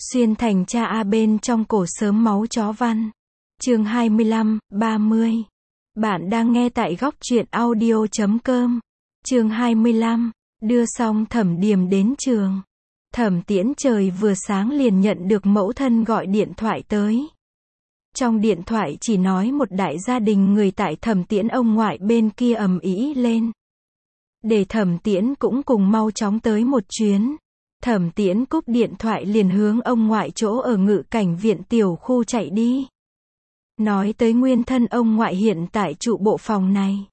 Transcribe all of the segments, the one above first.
Xuyên thành cha A bên trong cổ sớm máu chó văn. Chương 25, 30. Bạn đang nghe tại góc truyện audio.com. Chương 25. Đưa xong Thẩm Điềm đến trường. Thẩm Tiễn trời vừa sáng liền nhận được mẫu thân gọi điện thoại tới. Trong điện thoại chỉ nói một đại gia đình người tại Thẩm Tiễn ông ngoại bên kia ầm ĩ lên. Để Thẩm Tiễn cũng cùng mau chóng tới một chuyến. Thẩm Tiễn cúp điện thoại liền hướng ông ngoại chỗ ở Ngự Cảnh viện tiểu khu chạy đi. Nói tới nguyên thân ông ngoại hiện tại trụ bộ phòng này.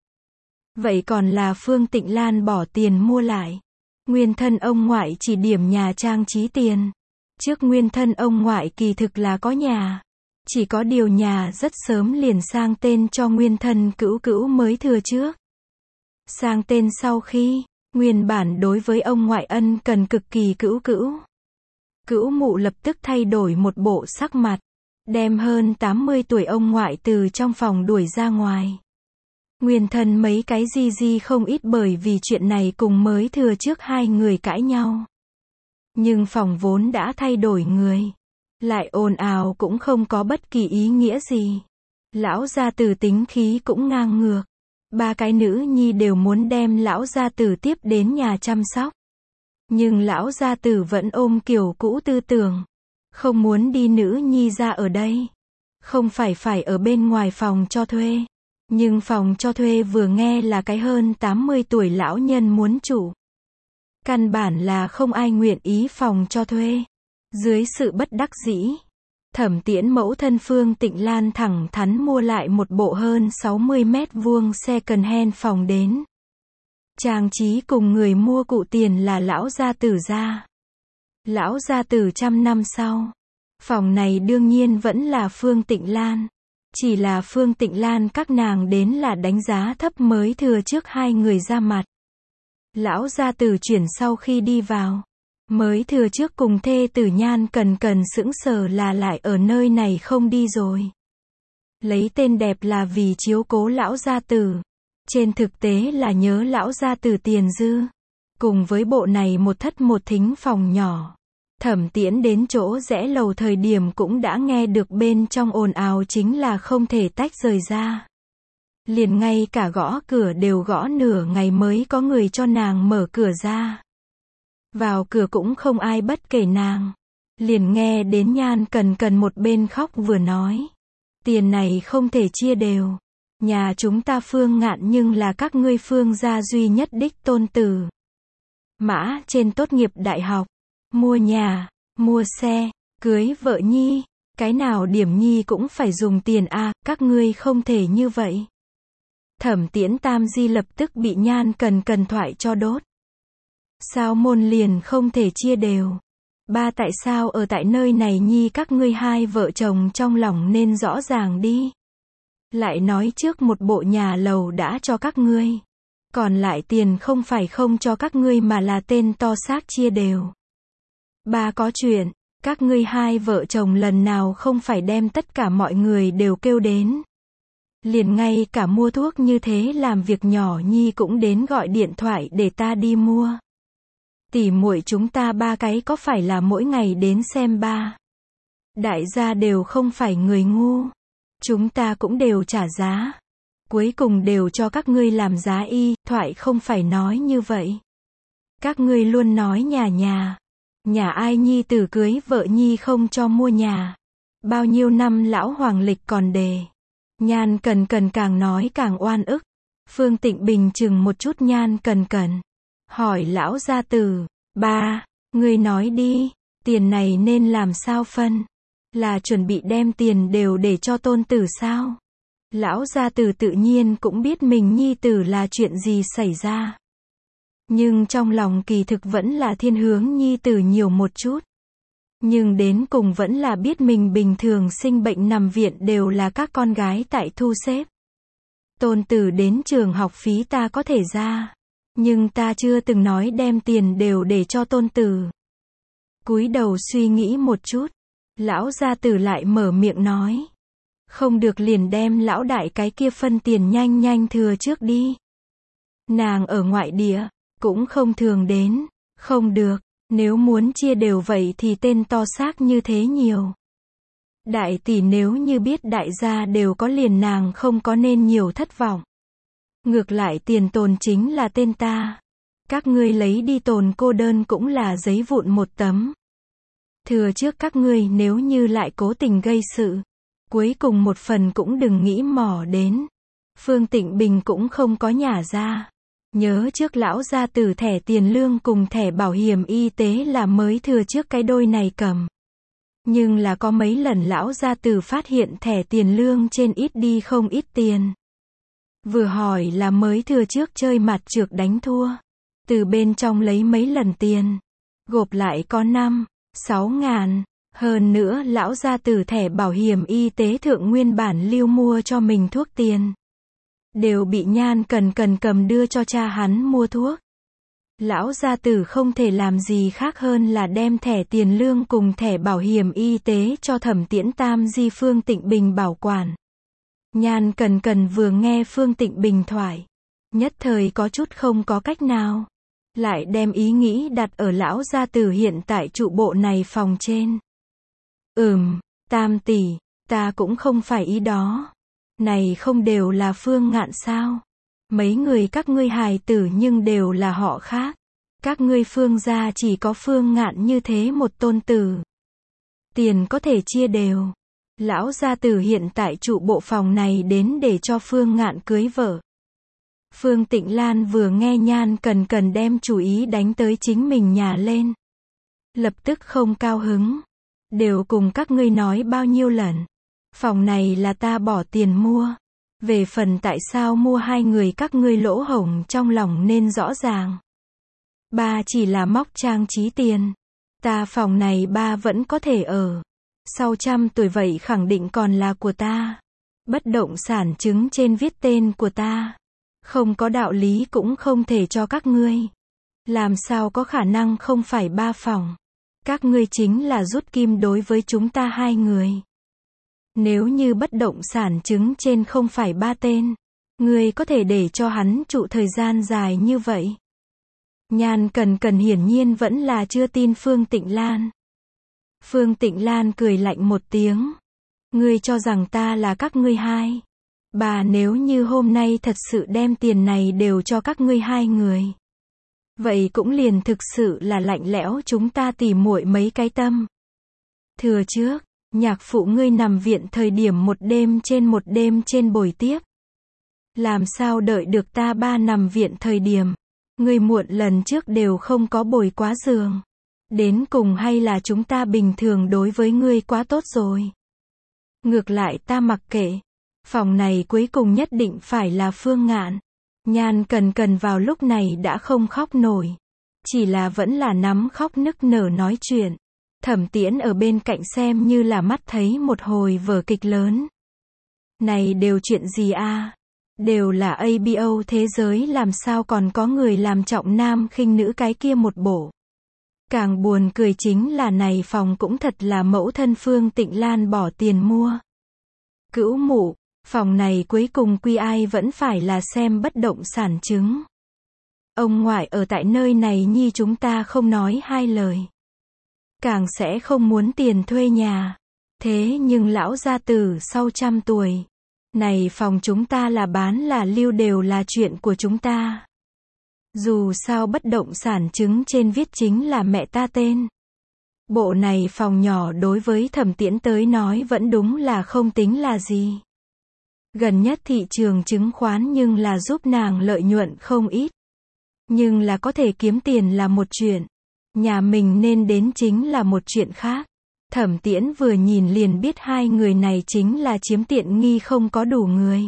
Vậy còn là Phương Tịnh Lan bỏ tiền mua lại. Nguyên thân ông ngoại chỉ điểm nhà trang trí tiền. Trước nguyên thân ông ngoại kỳ thực là có nhà. Chỉ có điều nhà rất sớm liền sang tên cho nguyên thân cữu cữu mới thừa trước. Sang tên sau khi, nguyên bản đối với ông ngoại ân cần cực kỳ cữu cữu. Cữu mụ lập tức thay đổi một bộ sắc mặt. Đem hơn 80 tuổi ông ngoại từ trong phòng đuổi ra ngoài. Nguyên thân mấy cái di không ít bởi vì chuyện này cùng mới thừa trước hai người cãi nhau. Nhưng phòng vốn đã thay đổi người. Lại ồn ào cũng không có bất kỳ ý nghĩa gì. Lão gia tử tính khí cũng ngang ngược. Ba cái nữ nhi đều muốn đem lão gia tử tiếp đến nhà chăm sóc. Nhưng lão gia tử vẫn ôm kiểu cũ tư tưởng. Không muốn đi nữ nhi ra ở đây. Không phải ở bên ngoài phòng cho thuê. Nhưng phòng cho thuê vừa nghe là cái hơn 80 tuổi lão nhân muốn chủ. Căn bản là không ai nguyện ý phòng cho thuê. Dưới sự bất đắc dĩ, Thẩm Tiễn mẫu thân Phương Tịnh Lan thẳng thắn mua lại một bộ hơn 60 mét vuông second hand phòng đến. Trang trí cùng người mua cụ tiền là lão gia tử gia. Lão gia tử trăm năm sau. Phòng này đương nhiên vẫn là Phương Tịnh Lan. Chỉ là Phương Tịnh Lan các nàng đến là đánh giá thấp mới thừa trước hai người ra mặt. Lão gia tử chuyển sau khi đi vào. Mới thừa trước cùng thê tử Nhan Cần sững sờ là lại ở nơi này không đi rồi. Lấy tên đẹp là vì chiếu cố lão gia tử. Trên thực tế là nhớ lão gia tử tiền dư. Cùng với bộ này một thất một thính phòng nhỏ. Thẩm Tiễn đến chỗ rẽ lầu thời điểm cũng đã nghe được bên trong ồn ào chính là không thể tách rời ra. Liền ngay cả gõ cửa đều gõ nửa ngày mới có người cho nàng mở cửa ra. Vào cửa cũng không ai bất kể nàng. Liền nghe đến Nhan Cần một bên khóc vừa nói. Tiền này không thể chia đều. Nhà chúng ta Phương Ngạn nhưng là các ngươi Phương gia duy nhất đích tôn tử. Mã trên tốt nghiệp đại học. Mua nhà, mua xe, cưới vợ nhi. Cái nào điểm nhi cũng phải dùng tiền a, các ngươi không thể như vậy. Thẩm Tiễn tam di lập tức bị Nhan Cần thoại cho đốt. Sao môn liền không thể chia đều? Ba tại sao ở tại nơi này nhi các ngươi hai vợ chồng trong lòng nên rõ ràng đi. Lại nói trước một bộ nhà lầu đã cho các ngươi. Còn lại tiền không phải không cho các ngươi mà là tên to xác chia đều. Ba có chuyện, các ngươi hai vợ chồng lần nào không phải đem tất cả mọi người đều kêu đến. Liền ngay cả mua thuốc như thế làm việc nhỏ nhi cũng đến gọi điện thoại để ta đi mua. Tỉ muội chúng ta ba cái có phải là mỗi ngày đến xem ba. Đại gia đều không phải người ngu. Chúng ta cũng đều trả giá. Cuối cùng đều cho các ngươi làm giá y, thoại không phải nói như vậy. Các ngươi luôn nói nhà ai nhi tử cưới vợ nhi không cho mua nhà. Bao nhiêu năm lão hoàng lịch còn đề. Nhan Cần càng nói càng oan ức. Phương Tịnh Bình chừng một chút Nhan Cần. Hỏi lão gia tử, ba, ngươi nói đi, tiền này nên làm sao phân? Là chuẩn bị đem tiền đều để cho tôn tử sao? Lão gia tử tự nhiên cũng biết mình nhi tử là chuyện gì xảy ra. Nhưng trong lòng kỳ thực vẫn là thiên hướng nhi tử nhiều một chút. Nhưng đến cùng vẫn là biết mình bình thường sinh bệnh nằm viện đều là các con gái tại thu xếp. Tôn tử đến trường học phí ta có thể ra. Nhưng ta chưa từng nói đem tiền đều để cho tôn tử. Cúi đầu suy nghĩ một chút. Lão gia tử lại mở miệng nói. Không được liền đem lão đại cái kia phân tiền nhanh thừa trước đi. Nàng ở ngoại địa, cũng không thường đến. Không được, Nếu muốn chia đều vậy thì tên to xác như thế nhiều. Đại tỷ nếu như biết đại gia đều có liền nàng không có nên nhiều thất vọng. Ngược lại tiền tồn chính là tên ta. Các ngươi lấy đi tồn cô đơn cũng là giấy vụn một tấm. Thừa trước các ngươi nếu như lại cố tình gây sự, cuối cùng một phần cũng đừng nghĩ mò đến. Phương Tịnh Bình cũng không có nhả ra. Nhớ trước lão gia tử thẻ tiền lương cùng thẻ bảo hiểm y tế là mới thừa trước cái đôi này cầm. Nhưng là có mấy lần lão gia tử phát hiện thẻ tiền lương trên ít đi không ít tiền. Vừa hỏi là mới thừa trước chơi mặt trược đánh thua. Từ bên trong lấy mấy lần tiền. Gộp lại có 5-6 ngàn. Hơn nữa lão gia tử thẻ bảo hiểm y tế thượng nguyên bản lưu mua cho mình thuốc tiền. Đều bị Nhan Cần Cần cầm đưa cho cha hắn mua thuốc. Lão gia tử không thể làm gì khác hơn là đem thẻ tiền lương cùng thẻ bảo hiểm y tế cho Thẩm Tiễn Tam di Phương Tịnh Bình bảo quản. Nhan Cần Cần vừa nghe Phương Tịnh Bình thoại, nhất thời có chút không có cách nào. Lại đem ý nghĩ đặt ở lão gia tử hiện tại trụ bộ này phòng trên. Tam tỷ, ta cũng không phải ý đó. Này không đều là Phương Ngạn sao? Mấy người các ngươi hài tử nhưng đều là họ khác. Các ngươi Phương gia chỉ có Phương Ngạn như thế một tôn tử. Tiền có thể chia đều. Lão gia tử hiện tại trụ bộ phòng này đến để cho Phương Ngạn cưới vợ. Phương Tịnh Lan vừa nghe Nhan Cần Cần đem chủ ý đánh tới chính mình nhà lên. Lập tức không cao hứng. Đều cùng các ngươi nói bao nhiêu lần. Phòng này là ta bỏ tiền mua. Về phần tại sao mua hai người các ngươi lỗ hổng trong lòng nên rõ ràng. Ba chỉ là móc trang trí tiền. Ta phòng này ba vẫn có thể ở. Sau 100 tuổi vậy khẳng định còn là của ta. Bất động sản chứng trên viết tên của ta. Không có đạo lý cũng không thể cho các ngươi. Làm sao có khả năng không phải ba phòng. Các ngươi chính là rút kim đối với chúng ta hai người. Nếu như bất động sản chứng trên không phải ba tên, ngươi có thể để cho hắn trụ thời gian dài như vậy. Nhan Cần Cần hiển nhiên vẫn là chưa tin Phương Tịnh Lan. Phương Tịnh Lan cười lạnh một tiếng. Ngươi cho rằng ta là các ngươi hai. Bà nếu như hôm nay thật sự đem tiền này đều cho các ngươi hai người. Vậy cũng liền thực sự là lạnh lẽo chúng ta tỉ muội mấy cái tâm. Thừa trước, nhạc phụ ngươi nằm viện thời điểm một đêm trên bồi tiếp. Làm sao đợi được ta ba nằm viện thời điểm. Ngươi muộn lần trước đều không có bồi quá giường. Đến cùng hay là chúng ta bình thường đối với ngươi quá tốt rồi. Ngược lại ta mặc kệ. Phòng này cuối cùng nhất định phải là Phương Ngạn. Nhan Cần Cần vào lúc này đã không khóc nổi. Chỉ là vẫn là nắm khóc nức nở nói chuyện. Thẩm Tiễn ở bên cạnh xem như là mắt thấy một hồi vở kịch lớn. Này đều chuyện gì a? Đều là ABO thế giới làm sao còn có người làm trọng nam khinh nữ cái kia một bộ. Càng buồn cười chính là này phòng cũng thật là mẫu thân Phương Tịnh Lan bỏ tiền mua. Cữu mụ, phòng này cuối cùng quy ai vẫn phải là xem bất động sản chứng. Ông ngoại ở tại nơi này nhi chúng ta không nói hai lời. Càng sẽ không muốn tiền thuê nhà. Thế nhưng lão gia tử sau 100 tuổi. Này phòng chúng ta là bán là lưu đều là chuyện của chúng ta. Dù sao bất động sản chứng trên viết chính là mẹ ta tên. Bộ này phòng nhỏ đối với Thẩm Tiễn tới nói vẫn đúng là không tính là gì. Gần nhất thị trường chứng khoán nhưng là giúp nàng lợi nhuận không ít. Nhưng là có thể kiếm tiền là một chuyện. Nhà mình nên đến chính là một chuyện khác. Thẩm Tiễn vừa nhìn liền biết hai người này chính là chiếm tiện nghi không có đủ người.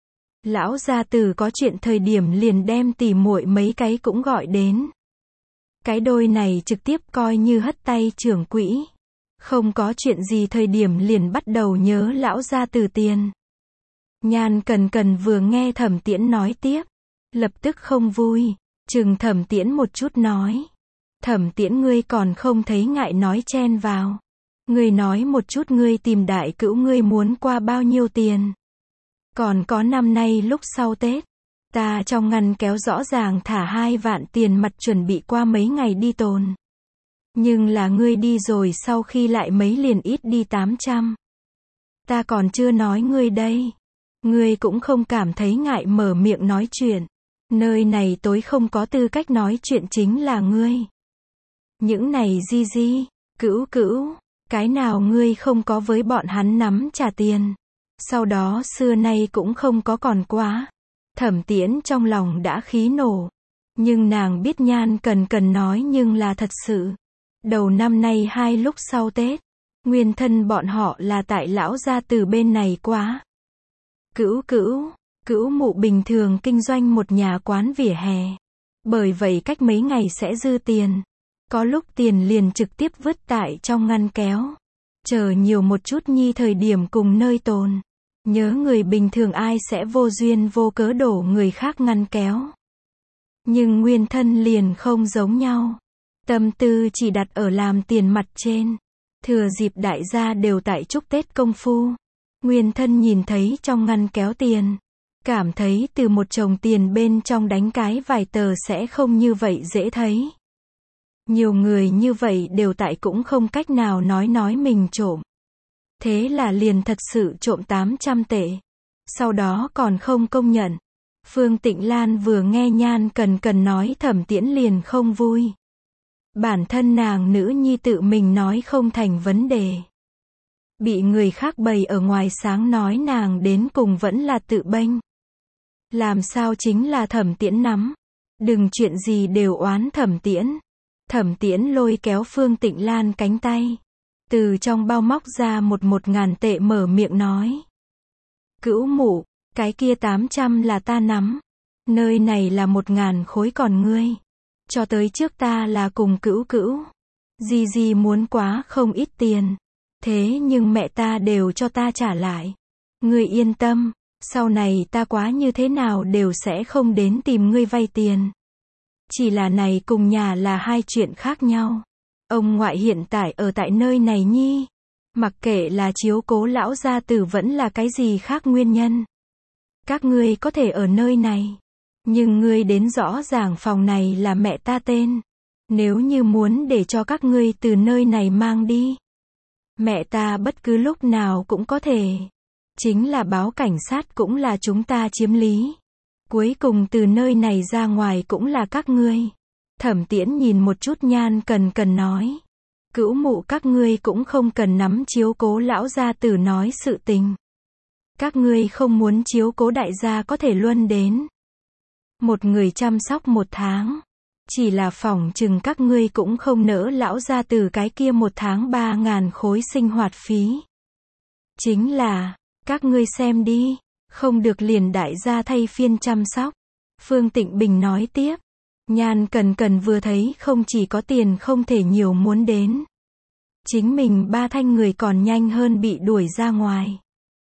Lão gia tử có chuyện thời điểm liền đem tỉ muội mấy cái cũng gọi đến. Cái đôi này trực tiếp coi như hất tay trưởng quỹ. Không có chuyện gì thời điểm liền bắt đầu nhớ lão gia tử tiền. Nhan Cần Cần vừa nghe Thẩm Tiễn nói tiếp. Lập tức không vui. Chừng Thẩm Tiễn một chút nói. Thẩm Tiễn ngươi còn không thấy ngại nói chen vào. Ngươi nói một chút ngươi tìm đại cữu ngươi muốn qua bao nhiêu tiền. Còn có năm nay lúc sau Tết. Ta trong ngăn kéo rõ ràng thả 2 vạn tiền mặt chuẩn bị qua mấy ngày đi tồn. Nhưng là ngươi đi rồi sau khi lại mấy liền ít đi 800. Ta còn chưa nói ngươi đây. Ngươi cũng không cảm thấy ngại mở miệng nói chuyện. Nơi này tối không có tư cách nói chuyện chính là ngươi. Những này di, cữu, cái nào ngươi không có với bọn hắn nắm trả tiền. Sau đó xưa nay cũng không có còn quá. Thẩm Tiễn trong lòng đã khí nổ. Nhưng nàng biết Nhan Cần nói nhưng là thật sự. Đầu năm nay 2 lúc sau Tết, nguyên thân bọn họ là tại lão gia từ bên này quá. Cữu mụ bình thường kinh doanh một nhà quán vỉa hè. Bởi vậy cách mấy ngày sẽ dư tiền. Có lúc tiền liền trực tiếp vứt tại trong ngăn kéo. Chờ nhiều một chút nhi thời điểm cùng nơi tồn. Nhớ người bình thường ai sẽ vô duyên vô cớ đổ người khác ngăn kéo. Nhưng nguyên thân liền không giống nhau. Tâm tư chỉ đặt ở làm tiền mặt trên. Thừa dịp đại gia đều tại chúc Tết công phu. Nguyên thân nhìn thấy trong ngăn kéo tiền. Cảm thấy từ một chồng tiền bên trong đánh cái vài tờ sẽ không như vậy dễ thấy. Nhiều người như vậy đều tại cũng không cách nào nói mình trộm. Thế là liền thật sự trộm 800 tệ. Sau đó còn không công nhận. Phương Tịnh Lan vừa nghe Nhan Cần nói Thẩm Tiễn liền không vui. Bản thân nàng nữ nhi tự mình nói không thành vấn đề. Bị người khác bày ở ngoài sáng nói nàng đến cùng vẫn là tự bênh. Làm sao chính là Thẩm Tiễn nắm. Đừng chuyện gì đều oán Thẩm Tiễn. Thẩm Tiễn lôi kéo Phương Tịnh Lan cánh tay. Từ trong bao móc ra 1.000 tệ mở miệng nói. Cữu mụ, cái kia 800 là ta nắm. Nơi này là 1.000 khối còn ngươi. Cho tới trước ta là cùng cữu. Di muốn quá không ít tiền. Thế nhưng mẹ ta đều cho ta trả lại. Ngươi yên tâm, sau này ta quá như thế nào đều sẽ không đến tìm ngươi vay tiền. Chỉ là này cùng nhà là hai chuyện khác nhau. Ông ngoại hiện tại ở tại nơi này nhi. Mặc kệ là chiếu cố lão gia tử vẫn là cái gì khác nguyên nhân. Các ngươi có thể ở nơi này. Nhưng ngươi đến rõ ràng phòng này là mẹ ta tên. Nếu như muốn để cho các ngươi từ nơi này mang đi. Mẹ ta bất cứ lúc nào cũng có thể. Chính là báo cảnh sát cũng là chúng ta chiếm lý. Cuối cùng từ nơi này ra ngoài cũng là các ngươi. Thẩm Tiễn nhìn một chút Nhan Cần nói. Cữu mụ các ngươi cũng không cần nắm chiếu cố lão gia tử nói sự tình. Các ngươi không muốn chiếu cố đại gia có thể luân đến. Một người chăm sóc 1 tháng. Chỉ là phỏng chừng các ngươi cũng không nỡ lão gia tử cái kia 1 tháng 3.000 khối sinh hoạt phí. Chính là, các ngươi xem đi, không được liền đại gia thay phiên chăm sóc. Phương Tịnh Bình nói tiếp. Nhan Cần vừa thấy không chỉ có tiền không thể nhiều muốn đến. Chính mình 3 thanh người còn nhanh hơn bị đuổi ra ngoài.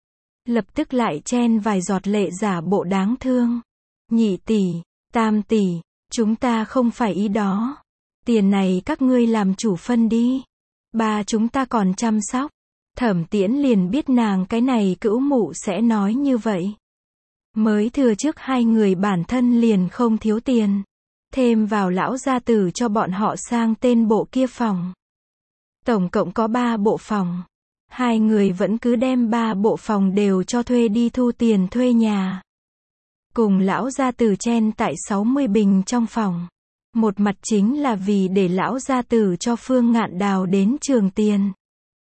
Lập tức lại chen vài giọt lệ giả bộ đáng thương. Nhị tỷ, tam tỷ, chúng ta không phải ý đó. Tiền này các ngươi làm chủ phân đi. Ba chúng ta còn chăm sóc. Thẩm Tiễn liền biết nàng cái này cữu mụ sẽ nói như vậy. Mới thừa trước 2 người bản thân liền không thiếu tiền. Thêm vào lão gia tử cho bọn họ sang tên bộ kia phòng. Tổng cộng có 3 bộ phòng. 2 người vẫn cứ đem 3 bộ phòng đều cho thuê đi thu tiền thuê nhà. Cùng lão gia tử chen tại 60 bình trong phòng. Một mặt chính là vì để lão gia tử cho Phương Ngạn Đào đến trường tiền.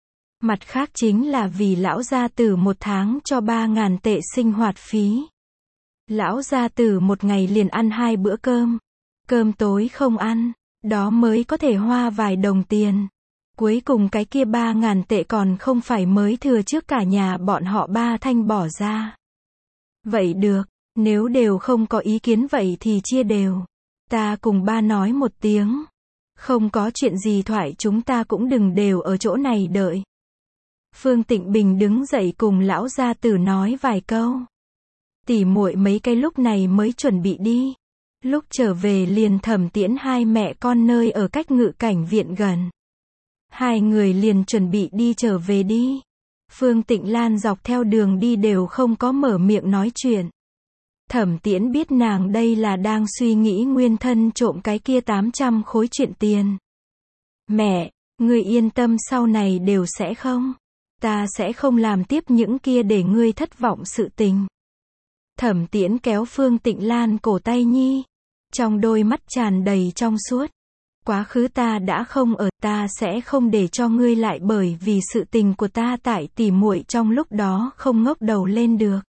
Mặt khác chính là vì lão gia tử 1 tháng cho 3.000 tệ sinh hoạt phí. Lão gia tử một ngày liền ăn 2 bữa cơm. Cơm tối không ăn, đó mới có thể hoa vài đồng tiền. Cuối cùng cái kia 3.000 tệ còn không phải mới thừa trước cả nhà bọn họ 3 thanh bỏ ra. Vậy được, nếu đều không có ý kiến vậy thì chia đều. Ta cùng ba nói một tiếng. Không có chuyện gì thoại chúng ta cũng đừng đều ở chỗ này đợi. Phương Tịnh Bình đứng dậy cùng lão gia tử nói vài câu. Tỉ muội mấy cái lúc này mới chuẩn bị đi. Lúc trở về liền Thẩm Tiễn 2 mẹ con nơi ở cách Ngự Cảnh viện gần. 2 người liền chuẩn bị đi trở về đi. Phương Tịnh Lan dọc theo đường đi đều không có mở miệng nói chuyện. Thẩm Tiễn biết nàng đây là đang suy nghĩ nguyên thân trộm cái kia 800 khối chuyện tiền. Mẹ, ngươi yên tâm sau này đều sẽ không. Ta sẽ không làm tiếp những kia để ngươi thất vọng sự tình. Thẩm Tiễn kéo Phương Tịnh Lan cổ tay Nhi. Trong đôi mắt tràn đầy trong suốt. Quá khứ ta đã không ở, ta sẽ không để cho ngươi lại bởi vì sự tình của ta tại tỉ muội trong lúc đó không ngóc đầu lên được.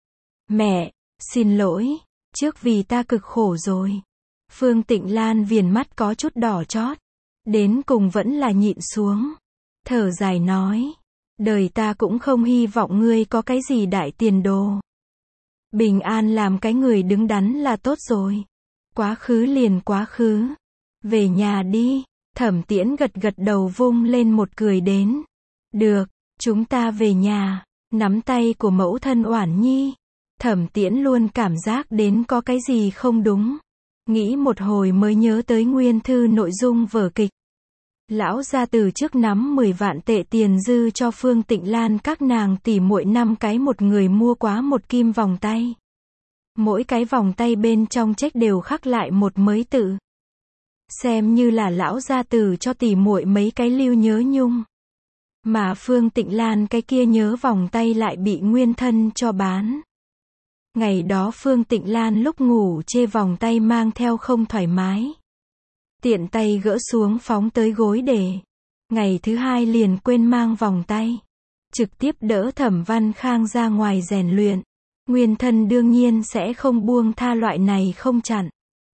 Mẹ, xin lỗi, trước vì ta cực khổ rồi. Phương Tịnh Lan viền mắt có chút đỏ chót. Đến cùng vẫn là nhịn xuống. Thở dài nói. Đời ta cũng không hy vọng ngươi có cái gì đại tiền đồ. Bình an làm cái người đứng đắn là tốt rồi. Quá khứ liền quá khứ. Về nhà đi. Thẩm Tiễn gật gật đầu vung lên một cười đến. Được, chúng ta về nhà. Nắm tay của mẫu thân Oản Nhi. Thẩm Tiễn luôn cảm giác đến có cái gì không đúng. Nghĩ một hồi mới nhớ tới nguyên thư nội dung vở kịch. Lão gia từ trước nắm 10 vạn tệ tiền dư cho Phương Tịnh Lan các nàng tỉ muội 5 cái một người mua quá một kim vòng tay. Mỗi cái vòng tay bên trong check đều khắc lại một mới tự. Xem như là lão gia từ cho tỉ muội mấy cái lưu nhớ nhung. Mà Phương Tịnh Lan cái kia nhớ vòng tay lại bị nguyên thân cho bán. Ngày đó Phương Tịnh Lan lúc ngủ chê vòng tay mang theo không thoải mái. Tiện tay gỡ xuống phóng tới gối để. Ngày thứ hai liền quên mang vòng tay. Trực tiếp đỡ Thẩm Văn Khang ra ngoài rèn luyện. Nguyên thân đương nhiên sẽ không buông tha loại này không chặn.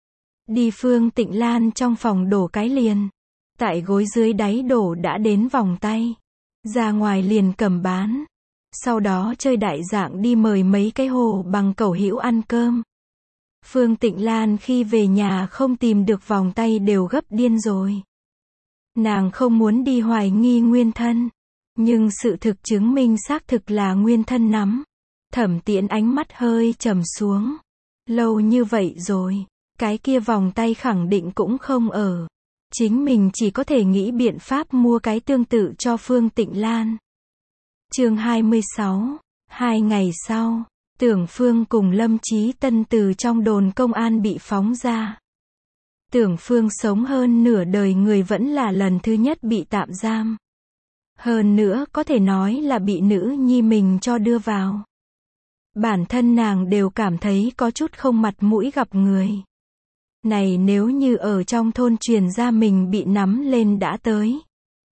Đi Phương Tịnh Lan trong phòng đổ cái liền. Tại gối dưới đáy đổ đã đến vòng tay. Ra ngoài liền cầm bán. Sau đó chơi đại dạng đi mời mấy cái hồ bằng cẩu hữu ăn cơm. Phương Tịnh Lan khi về nhà không tìm được vòng tay đều gấp điên rồi. Nàng không muốn đi hoài nghi nguyên thân. Nhưng sự thực chứng minh xác thực là nguyên thân nắm. Thẩm Tiễn ánh mắt hơi trầm xuống. Lâu như vậy rồi. Cái kia vòng tay khẳng định cũng không ở. Chính mình chỉ có thể nghĩ biện pháp mua cái tương tự cho Phương Tịnh Lan. Chương 26. 2 ngày sau, Tưởng Phương cùng Lâm Chí Tân từ trong đồn công an bị phóng ra. Tưởng Phương sống hơn nửa đời người vẫn là lần thứ nhất bị tạm giam. Hơn nữa có thể nói là bị nữ nhi mình cho đưa vào. Bản thân nàng đều cảm thấy có chút không mặt mũi gặp người. Này nếu như ở trong thôn truyền ra mình bị nắm lên đã tới.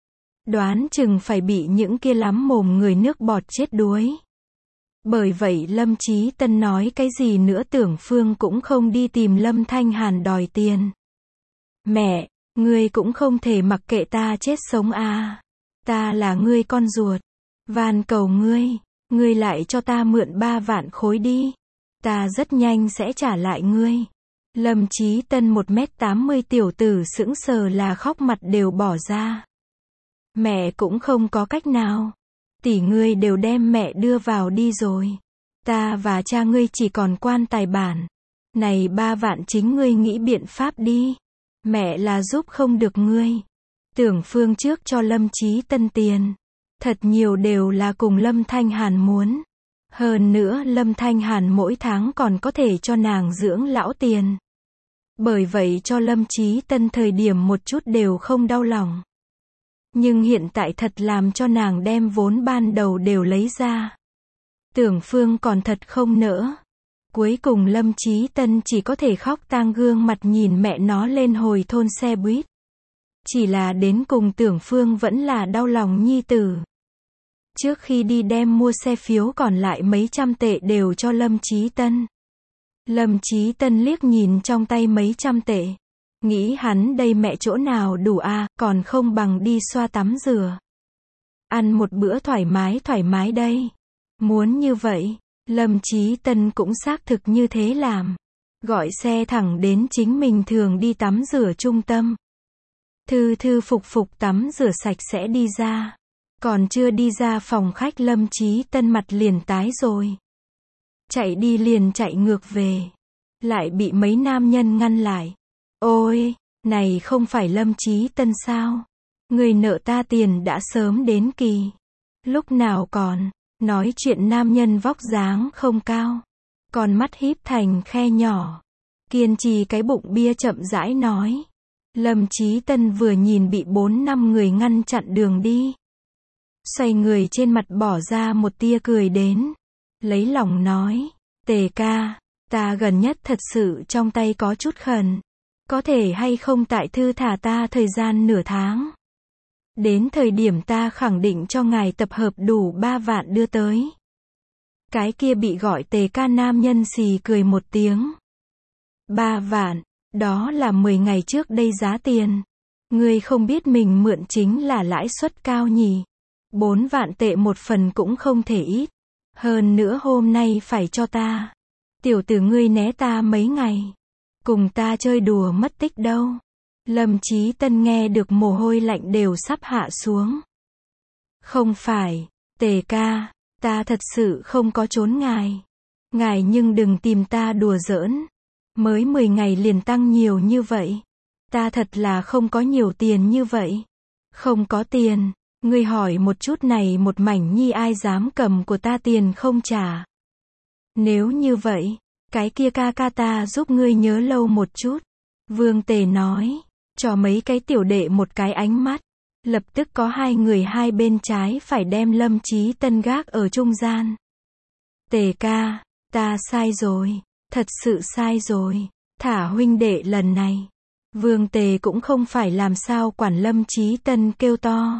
Đoán chừng phải bị những kia lắm mồm người nước bọt chết đuối. Bởi vậy Lâm Chí Tân nói cái gì nữa Tưởng Phương cũng không đi tìm Lâm Thanh Hàn đòi tiền. Mẹ, ngươi cũng không thể mặc kệ ta chết sống à. Ta là ngươi con ruột. Van cầu ngươi lại cho ta mượn 3 vạn khối đi. Ta rất nhanh sẽ trả lại ngươi. Lâm Chí Tân 1m80 tiểu tử sững sờ là khóc mặt đều bỏ ra. Mẹ cũng không có cách nào. Tỷ ngươi đều đem mẹ đưa vào đi rồi. Ta và cha ngươi chỉ còn quan tài bản. Này 3 vạn chính ngươi nghĩ biện pháp đi. Mẹ là giúp không được ngươi. Tưởng Phương trước cho Lâm Chí Tân tiền. Thật nhiều đều là cùng Lâm Thanh Hàn muốn. Hơn nữa Lâm Thanh Hàn mỗi tháng còn có thể cho nàng dưỡng lão tiền. Bởi vậy cho Lâm Chí Tân thời điểm một chút đều không đau lòng. Nhưng hiện tại thật làm cho nàng đem vốn ban đầu đều lấy ra. Tưởng Phương còn thật không nỡ. Cuối cùng Lâm Chí Tân chỉ có thể khóc tang gương mặt nhìn mẹ nó lên hồi thôn xe buýt. Chỉ là đến cùng Tưởng Phương vẫn là đau lòng nhi tử. Trước khi đi đem mua xe phiếu còn lại mấy trăm tệ đều cho Lâm Chí Tân. Lâm Chí Tân liếc nhìn trong tay mấy trăm tệ. Nghĩ hắn đây mẹ chỗ nào đủ à, còn không bằng đi xoa tắm rửa. Ăn một bữa thoải mái đây. Muốn như vậy, Lâm Chí Tân cũng xác thực như thế làm. Gọi xe thẳng đến chính mình thường đi tắm rửa trung tâm. Thư phục tắm rửa sạch sẽ đi ra. Còn chưa đi ra phòng khách Lâm Chí Tân mặt liền tái rồi. Chạy đi liền chạy ngược về. Lại bị mấy nam nhân ngăn lại. Ôi, này không phải Lâm Chí Tân sao? Người nợ ta tiền đã sớm đến kỳ. Lúc nào còn, nói chuyện nam nhân vóc dáng không cao. Còn mắt híp thành khe nhỏ. Kiên trì cái bụng bia chậm rãi nói. Lâm Chí Tân vừa nhìn bị 4-5 người ngăn chặn đường đi. Xoay người trên mặt bỏ ra một tia cười đến. Lấy lòng nói, Tề ca, ta gần nhất thật sự trong tay có chút khẩn. Có thể hay không tại thư thả ta thời gian nửa tháng. Đến thời điểm ta khẳng định cho ngài tập hợp đủ 3 vạn đưa tới. Cái kia bị gọi Tề ca nam nhân xì cười một tiếng. 3 vạn, đó là 10 ngày trước đây giá tiền. Ngươi không biết mình mượn chính là lãi suất cao nhỉ. 4 vạn tệ một phần cũng không thể ít. Hơn nữa hôm nay phải cho ta. Tiểu tử ngươi né ta mấy ngày. Cùng ta chơi đùa mất tích đâu. Lâm Chí Tân nghe được mồ hôi lạnh đều sắp hạ xuống. Không phải, Tề ca, ta thật sự không có trốn ngài. Ngài nhưng đừng tìm ta đùa giỡn. Mới 10 ngày liền tăng nhiều như vậy. Ta thật là không có nhiều tiền như vậy. Không có tiền, ngươi hỏi một chút này một mảnh nhi ai dám cầm của ta tiền không trả. Nếu như vậy, cái kia ca ca ta giúp ngươi nhớ lâu một chút. Vương Tề nói, cho mấy cái tiểu đệ một cái ánh mắt. Lập tức có 2 người hai bên trái phải đem Lâm Chí Tân gác ở trung gian. Tề ca, ta sai rồi, thật sự sai rồi, thả huynh đệ lần này. Vương Tề cũng không phải làm sao quản Lâm Chí Tân kêu to.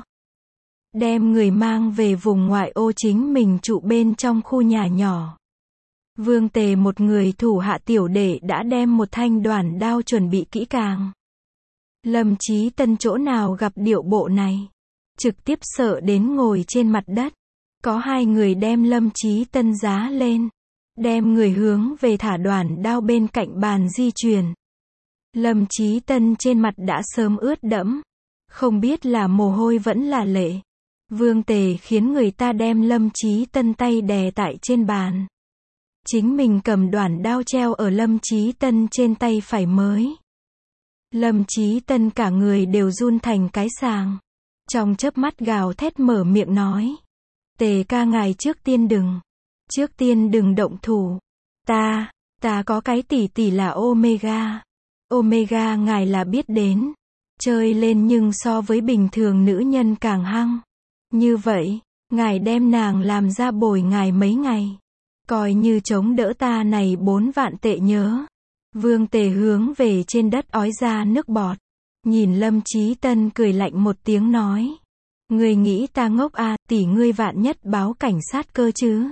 Đem người mang về vùng ngoại ô chính mình trụ bên trong khu nhà nhỏ. Vương Tề một người thủ hạ tiểu đệ đã đem một thanh đoản đao chuẩn bị kỹ càng. Lâm Chí Tân chỗ nào gặp điệu bộ này. Trực tiếp sợ đến ngồi trên mặt đất. Có 2 người đem Lâm Chí Tân giá lên. Đem người hướng về thả đoản đao bên cạnh bàn di chuyển. Lâm Chí Tân trên mặt đã sớm ướt đẫm. Không biết là mồ hôi vẫn là lệ. Vương Tề khiến người ta đem Lâm Chí Tân tay đè tại trên bàn. Chính mình cầm đoản đao treo ở Lâm Chí Tân trên tay phải mới. Lâm Chí Tân cả người đều run thành cái sàng. Trong chớp mắt gào thét mở miệng nói. Tề ca ngài trước tiên đừng động thủ. Ta có cái tỷ tỷ là Omega. Omega ngài là biết đến. Chơi lên nhưng so với bình thường nữ nhân càng hăng. Như vậy, ngài đem nàng làm ra bồi ngài mấy ngày. Coi như chống đỡ ta này 4 vạn tệ nhớ. Vương Tề hướng về trên đất ói ra nước bọt. Nhìn Lâm Chí Tân cười lạnh một tiếng nói. Ngươi nghĩ ta ngốc à, tỷ ngươi vạn nhất báo cảnh sát cơ chứ.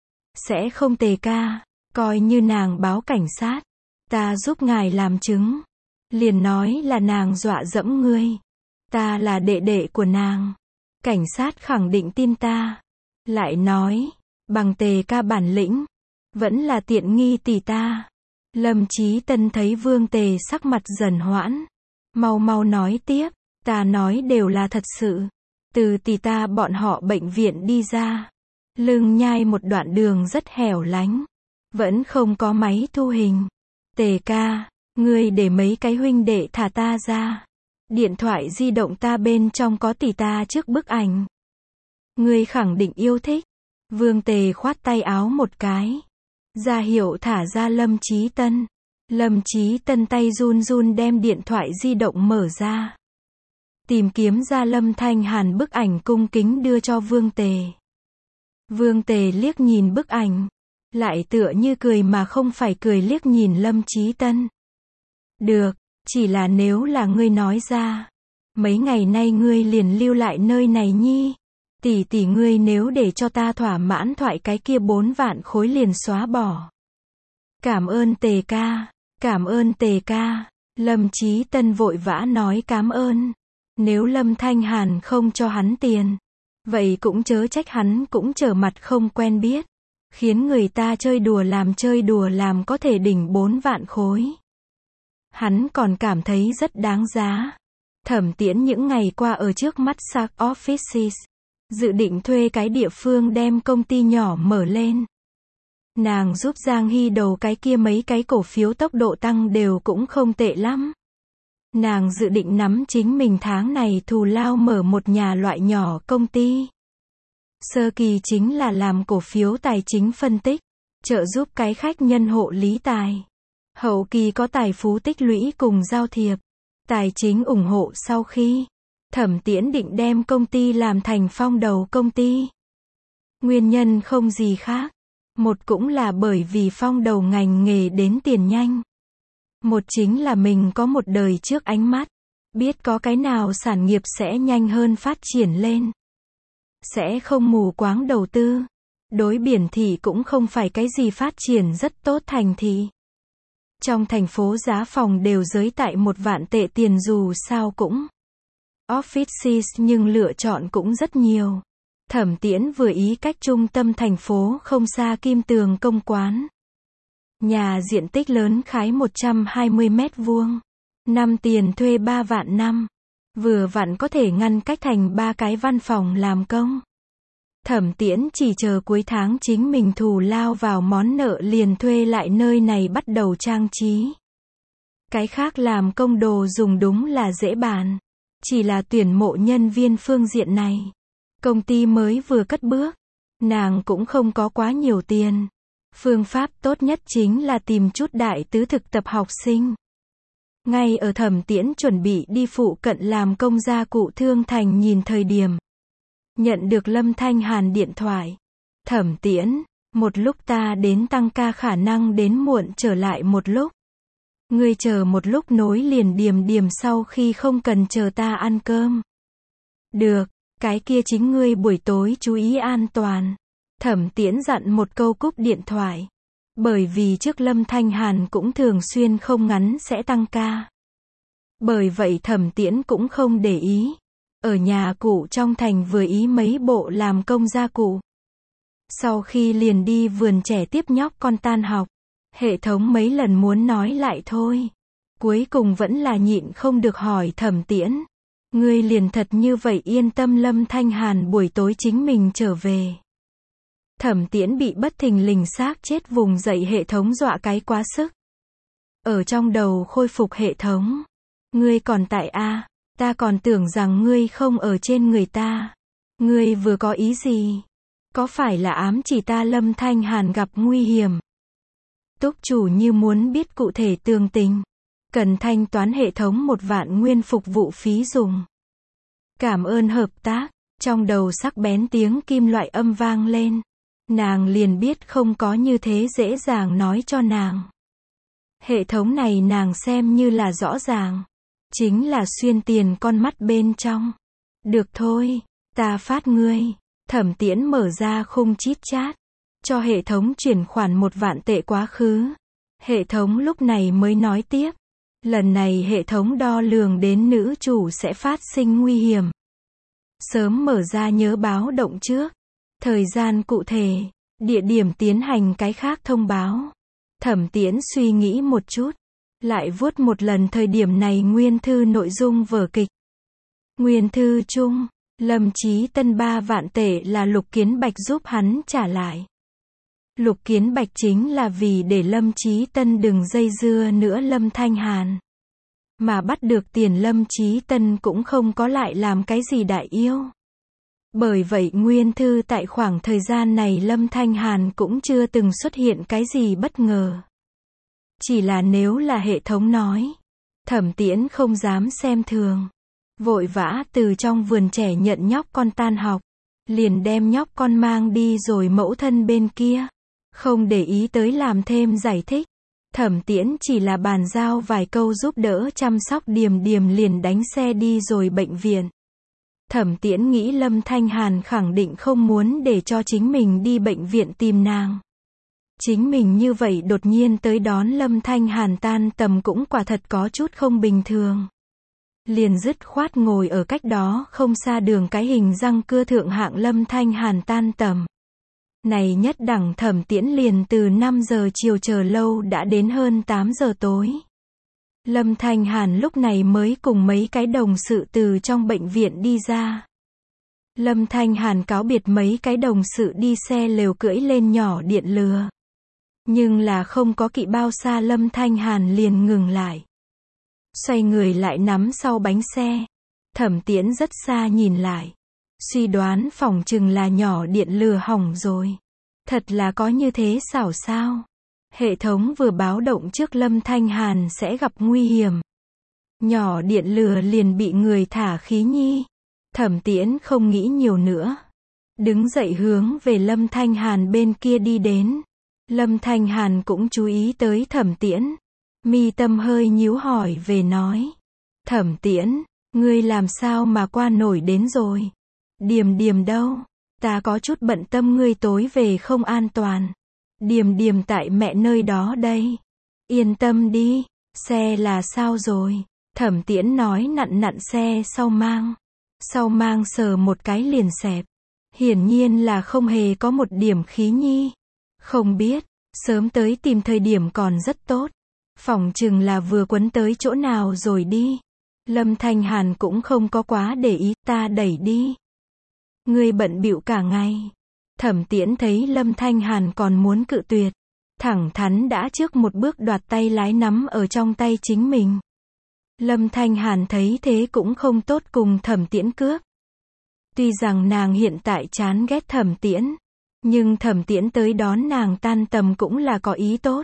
Sẽ không Tề ca, coi như nàng báo cảnh sát. Ta giúp ngài làm chứng. Liền nói là nàng dọa dẫm ngươi. Ta là đệ đệ của nàng. Cảnh sát khẳng định tin ta. Lại nói, bằng Tề ca bản lĩnh, vẫn là tiện nghi tỷ ta. Lâm Chí Tân thấy Vương Tề sắc mặt dần hoãn. Mau nói tiếp, ta nói đều là thật sự. Từ tỷ ta bọn họ bệnh viện đi ra. Lưng nhai một đoạn đường rất hẻo lánh. Vẫn không có máy thu hình. Tề ca, ngươi để mấy cái huynh đệ thả ta ra. Điện thoại di động ta bên trong có tỷ ta trước bức ảnh. Ngươi khẳng định yêu thích. Vương Tề khoát tay áo một cái. Ra hiệu thả ra Lâm Chí Tân. Lâm Chí Tân tay run run đem điện thoại di động mở ra. Tìm kiếm ra Lâm Thanh Hàn bức ảnh cung kính đưa cho Vương Tề. Vương Tề liếc nhìn bức ảnh. Lại tựa như cười mà không phải cười liếc nhìn Lâm Chí Tân. Được, chỉ là nếu là ngươi nói ra. Mấy ngày nay ngươi liền lưu lại nơi này nhi. Tỷ ngươi nếu để cho ta thỏa mãn thoại cái kia 4 vạn khối liền xóa bỏ. Cảm ơn Tề ca, cảm ơn Tề ca. Lâm Chí Tân vội vã nói cảm ơn. Nếu Lâm Thanh Hàn không cho hắn tiền, vậy cũng chớ trách hắn cũng trở mặt không quen biết. Khiến người ta chơi đùa làm có thể đỉnh 4 vạn khối. Hắn còn cảm thấy rất đáng giá. Thẩm Tiễn những ngày qua ở trước mắt Shark Offices. Dự định thuê cái địa phương đem công ty nhỏ mở lên. Nàng giúp Giang Hy đầu cái kia mấy cái cổ phiếu tốc độ tăng đều cũng không tệ lắm. Nàng dự định nắm chính mình tháng này thù lao mở một nhà loại nhỏ công ty. Sơ kỳ chính là làm cổ phiếu tài chính phân tích, trợ giúp cái khách nhân hộ lý tài. Hậu kỳ có tài phú tích lũy cùng giao thiệp. tài chính ủng hộ sau khi Thẩm Tiễn định đem công ty làm thành phong đầu công ty. Nguyên nhân không gì khác. Một cũng là bởi vì phong đầu ngành nghề đến tiền nhanh. Một chính là mình có một đời trước ánh mắt. Biết có cái nào sản nghiệp sẽ nhanh hơn phát triển lên. Sẽ không mù quáng đầu tư. Đối biển thị cũng không phải cái gì phát triển rất tốt thành thị. Trong thành phố giá phòng đều giới tại 1 vạn tệ tiền dù sao cũng offices nhưng lựa chọn cũng rất nhiều. Thẩm Tiễn vừa ý cách trung tâm thành phố không xa Kim Tường Công Quán. Nhà diện tích lớn khái 120 mét vuông. Năm tiền thuê 3 vạn năm. Vừa vặn có thể ngăn cách thành 3 cái văn phòng làm công. Thẩm Tiễn chỉ chờ cuối tháng chính mình thù lao vào món nợ liền thuê lại nơi này bắt đầu trang trí. Cái khác làm công đồ dùng đúng là dễ bàn. Chỉ là tuyển mộ nhân viên phương diện này. Công ty mới vừa cất bước. Nàng cũng không có quá nhiều tiền. Phương pháp tốt nhất chính là tìm chút đại tứ thực tập học sinh. Ngay ở Thẩm Tiễn chuẩn bị đi phụ cận làm công gia cụ Thương Thành nhìn thời điểm. Nhận được Lâm Thanh Hàn điện thoại. Thẩm Tiễn, một lúc ta đến tăng ca khả năng đến muộn trở lại một lúc. Ngươi chờ một lúc nối liền Điềm sau khi không cần chờ ta ăn cơm. Được, cái kia chính ngươi buổi tối chú ý an toàn. Thẩm Tiễn dặn một câu cúp điện thoại. Bởi vì trước Lâm Thanh Hàn cũng thường xuyên không ngắn sẽ tăng ca. Bởi vậy Thẩm Tiễn cũng không để ý. Ở nhà cụ trong thành vừa ý mấy bộ làm công gia cụ. Sau khi liền đi vườn trẻ tiếp nhóc con tan học. Hệ thống mấy lần muốn nói lại thôi. Cuối cùng vẫn là nhịn không được hỏi Thẩm Tiễn. Ngươi liền thật như vậy yên tâm Lâm Thanh Hàn buổi tối chính mình trở về. Thẩm Tiễn bị bất thình lình xác chết vùng dậy hệ thống dọa cái quá sức. Ở trong đầu khôi phục hệ thống. Ngươi còn tại A, ta còn tưởng rằng ngươi không ở trên người ta. Ngươi vừa có ý gì? Có phải là ám chỉ ta Lâm Thanh Hàn gặp nguy hiểm? Túc chủ như muốn biết cụ thể tường tình. Cần thanh toán hệ thống 1 vạn nguyên phục vụ phí dùng. Cảm ơn hợp tác. Trong đầu sắc bén tiếng kim loại âm vang lên. Nàng liền biết không có như thế dễ dàng nói cho nàng. Hệ thống này nàng xem như là rõ ràng. Chính là xuyên tiền con mắt bên trong. Được thôi, ta phát ngươi. Thẩm Tiễn mở ra khung chít chat. Cho hệ thống chuyển khoản 1 vạn tệ quá khứ. Hệ thống lúc này mới nói tiếp. Lần này hệ thống đo lường đến nữ chủ sẽ phát sinh nguy hiểm. Sớm mở ra nhớ báo động trước. Thời gian cụ thể, địa điểm tiến hành cái khác thông báo. Thẩm Tiễn suy nghĩ một chút. Lại vuốt một lần thời điểm này nguyên thư nội dung vở kịch. Nguyên thư chung, Lâm Chí Tân 3 vạn tệ là Lục Kiến Bạch giúp hắn trả lại. Lục Kiến Bạch chính là vì để Lâm Chí Tân đừng dây dưa nữa Lâm Thanh Hàn. Mà bắt được tiền Lâm Chí Tân cũng không có lại làm cái gì đại yêu. Bởi vậy nguyên thư tại khoảng thời gian này Lâm Thanh Hàn cũng chưa từng xuất hiện cái gì bất ngờ. Chỉ là nếu là hệ thống nói, Thẩm Tiễn không dám xem thường. Vội vã từ trong vườn trẻ nhận nhóc con tan học. Liền đem nhóc con mang đi rồi mẫu thân bên kia. Không để ý tới làm thêm giải thích. Thẩm Tiễn chỉ là bàn giao vài câu giúp đỡ chăm sóc Điềm liền đánh xe đi rồi bệnh viện. Thẩm Tiễn nghĩ Lâm Thanh Hàn khẳng định không muốn để cho chính mình đi bệnh viện tìm nàng. Chính mình như vậy đột nhiên tới đón Lâm Thanh Hàn tan tầm cũng quả thật có chút không bình thường. Liền dứt khoát ngồi ở cách đó không xa đường cái hình răng cưa thượng hạng Lâm Thanh Hàn tan tầm. Này nhất đẳng Thẩm Tiễn liền từ 5 giờ chiều chờ lâu đã đến hơn 8 giờ tối. Lâm Thanh Hàn lúc này mới cùng mấy cái đồng sự từ trong bệnh viện đi ra. Lâm Thanh Hàn cáo biệt mấy cái đồng sự đi xe lều cưỡi lên nhỏ điện lừa. Nhưng là không có kỵ bao xa Lâm Thanh Hàn liền ngừng lại. Xoay người lại nắm sau bánh xe. Thẩm Tiễn rất xa nhìn lại. Suy đoán phỏng chừng là nhỏ điện lừa hỏng rồi. Thật là có như thế xảo sao? Hệ thống vừa báo động trước Lâm Thanh Hàn sẽ gặp nguy hiểm. Nhỏ điện lừa liền bị người thả khí nhi. Thẩm Tiễn không nghĩ nhiều nữa. Đứng dậy hướng về Lâm Thanh Hàn bên kia đi đến. Lâm Thanh Hàn cũng chú ý tới Thẩm Tiễn. Mi tâm hơi nhíu hỏi về nói. Thẩm Tiễn, ngươi làm sao mà qua nổi đến rồi? Điềm Điềm đâu? Ta có chút bận tâm ngươi tối về không an toàn. Điềm Điềm tại mẹ nơi đó đây. Yên tâm đi, xe là sao rồi? Thẩm Tiễn nói nặn nặn xe sau mang. Sau mang sờ một cái liền xẹp. Hiển nhiên là không hề có một điểm khí nhi. Không biết, sớm tới tìm thời điểm còn rất tốt. Phỏng chừng là vừa quấn tới chỗ nào rồi đi. Lâm Thanh Hàn cũng không có quá để ý, ta đẩy đi. Ngươi bận bịu cả ngày. Thẩm Tiễn thấy Lâm Thanh Hàn còn muốn cự tuyệt. Thẳng thắn đã trước một bước đoạt tay lái nắm ở trong tay chính mình. Lâm Thanh Hàn thấy thế cũng không tốt cùng Thẩm Tiễn cướp. Tuy rằng nàng hiện tại chán ghét Thẩm Tiễn, nhưng Thẩm Tiễn tới đón nàng tan tầm cũng là có ý tốt.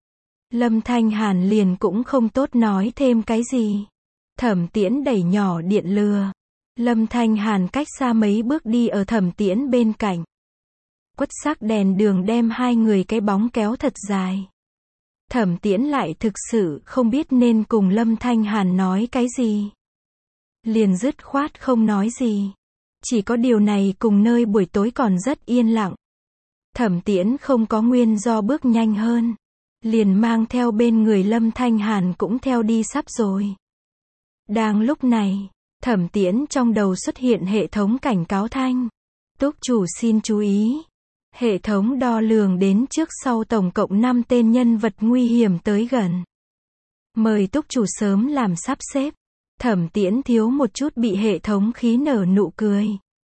Lâm Thanh Hàn liền cũng không tốt nói thêm cái gì. Thẩm Tiễn đẩy nhỏ điện lừa. Lâm Thanh Hàn cách xa mấy bước đi ở Thẩm Tiễn bên cạnh. Quất sắc đèn đường đem hai người cái bóng kéo thật dài. Thẩm Tiễn lại thực sự không biết nên cùng Lâm Thanh Hàn nói cái gì. Liền dứt khoát không nói gì. Chỉ có điều này cùng nơi buổi tối còn rất yên lặng. Thẩm Tiễn không có nguyên do bước nhanh hơn. Liền mang theo bên người Lâm Thanh Hàn cũng theo đi sắp rồi. Đang lúc này, Thẩm Tiễn trong đầu xuất hiện hệ thống cảnh cáo thanh. Túc chủ xin chú ý. Hệ thống đo lường đến trước sau tổng cộng 5 tên nhân vật nguy hiểm tới gần. Mời túc chủ sớm làm sắp xếp. Thẩm Tiễn thiếu một chút bị hệ thống khí nở nụ cười.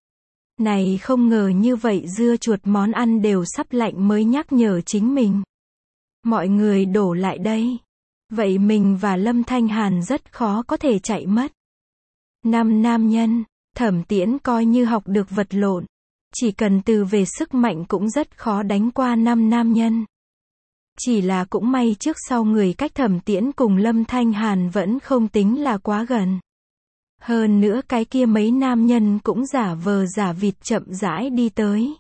Này không ngờ như vậy dưa chuột món ăn đều sắp lạnh mới nhắc nhở chính mình. Mọi người đổ lại đây. Vậy mình và Lâm Thanh Hàn rất khó có thể chạy mất. 5 nam nhân, Thẩm Tiễn coi như học được vật lộn. Chỉ cần từ về sức mạnh cũng rất khó đánh qua 5 nam nhân. Chỉ là cũng may trước sau người cách Thẩm Tiễn cùng Lâm Thanh Hàn vẫn không tính là quá gần. Hơn nữa cái kia mấy nam nhân cũng giả vờ giả vịt chậm rãi đi tới.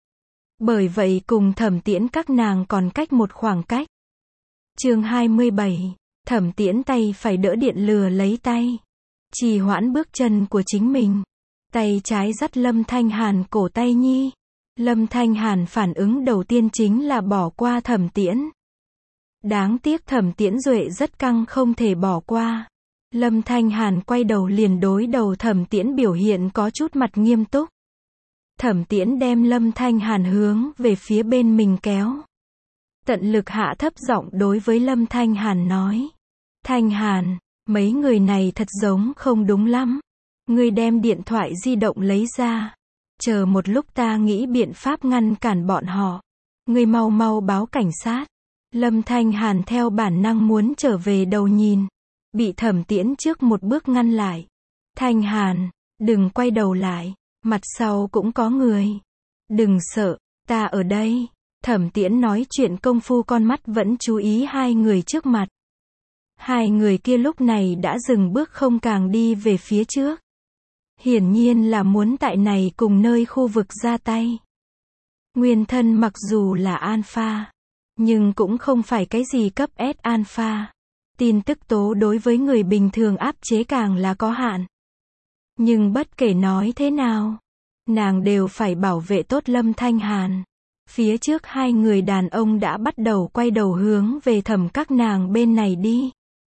Bởi vậy cùng Thẩm Tiễn các nàng còn cách một khoảng cách. Chương 27, Thẩm Tiễn tay phải đỡ điện lừa lấy tay. Trì hoãn bước chân của chính mình. Tay trái dắt Lâm Thanh Hàn cổ tay nhi. Lâm Thanh Hàn phản ứng đầu tiên chính là bỏ qua Thẩm Tiễn. Đáng tiếc Thẩm Tiễn duệ rất căng không thể bỏ qua. Lâm Thanh Hàn quay đầu liền đối đầu Thẩm Tiễn biểu hiện có chút mặt nghiêm túc. Thẩm Tiễn đem Lâm Thanh Hàn hướng về phía bên mình kéo. Tận lực hạ thấp giọng đối với Lâm Thanh Hàn nói. Thanh Hàn, mấy người này thật giống không đúng lắm. Ngươi đem điện thoại di động lấy ra. Chờ một lúc ta nghĩ biện pháp ngăn cản bọn họ. Ngươi mau mau báo cảnh sát. Lâm Thanh Hàn theo bản năng muốn trở về đầu nhìn. Bị Thẩm Tiễn trước một bước ngăn lại. Thanh Hàn, đừng quay đầu lại. Mặt sau cũng có người. Đừng sợ, ta ở đây. Thẩm Tiễn nói chuyện công phu con mắt vẫn chú ý hai người trước mặt. Hai người kia lúc này đã dừng bước không càng đi về phía trước. Hiển nhiên là muốn tại này cùng nơi khu vực ra tay. Nguyên thân mặc dù là alpha, nhưng cũng không phải cái gì cấp S alpha. Tin tức tố đối với người bình thường áp chế càng là có hạn. Nhưng bất kể nói thế nào, nàng đều phải bảo vệ tốt Lâm Thanh Hàn. Phía trước hai người đàn ông đã bắt đầu quay đầu hướng về Thẩm các nàng bên này đi.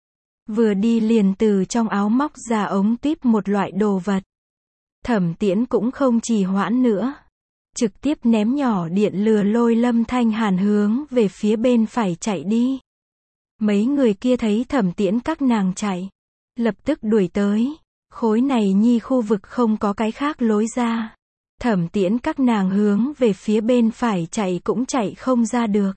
Vừa đi liền từ trong áo móc ra ống tuyếp một loại đồ vật. Thẩm Tiễn cũng không trì hoãn nữa. Trực tiếp ném nhỏ điện lừa lôi Lâm Thanh Hàn hướng về phía bên phải chạy đi. Mấy người kia thấy Thẩm Tiễn các nàng chạy. Lập tức đuổi tới. Khối này nhi khu vực không có cái khác lối ra. Thẩm Tiễn các nàng hướng về phía bên phải chạy cũng chạy không ra được.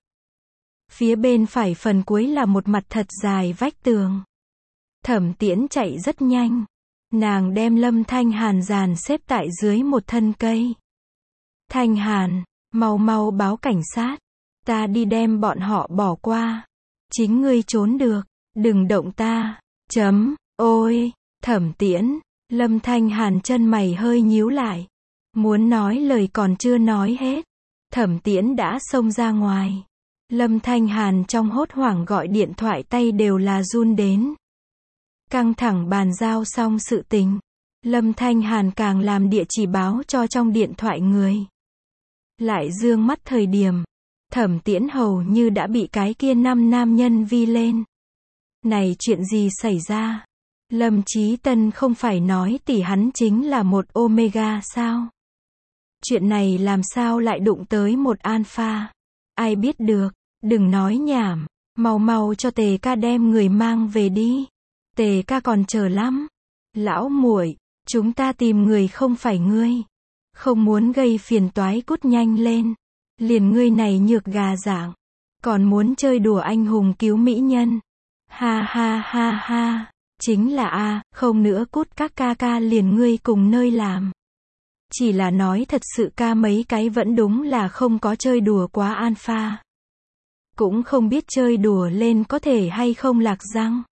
Phía bên phải phần cuối là một mặt thật dài vách tường. Thẩm Tiễn chạy rất nhanh. Nàng đem Lâm Thanh Hàn dàn xếp tại dưới một thân cây. Thanh Hàn, mau mau báo cảnh sát. Ta đi đem bọn họ bỏ qua. Chính ngươi trốn được. Đừng động ta. Ôi, Thẩm Tiễn, Lâm Thanh Hàn chân mày hơi nhíu lại. Muốn nói lời còn chưa nói hết. Thẩm Tiễn đã xông ra ngoài. Lâm Thanh Hàn trong hốt hoảng gọi điện thoại tay đều là run đến. Căng thẳng bàn giao xong sự tình. Lâm Thanh Hàn càng làm địa chỉ báo cho trong điện thoại người. Lại dương mắt thời điểm. Thẩm Tiễn hầu như đã bị cái kia 5 nam nhân vi lên. Này chuyện gì xảy ra? Lâm Chí Tân không phải nói tỷ hắn chính là một Omega sao? Chuyện này làm sao lại đụng tới một Alpha? Ai biết được, đừng nói nhảm, mau mau cho Tề ca đem người mang về đi. Tề ca còn chờ lắm. Lão muội, chúng ta tìm người không phải ngươi. Không muốn gây phiền toái cút nhanh lên. Liền ngươi này nhược gà dạng. Còn muốn chơi đùa anh hùng cứu mỹ nhân. Ha ha ha ha. Chính là không nữa cút các ca ca liền ngươi cùng nơi làm. Chỉ là nói thật sự ca mấy cái vẫn đúng là không có chơi đùa quá Alpha. Cũng không biết chơi đùa lên có thể hay không lạc răng.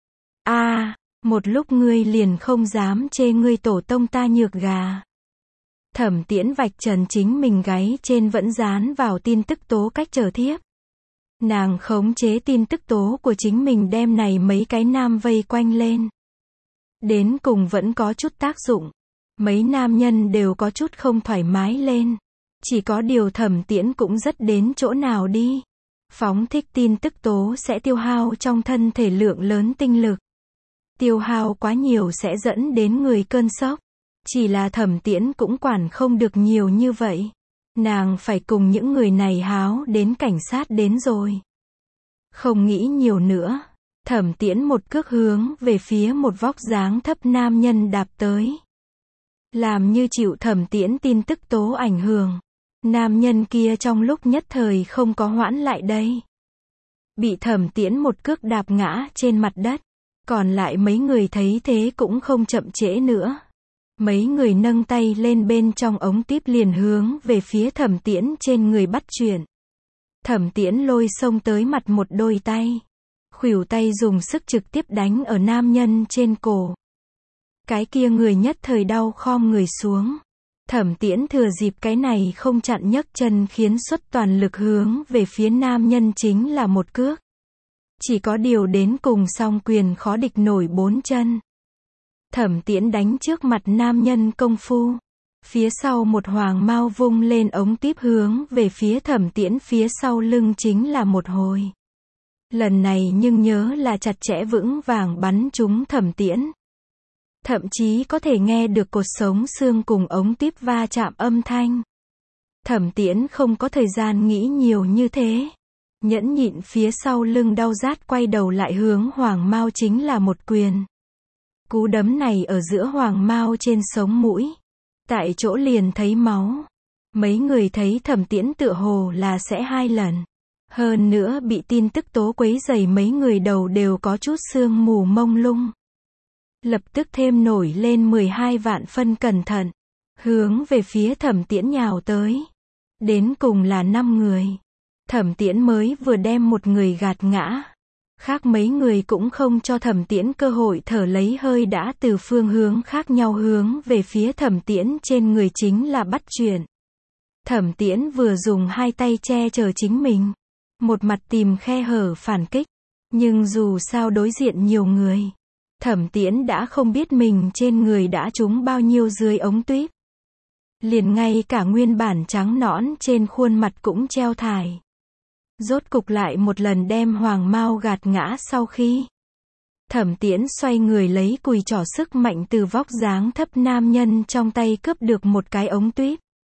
Một lúc ngươi liền không dám chê ngươi tổ tông ta nhược gà. Thẩm Tiễn vạch trần chính mình gáy trên vẫn dán vào tin tức tố cách trở thiếp. Nàng khống chế tin tức tố của chính mình đem này mấy cái nam vây quanh lên. Đến cùng vẫn có chút tác dụng. Mấy nam nhân đều có chút không thoải mái lên. Chỉ có điều Thẩm Tiễn cũng rất đến chỗ nào đi. Phóng thích tin tức tố sẽ tiêu hao trong thân thể lượng lớn tinh lực. Tiêu hao quá nhiều sẽ dẫn đến người cơn sốc. Chỉ là Thẩm Tiễn cũng quản không được nhiều như vậy. Nàng phải cùng những người này háo đến cảnh sát đến rồi. Không nghĩ nhiều nữa. Thẩm Tiễn một cước hướng về phía một vóc dáng thấp nam nhân đạp tới. Làm như chịu Thẩm Tiễn tin tức tố ảnh hưởng. Nam nhân kia trong lúc nhất thời không có hoãn lại đây. Bị Thẩm Tiễn một cước đạp ngã trên mặt đất. Còn lại mấy người thấy thế cũng không chậm trễ nữa. Mấy người nâng tay lên bên trong ống tiếp liền hướng về phía Thẩm Tiễn trên người bắt chuyện. Thẩm Tiễn lôi xông tới mặt một đôi tay. Khuỷu tay dùng sức trực tiếp đánh ở nam nhân trên cổ. Cái kia người nhất thời đau khom người xuống. Thẩm Tiễn thừa dịp cái này không chặn nhấc chân khiến xuất toàn lực hướng về phía nam nhân chính là một cước. Chỉ có điều đến cùng song quyền khó địch nổi 4 chân. Thẩm Tiễn đánh trước mặt nam nhân công phu. Phía sau một hoàng mao vung lên ống tiếp hướng về phía Thẩm Tiễn phía sau lưng chính là một hồi. Lần này nhưng nhớ là chặt chẽ vững vàng bắn trúng Thẩm Tiễn. Thậm chí có thể nghe được cột sống xương cùng ống tiếp va chạm âm thanh. Thẩm Tiễn không có thời gian nghĩ nhiều như thế. Nhẫn nhịn phía sau lưng đau rát quay đầu lại hướng hoàng mao chính là một quyền. Cú đấm này ở giữa hoàng mao trên sống mũi. Tại chỗ liền thấy máu. Mấy người thấy Thẩm Tiễn tựa hồ là sẽ 2 lần. Hơn nữa bị tin tức tố quấy rầy mấy người đầu đều có chút sương mù mông lung. Lập tức thêm nổi lên 12 vạn phân cẩn thận. Hướng về phía Thẩm Tiễn nhào tới. Đến cùng là 5 người. Thẩm Tiễn mới vừa đem một người gạt ngã. Khác mấy người cũng không cho Thẩm Tiễn cơ hội thở lấy hơi đã từ phương hướng khác nhau hướng về phía Thẩm Tiễn trên người chính là bắt chuyện. Thẩm Tiễn vừa dùng 2 tay che chở chính mình. Một mặt tìm khe hở phản kích. Nhưng dù sao đối diện nhiều người. Thẩm Tiễn đã không biết mình trên người đã trúng bao nhiêu dưới ống tuyếp. Liền ngay cả nguyên bản trắng nõn trên khuôn mặt cũng treo thải. Rốt cục lại một lần đem hoàng mao gạt ngã sau khi. Thẩm Tiễn xoay người lấy cùi trỏ sức mạnh từ vóc dáng thấp nam nhân trong tay cướp được một cái ống tuyếp.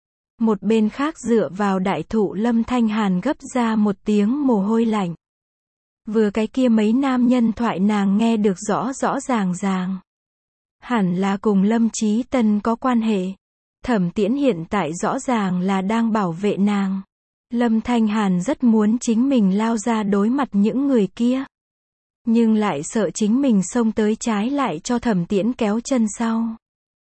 Một bên khác dựa vào đại thụ Lâm Thanh Hàn gấp ra một tiếng mồ hôi lạnh. Vừa cái kia mấy nam nhân thoại nàng nghe được rõ rõ ràng ràng. Hẳn là cùng Lâm Chí Tân có quan hệ. Thẩm Tiễn hiện tại rõ ràng là đang bảo vệ nàng. Lâm Thanh Hàn rất muốn chính mình lao ra đối mặt những người kia. Nhưng lại sợ chính mình xông tới trái lại cho Thẩm Tiễn kéo chân sau.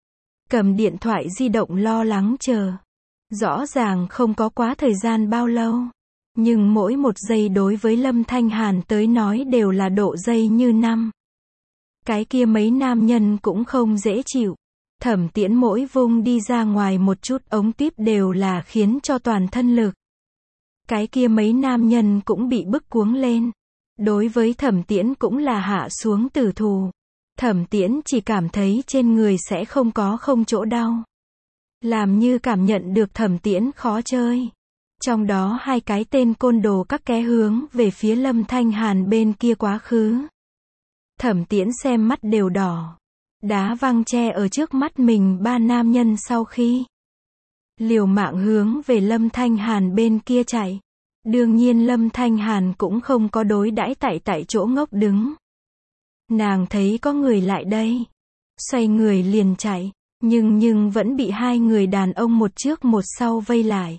Cầm điện thoại di động lo lắng chờ. Rõ ràng không có quá thời gian bao lâu. Nhưng mỗi một giây đối với Lâm Thanh Hàn tới nói đều là độ giây như năm. Cái kia mấy nam nhân cũng không dễ chịu. Thẩm Tiễn mỗi vung đi ra ngoài một chút ống tiếp đều là khiến cho toàn thân lực. Cái kia mấy nam nhân cũng bị bức cuống lên. Đối với Thẩm Tiễn cũng là hạ xuống tử thù. Thẩm Tiễn chỉ cảm thấy trên người sẽ không có không chỗ đau. Làm như cảm nhận được Thẩm Tiễn khó chơi. Trong đó hai cái tên côn đồ các ké hướng về phía Lâm Thanh Hàn bên kia quá khứ. Thẩm Tiễn xem mắt đều đỏ. Đá văng che ở trước mắt mình ba nam nhân sau khi liều mạng hướng về Lâm Thanh Hàn bên kia chạy. Đương nhiên Lâm Thanh Hàn cũng không có đối đãi tại chỗ ngốc đứng. Nàng thấy có người lại đây. Xoay người liền chạy. Nhưng vẫn bị hai người đàn ông một trước một sau vây lại.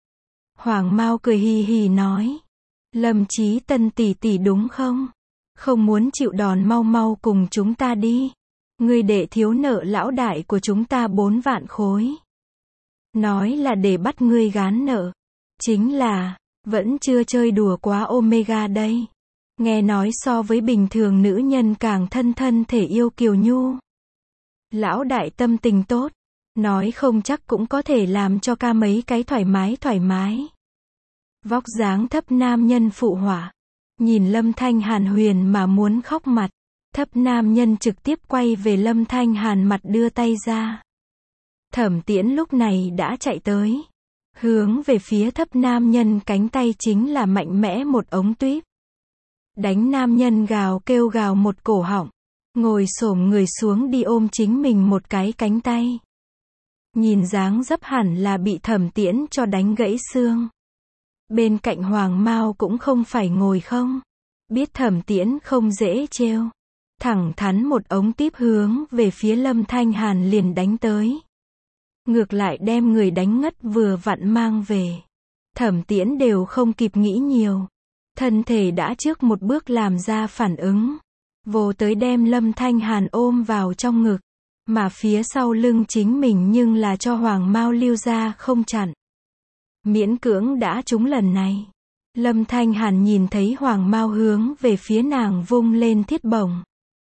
Hoàng Mao cười hì hì nói. Lâm Chí Tân tỷ tỷ đúng không? Không muốn chịu đòn mau mau cùng chúng ta đi. Ngươi để thiếu nợ lão đại của chúng ta 4 vạn khối. Nói là để bắt ngươi gán nợ. Chính là, vẫn chưa chơi đùa quá Omega đây. Nghe nói so với bình thường nữ nhân càng thân thể yêu kiều nhu. Lão đại tâm tình tốt. Nói không chắc cũng có thể làm cho ca mấy cái thoải mái. Vóc dáng thấp nam nhân phụ họa. Nhìn Lâm Thanh Hàn huyền mà muốn khóc mặt. Thấp nam nhân trực tiếp quay về Lâm Thanh Hàn mặt đưa tay ra. Thẩm Tiễn lúc này đã chạy tới. Hướng về phía thấp nam nhân cánh tay chính là mạnh mẽ một ống tuyếp. Đánh nam nhân gào kêu gào một cổ họng. Ngồi xổm người xuống đi ôm chính mình một cái cánh tay. Nhìn dáng dấp hẳn là bị Thẩm Tiễn cho đánh gãy xương. Bên cạnh Hoàng Mao cũng không phải ngồi không. Biết Thẩm Tiễn không dễ trêu. Thẳng thắn một ống tiếp hướng về phía Lâm Thanh Hàn liền đánh tới. Ngược lại đem người đánh ngất vừa vặn mang về. Thẩm Tiễn đều không kịp nghĩ nhiều. Thân thể đã trước một bước làm ra phản ứng. Vồ tới đem Lâm Thanh Hàn ôm vào trong ngực. Mà phía sau lưng chính mình nhưng là cho Hoàng Mao lưu ra không chặn. Miễn cưỡng đã trúng lần này. Lâm Thanh Hàn nhìn thấy Hoàng Mao hướng về phía nàng vung lên thiết bổng.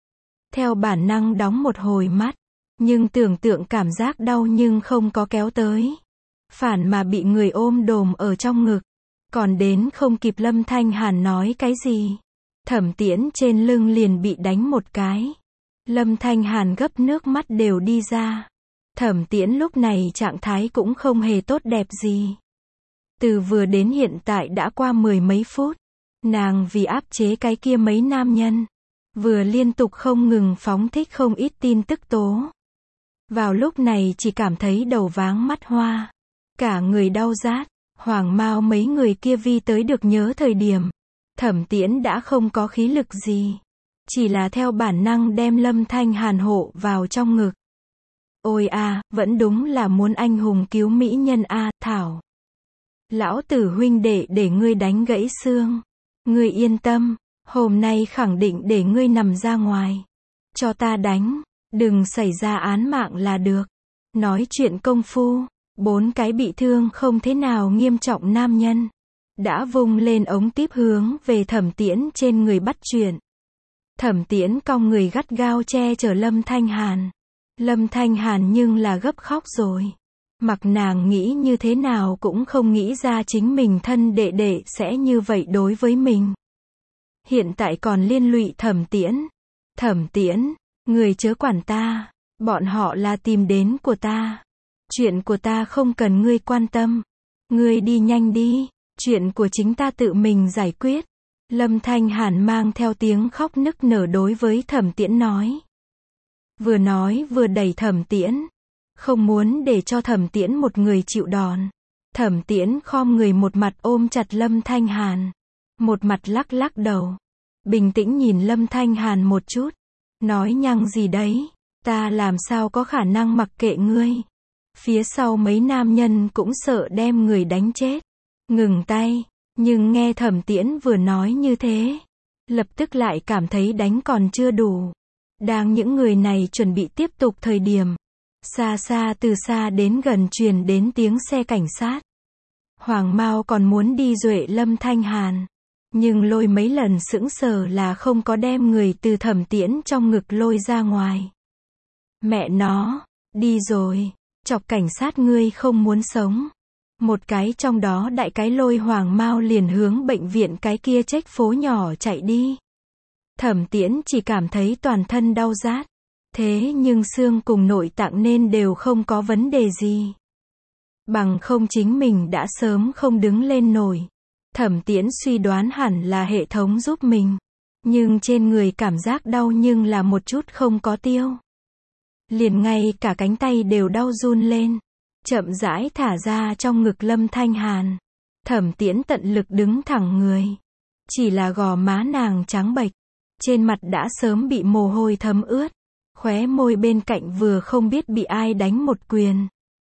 Theo bản năng đóng một hồi mắt. Nhưng tưởng tượng cảm giác đau nhưng không có kéo tới. Phản mà bị người ôm đồm ở trong ngực. Còn đến không kịp Lâm Thanh Hàn nói cái gì. Thẩm Tiễn trên lưng liền bị đánh một cái. Lâm Thanh Hàn gấp nước mắt đều đi ra. Thẩm Tiễn lúc này trạng thái cũng không hề tốt đẹp gì. Từ vừa đến hiện tại đã qua 10 mấy phút. Nàng vì áp chế cái kia mấy nam nhân. Vừa liên tục không ngừng phóng thích không ít tin tức tố. Vào lúc này chỉ cảm thấy đầu váng mắt hoa. Cả người đau rát. Hoàng Mao mấy người kia vi tới được nhớ thời điểm. Thẩm Tiễn đã không có khí lực gì. Chỉ là theo bản năng đem Lâm Thanh Hàn hộ vào trong ngực. Ôi a, vẫn đúng là muốn anh hùng cứu mỹ nhân a, Thảo. Lão tử huynh đệ để ngươi đánh gãy xương. Ngươi yên tâm, hôm nay khẳng định để ngươi nằm ra ngoài. Cho ta đánh, đừng xảy ra án mạng là được. Nói chuyện công phu, 4 cái bị thương không thế nào nghiêm trọng nam nhân. Đã vung lên ống tiếp hướng về Thẩm Tiễn trên người bắt chuyện. Thẩm Tiễn cong người gắt gao che chở Lâm Thanh Hàn. Lâm Thanh Hàn nhưng là gấp khóc rồi. Mặc nàng nghĩ như thế nào cũng không nghĩ ra chính mình thân đệ đệ sẽ như vậy đối với mình. Hiện tại còn liên lụy Thẩm Tiễn. Thẩm Tiễn, người chớ quản ta. Bọn họ là tìm đến của ta. Chuyện của ta không cần ngươi quan tâm. Ngươi đi nhanh đi. Chuyện của chính ta tự mình giải quyết. Lâm Thanh Hàn mang theo tiếng khóc nức nở đối với Thẩm Tiễn nói. Vừa nói vừa đẩy Thẩm Tiễn. Không muốn để cho Thẩm Tiễn một người chịu đòn. Thẩm Tiễn khom người một mặt ôm chặt Lâm Thanh Hàn. Một mặt lắc lắc đầu. Bình tĩnh nhìn Lâm Thanh Hàn một chút. Nói nhăng gì đấy. Ta làm sao có khả năng mặc kệ ngươi. Phía sau mấy nam nhân cũng sợ đem người đánh chết. Ngừng tay. Nhưng nghe Thẩm Tiễn vừa nói như thế. Lập tức lại cảm thấy đánh còn chưa đủ. Đang những người này chuẩn bị tiếp tục thời điểm. Xa xa từ xa đến gần truyền đến tiếng xe cảnh sát. Hoàng Mao còn muốn đi duệ Lâm Thanh Hàn. Nhưng lôi mấy lần sững sờ là không có đem người từ Thẩm Tiễn trong ngực lôi ra ngoài. Mẹ nó, đi rồi, chọc cảnh sát ngươi không muốn sống. Một cái trong đó đại cái lôi Hoàng Mao liền hướng bệnh viện cái kia trách phố nhỏ chạy đi. Thẩm Tiễn chỉ cảm thấy toàn thân đau rát. Thế nhưng xương cùng nội tạng nên đều không có vấn đề gì. Bằng không chính mình đã sớm không đứng lên nổi. Thẩm Tiễn suy đoán hẳn là hệ thống giúp mình. Nhưng trên người cảm giác đau nhưng là một chút không có tiêu. Liền ngay cả cánh tay đều đau run lên. Chậm rãi thả ra trong ngực Lâm Thanh Hàn. Thẩm Tiễn tận lực đứng thẳng người. Chỉ là gò má nàng trắng bệch. Trên mặt đã sớm bị mồ hôi thấm ướt. Khóe môi bên cạnh vừa không biết bị ai đánh một quyền.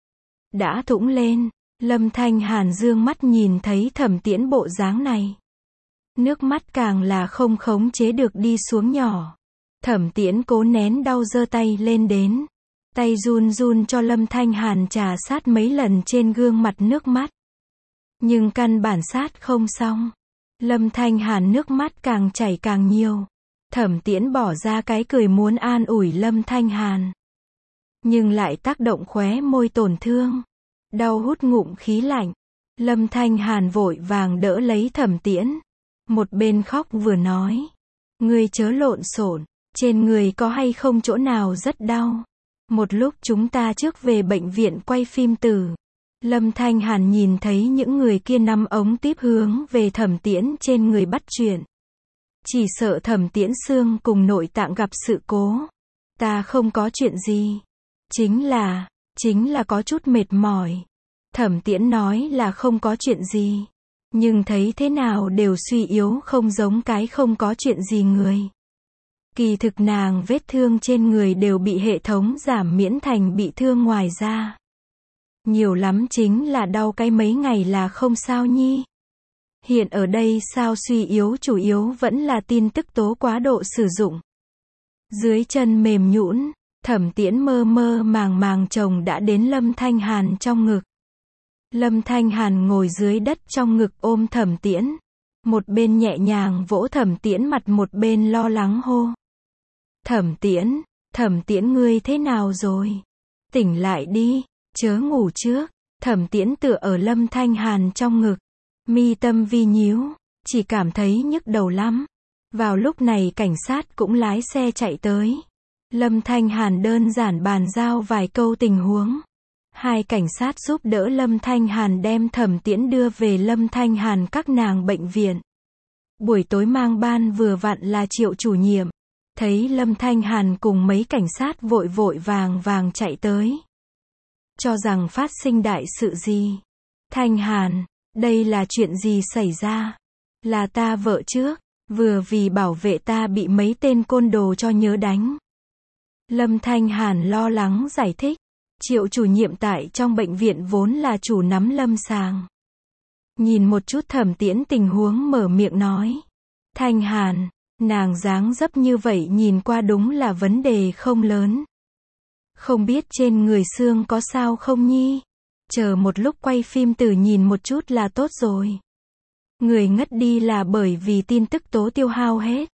Đã thũng lên. Lâm Thanh Hàn dương mắt nhìn thấy Thẩm Tiễn bộ dáng này. Nước mắt càng là không khống chế được đi xuống nhỏ. Thẩm Tiễn cố nén đau giơ tay lên đến. Tay run run cho Lâm Thanh Hàn trà sát mấy lần trên gương mặt nước mắt. Nhưng căn bản sát không xong. Lâm Thanh Hàn nước mắt càng chảy càng nhiều. Thẩm Tiễn bỏ ra cái cười muốn an ủi Lâm Thanh Hàn. Nhưng lại tác động khóe môi tổn thương. Đau hút ngụm khí lạnh. Lâm Thanh Hàn vội vàng đỡ lấy Thẩm Tiễn. Một bên khóc vừa nói. Ngươi chớ lộn xộn, trên người có hay không chỗ nào rất đau. Một lúc chúng ta trước về bệnh viện quay phim tử. Lâm Thanh Hàn nhìn thấy những người kia nắm ống tiếp hướng về Thẩm Tiễn trên người bắt chuyện. Chỉ sợ Thẩm Tiễn xương cùng nội tạng gặp sự cố. Ta không có chuyện gì. Chính là có chút mệt mỏi. Thẩm Tiễn nói là không có chuyện gì. Nhưng thấy thế nào đều suy yếu không giống cái không có chuyện gì người. Kỳ thực nàng vết thương trên người đều bị hệ thống giảm miễn thành bị thương ngoài da. Nhiều lắm chính là đau cái mấy ngày là không sao nhi. Hiện ở đây sao suy yếu chủ yếu vẫn là tin tức tố quá độ sử dụng. Dưới chân mềm nhũn, Thẩm Tiễn mơ mơ màng màng chồng đã đến Lâm Thanh Hàn trong ngực. Lâm Thanh Hàn ngồi dưới đất trong ngực ôm Thẩm Tiễn. Một bên nhẹ nhàng vỗ Thẩm Tiễn mặt một bên lo lắng hô. Thẩm Tiễn ngươi thế nào rồi? Tỉnh lại đi, chớ ngủ trước. Thẩm Tiễn tựa ở Lâm Thanh Hàn trong ngực. Mi tâm vi nhíu, chỉ cảm thấy nhức đầu lắm. Vào lúc này cảnh sát cũng lái xe chạy tới. Lâm Thanh Hàn đơn giản bàn giao vài câu tình huống. Hai cảnh sát giúp đỡ Lâm Thanh Hàn đem Thẩm Tiễn đưa về Lâm Thanh Hàn các nàng bệnh viện. Buổi tối mang ban vừa vặn là Triệu chủ nhiệm. Thấy Lâm Thanh Hàn cùng mấy cảnh sát vội vội vàng chạy tới. Cho rằng phát sinh đại sự gì. Thanh Hàn, đây là chuyện gì xảy ra? Là ta vợ trước, vừa vì bảo vệ ta bị mấy tên côn đồ cho nhớ đánh. Lâm Thanh Hàn lo lắng giải thích. Triệu chủ nhiệm tại trong bệnh viện vốn là chủ nắm lâm sàng. Nhìn một chút Thẩm Tiễn tình huống mở miệng nói. Thanh Hàn, nàng dáng dấp như vậy nhìn qua đúng là vấn đề không lớn. Không biết trên người xương có sao không nhi? Chờ một lúc quay phim tử nhìn một chút là tốt rồi. Người ngất đi là bởi vì tin tức tố tiêu hao hết.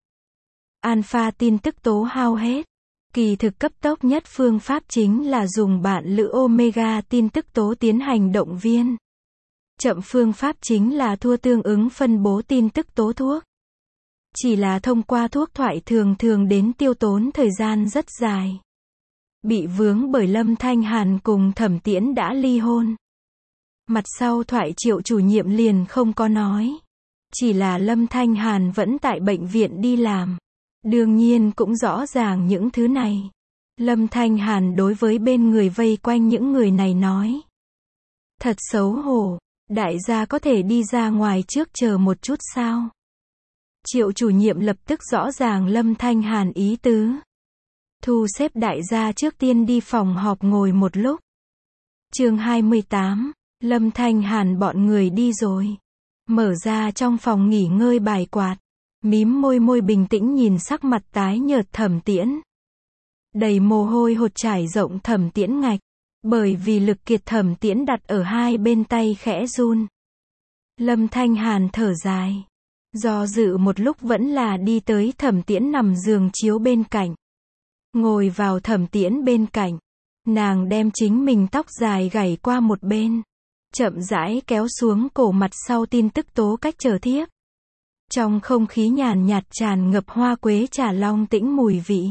Alpha tin tức tố hao hết. Kỳ thực cấp tốc nhất phương pháp chính là dùng bạn lữ omega tin tức tố tiến hành động viên. Chậm phương pháp chính là thua tương ứng phân bố tin tức tố thuốc. Chỉ là thông qua thuốc thoại thường đến tiêu tốn thời gian rất dài. Bị vướng bởi Lâm Thanh Hàn cùng Thẩm Tiễn đã ly hôn. Mặt sau thoại Triệu chủ nhiệm liền không có nói. Chỉ là Lâm Thanh Hàn vẫn tại bệnh viện đi làm. Đương nhiên cũng rõ ràng những thứ này. Lâm Thanh Hàn đối với bên người vây quanh những người này nói. Thật xấu hổ, đại gia có thể đi ra ngoài trước chờ một chút sao? Triệu chủ nhiệm lập tức rõ ràng Lâm Thanh Hàn ý tứ. Thu xếp đại gia trước tiên đi phòng họp ngồi một lúc. Chương 28, Lâm Thanh Hàn bọn người đi rồi. Mở ra trong phòng nghỉ ngơi bài quạt. Mím môi bình tĩnh nhìn sắc mặt tái nhợt Thẩm Tiễn. Đầy mồ hôi hột trải rộng Thẩm Tiễn ngạch. Bởi vì lực kiệt Thẩm Tiễn đặt ở hai bên tay khẽ run. Lâm Thanh Hàn thở dài. Do dự một lúc vẫn là đi tới Thẩm Tiễn nằm giường chiếu bên cạnh. Ngồi vào Thẩm Tiễn bên cạnh. Nàng đem chính mình tóc dài gảy qua một bên. Chậm rãi kéo xuống cổ mặt sau tin tức tố cách chờ thiếp. Trong không khí nhàn nhạt tràn ngập hoa quế trà long tĩnh mùi vị.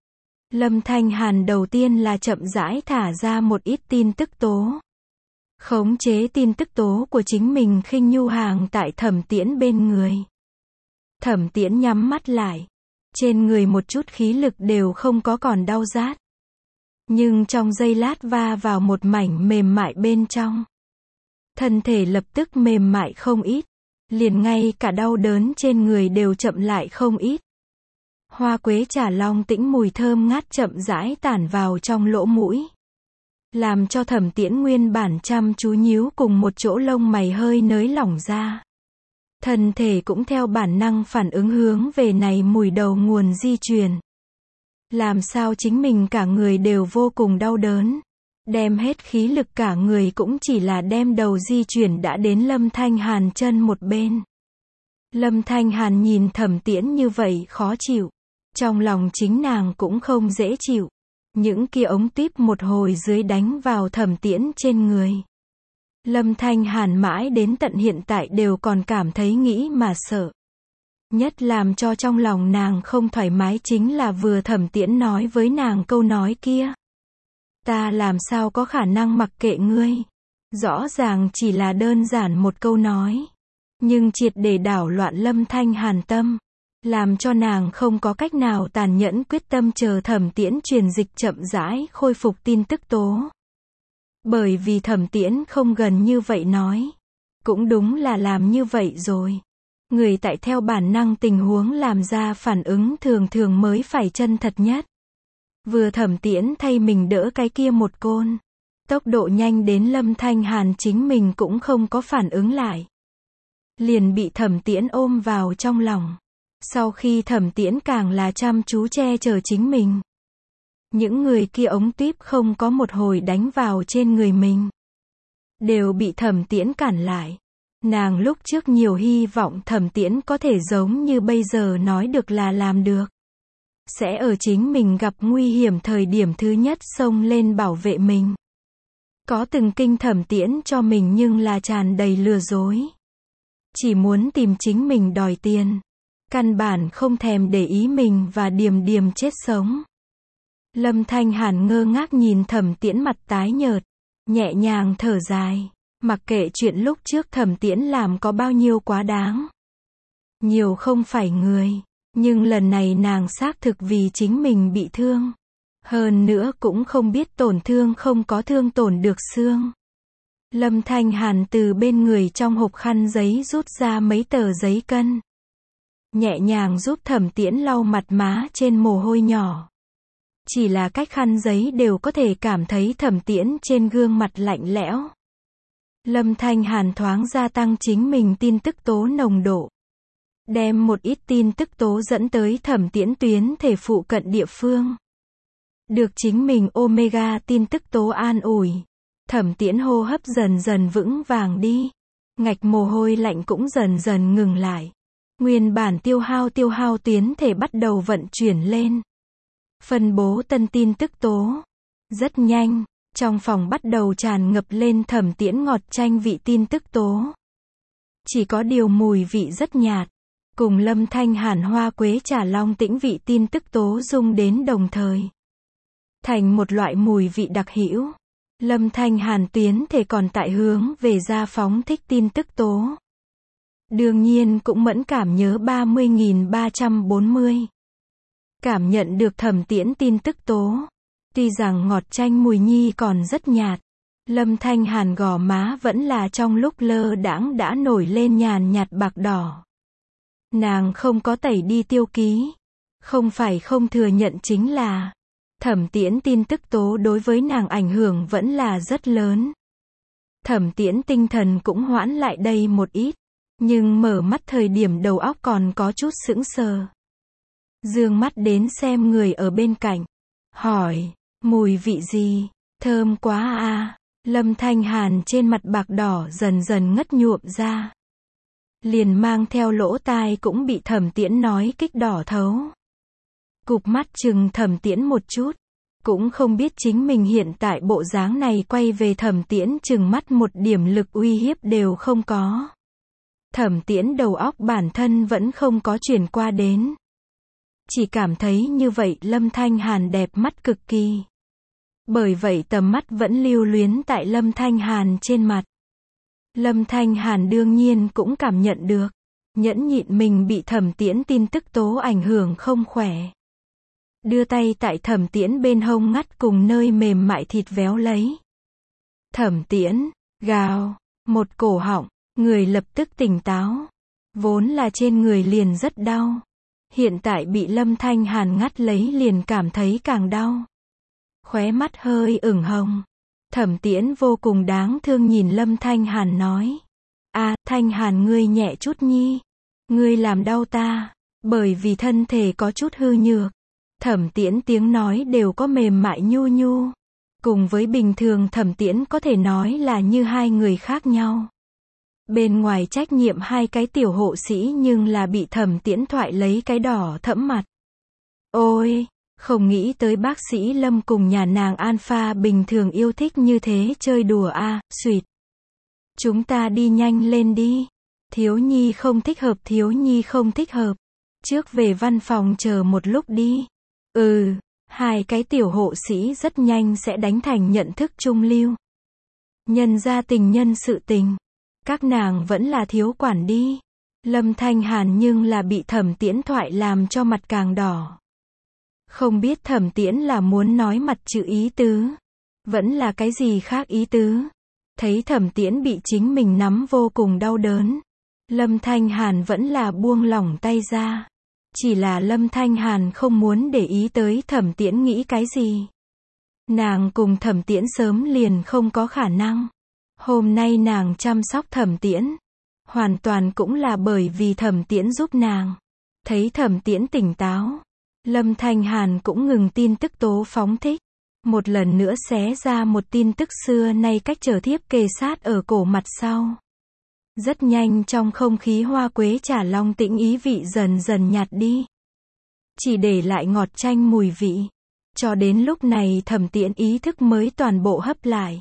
Lâm Thanh Hàn đầu tiên là chậm rãi thả ra một ít tin tức tố. Khống chế tin tức tố của chính mình khinh nhu hàng tại Thẩm Tiễn bên người. Thẩm Tiễn nhắm mắt lại. Trên người một chút khí lực đều không có, còn đau rát. Nhưng trong giây lát va vào một mảnh mềm mại bên trong. Thân thể lập tức mềm mại không ít. Liền ngay cả đau đớn trên người đều chậm lại không ít. Hoa quế trà long tĩnh mùi thơm ngát chậm rãi tản vào trong lỗ mũi. Làm cho Thẩm Tiễn nguyên bản chăm chú nhíu cùng một chỗ lông mày hơi nới lỏng ra. Thân thể cũng theo bản năng phản ứng hướng về này mùi đầu nguồn di truyền. Làm sao chính mình cả người đều vô cùng đau đớn. Đem hết khí lực cả người cũng chỉ là đem đầu di chuyển đã đến Lâm Thanh Hàn chân một bên. Lâm Thanh Hàn nhìn Thẩm Tiễn như vậy khó chịu. Trong lòng chính nàng cũng không dễ chịu. Những kia ống típ một hồi dưới đánh vào Thẩm Tiễn trên người. Lâm Thanh Hàn mãi đến tận hiện tại đều còn cảm thấy nghĩ mà sợ. Nhất làm cho trong lòng nàng không thoải mái chính là vừa Thẩm Tiễn nói với nàng câu nói kia. Ta làm sao có khả năng mặc kệ ngươi. Rõ ràng chỉ là đơn giản một câu nói. Nhưng triệt để đảo loạn Lâm Thanh Hàn tâm. Làm cho nàng không có cách nào tàn nhẫn quyết tâm chờ Thẩm Tiễn truyền dịch chậm rãi khôi phục tin tức tố. Bởi vì Thẩm Tiễn không gần như vậy nói. Cũng đúng là làm như vậy rồi. Người tại theo bản năng tình huống làm ra phản ứng thường thường mới phải chân thật nhất. Vừa Thẩm Tiễn thay mình đỡ cái kia một côn. Tốc độ nhanh đến Lâm Thanh Hàn chính mình cũng không có phản ứng lại. Liền bị Thẩm Tiễn ôm vào trong lòng. Sau khi Thẩm Tiễn càng là chăm chú che chở chính mình. Những người kia ống típ không có một hồi đánh vào trên người mình. Đều bị Thẩm Tiễn cản lại. Nàng lúc trước nhiều hy vọng Thẩm Tiễn có thể giống như bây giờ nói được là làm được. Sẽ ở chính mình gặp nguy hiểm thời điểm thứ nhất xông lên bảo vệ mình. Có từng kinh Thẩm Tiễn cho mình nhưng là tràn đầy lừa dối. Chỉ muốn tìm chính mình đòi tiền. Căn bản không thèm để ý mình và Điềm Điềm chết sống. Lâm Thanh Hàn ngơ ngác nhìn Thẩm Tiễn mặt tái nhợt. Nhẹ nhàng thở dài. Mặc kệ chuyện lúc trước Thẩm Tiễn làm có bao nhiêu quá đáng. Nhiều không phải người. Nhưng lần này nàng xác thực vì chính mình bị thương. Hơn nữa cũng không biết tổn thương không có thương tổn được xương. Lâm Thanh Hàn từ bên người trong hộp khăn giấy rút ra mấy tờ giấy cân. Nhẹ nhàng giúp Thẩm Tiễn lau mặt má trên mồ hôi nhỏ. Chỉ là cách khăn giấy đều có thể cảm thấy Thẩm Tiễn trên gương mặt lạnh lẽo. Lâm Thanh Hàn thoáng gia tăng chính mình tin tức tố nồng độ. Đem một ít tin tức tố dẫn tới Thẩm Tiễn tuyến thể phụ cận địa phương. Được chính mình omega tin tức tố an ủi. Thẩm Tiễn hô hấp dần dần vững vàng đi. Ngạch mồ hôi lạnh cũng dần dần ngừng lại. Nguyên bản tiêu hao tuyến thể bắt đầu vận chuyển lên. Phân bố tân tin tức tố. Rất nhanh, trong phòng bắt đầu tràn ngập lên Thẩm Tiễn ngọt chanh vị tin tức tố. Chỉ có điều mùi vị rất nhạt. Cùng Lâm Thanh Hàn hoa quế trà long tĩnh vị tin tức tố dung đến đồng thời. Thành một loại mùi vị đặc hữu. Lâm Thanh Hàn tuyến thể còn tại hướng về ra phóng thích tin tức tố. Đương nhiên cũng mẫn cảm nhớ 30.340. Cảm nhận được Thẩm Tiễn tin tức tố. Tuy rằng ngọt chanh mùi nhi còn rất nhạt. Lâm Thanh Hàn gò má vẫn là trong lúc lơ đãng đã nổi lên nhàn nhạt bạc đỏ. Nàng không có tẩy đi tiêu ký. Không phải không thừa nhận chính là Thẩm Tiễn tin tức tố đối với nàng ảnh hưởng vẫn là rất lớn. Thẩm Tiễn tinh thần cũng hoãn lại đây một ít. Nhưng mở mắt thời điểm đầu óc còn có chút sững sờ. Dương mắt đến xem người ở bên cạnh. Hỏi, mùi vị gì? Thơm quá à. Lâm Thanh Hàn trên mặt bạc đỏ dần dần ngất nhuộm ra. liền mang theo lỗ tai cũng bị Thẩm Tiễn nói kích đỏ thấu. Cụp mắt chừng Thẩm Tiễn một chút, cũng không biết chính mình hiện tại bộ dáng này quay về Thẩm Tiễn chừng mắt một điểm lực uy hiếp đều không có. Thẩm Tiễn đầu óc bản thân vẫn không có chuyển qua đến. Chỉ cảm thấy như vậy Lâm Thanh Hàn đẹp mắt cực kỳ. Bởi vậy tầm mắt vẫn lưu luyến tại Lâm Thanh Hàn trên mặt. Lâm Thanh Hàn đương nhiên cũng cảm nhận được, nhẫn nhịn mình bị Thẩm Tiễn tin tức tố ảnh hưởng không khỏe. Đưa tay tại Thẩm Tiễn bên hông ngắt cùng nơi mềm mại thịt véo lấy. Thẩm Tiễn, gào, một cổ họng, người lập tức tỉnh táo. Vốn là trên người liền rất đau. Hiện tại bị Lâm Thanh Hàn ngắt lấy liền cảm thấy càng đau. Khóe mắt hơi ửng hồng. Thẩm Tiễn vô cùng đáng thương nhìn Lâm Thanh Hàn nói. Thanh Hàn ngươi nhẹ chút nhi. Ngươi làm đau ta. Bởi vì thân thể có chút hư nhược. Thẩm Tiễn tiếng nói đều có mềm mại nhu nhu. Cùng với bình thường Thẩm Tiễn có thể nói là như hai người khác nhau. Bên ngoài trách nhiệm hai cái tiểu hộ sĩ nhưng là bị Thẩm Tiễn thoại lấy cái đỏ thẫm mặt. Ôi, không nghĩ tới bác sĩ Lâm cùng nhà nàng Alpha bình thường yêu thích như thế chơi đùa suýt. Chúng ta đi nhanh lên đi. Thiếu nhi không thích hợp, thiếu nhi không thích hợp. Trước về văn phòng chờ một lúc đi. Hai cái tiểu hộ sĩ rất nhanh sẽ đánh thành nhận thức trung lưu. Nhân ra tình nhân sự tình. Các nàng vẫn là thiếu quản đi. Lâm Thanh Hàn nhưng là bị Thẩm Tiễn thoại làm cho mặt càng đỏ. Không biết Thẩm Tiễn là muốn nói mặt chữ ý tứ. Vẫn là cái gì khác ý tứ. Thấy Thẩm Tiễn bị chính mình nắm vô cùng đau đớn. Lâm Thanh Hàn vẫn là buông lỏng tay ra. Chỉ là Lâm Thanh Hàn không muốn để ý tới Thẩm Tiễn nghĩ cái gì. Nàng cùng Thẩm Tiễn sớm liền không có khả năng. Hôm nay nàng chăm sóc Thẩm Tiễn. Hoàn toàn cũng là bởi vì Thẩm Tiễn giúp nàng. Thấy Thẩm Tiễn tỉnh táo. Lâm Thanh Hàn cũng ngừng tin tức tố phóng thích. Một lần nữa xé ra một tin tức xưa nay cách trở thiếp kề sát ở cổ mặt sau. Rất nhanh trong không khí hoa quế trà long tĩnh ý vị dần dần nhạt đi. Chỉ để lại ngọt chanh mùi vị. Cho đến lúc này Thẩm Tiễn ý thức mới toàn bộ hấp lại.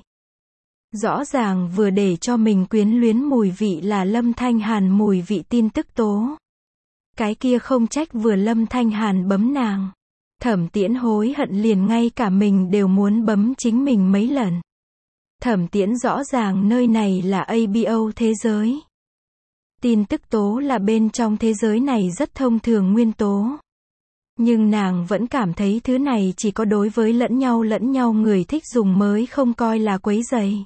Rõ ràng vừa để cho mình quyến luyến mùi vị là Lâm Thanh Hàn mùi vị tin tức tố. Cái kia không trách vừa Lâm Thanh Hàn bấm nàng. Thẩm Tiễn hối hận liền ngay cả mình đều muốn bấm chính mình mấy lần. Thẩm Tiễn rõ ràng nơi này là ABO thế giới. Tin tức tố là bên trong thế giới này rất thông thường nguyên tố. Nhưng nàng vẫn cảm thấy thứ này chỉ có đối với lẫn nhau người thích dùng mới không coi là quấy rầy.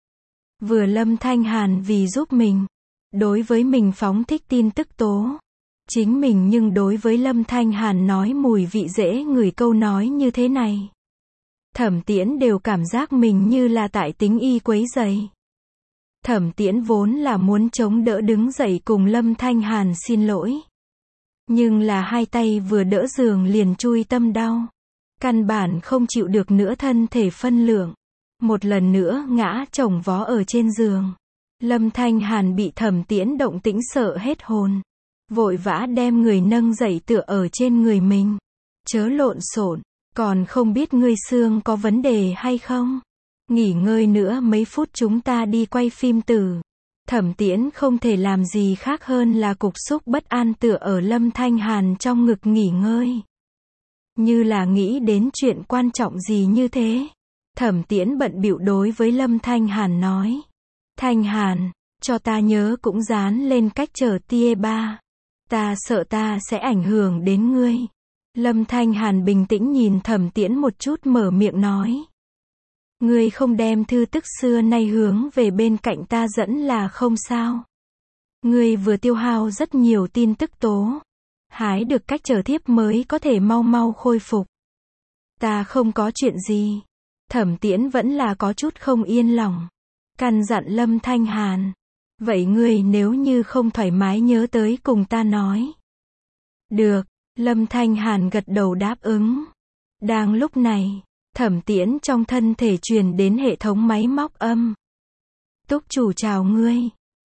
Vừa Lâm Thanh Hàn vì giúp mình. Đối với mình phóng thích tin tức tố. Chính mình nhưng đối với Lâm Thanh Hàn nói mùi vị dễ ngửi câu nói như thế này. Thẩm Tiễn đều cảm giác mình như là tại tính y quấy rầy. Thẩm Tiễn vốn là muốn chống đỡ đứng dậy cùng Lâm Thanh Hàn xin lỗi. Nhưng là hai tay vừa đỡ giường liền chui tâm đau. Căn bản không chịu được nữa thân thể phân lượng. Một lần nữa ngã chồng vó ở trên giường. Lâm Thanh Hàn bị Thẩm Tiễn động tĩnh sợ hết hồn. Vội vã đem người nâng dậy tựa ở trên người mình. Chớ lộn xộn, còn không biết ngươi xương có vấn đề hay không? Nghỉ ngơi nữa mấy phút chúng ta đi quay phim tử. Thẩm Tiễn không thể làm gì khác hơn là cục xúc bất an tựa ở Lâm Thanh Hàn trong ngực nghỉ ngơi. Như là nghĩ đến chuyện quan trọng gì như thế. Thẩm Tiễn bận bịu đối với Lâm Thanh Hàn nói. Thanh Hàn, cho ta nhớ cũng dán lên cách trở tia 3. Ta sợ ta sẽ ảnh hưởng đến ngươi. Lâm Thanh Hàn bình tĩnh nhìn Thẩm Tiễn một chút mở miệng nói. Ngươi không đem thư tức xưa nay hướng về bên cạnh ta dẫn là không sao. Ngươi vừa tiêu hao rất nhiều tin tức tố. Hái được cách trở thiếp mới có thể mau mau khôi phục. Ta không có chuyện gì. Thẩm Tiễn vẫn là có chút không yên lòng. Căn dặn Lâm Thanh Hàn. Vậy ngươi nếu như không thoải mái nhớ tới cùng ta nói. Được, Lâm Thanh Hàn gật đầu đáp ứng. Đang lúc này, Thẩm Tiễn trong thân thể truyền đến hệ thống máy móc âm. Túc chủ chào ngươi.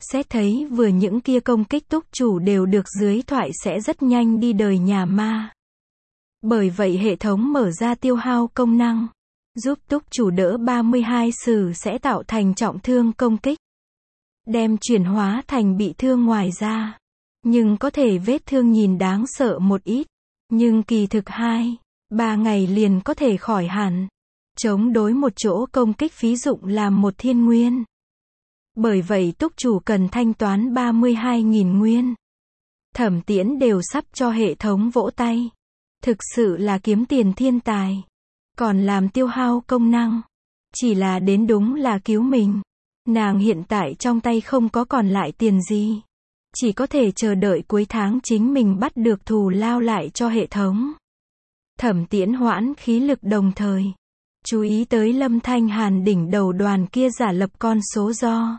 Xét thấy vừa những kia công kích túc chủ đều được dưới thoại sẽ rất nhanh đi đời nhà ma. Bởi vậy hệ thống mở ra tiêu hao công năng, giúp túc chủ đỡ 32 sử sẽ tạo thành trọng thương công kích. Đem chuyển hóa thành bị thương ngoài ra. Nhưng có thể vết thương nhìn đáng sợ một ít. Nhưng kỳ thực 2-3 ngày liền có thể khỏi hẳn. Chống đối một chỗ công kích phí dụng làm một thiên nguyên. Bởi vậy túc chủ cần thanh toán 32.000 nguyên. Thẩm Tiễn đều sắp cho hệ thống vỗ tay. Thực sự là kiếm tiền thiên tài. Còn làm tiêu hao công năng. Chỉ là đến đúng là cứu mình. Nàng hiện tại trong tay không có còn lại tiền gì. Chỉ có thể chờ đợi cuối tháng chính mình bắt được thù lao lại cho hệ thống. Thẩm Tiễn hoãn khí lực đồng thời. Chú ý tới Lâm Thanh Hàn đỉnh đầu đoàn kia giả lập con số do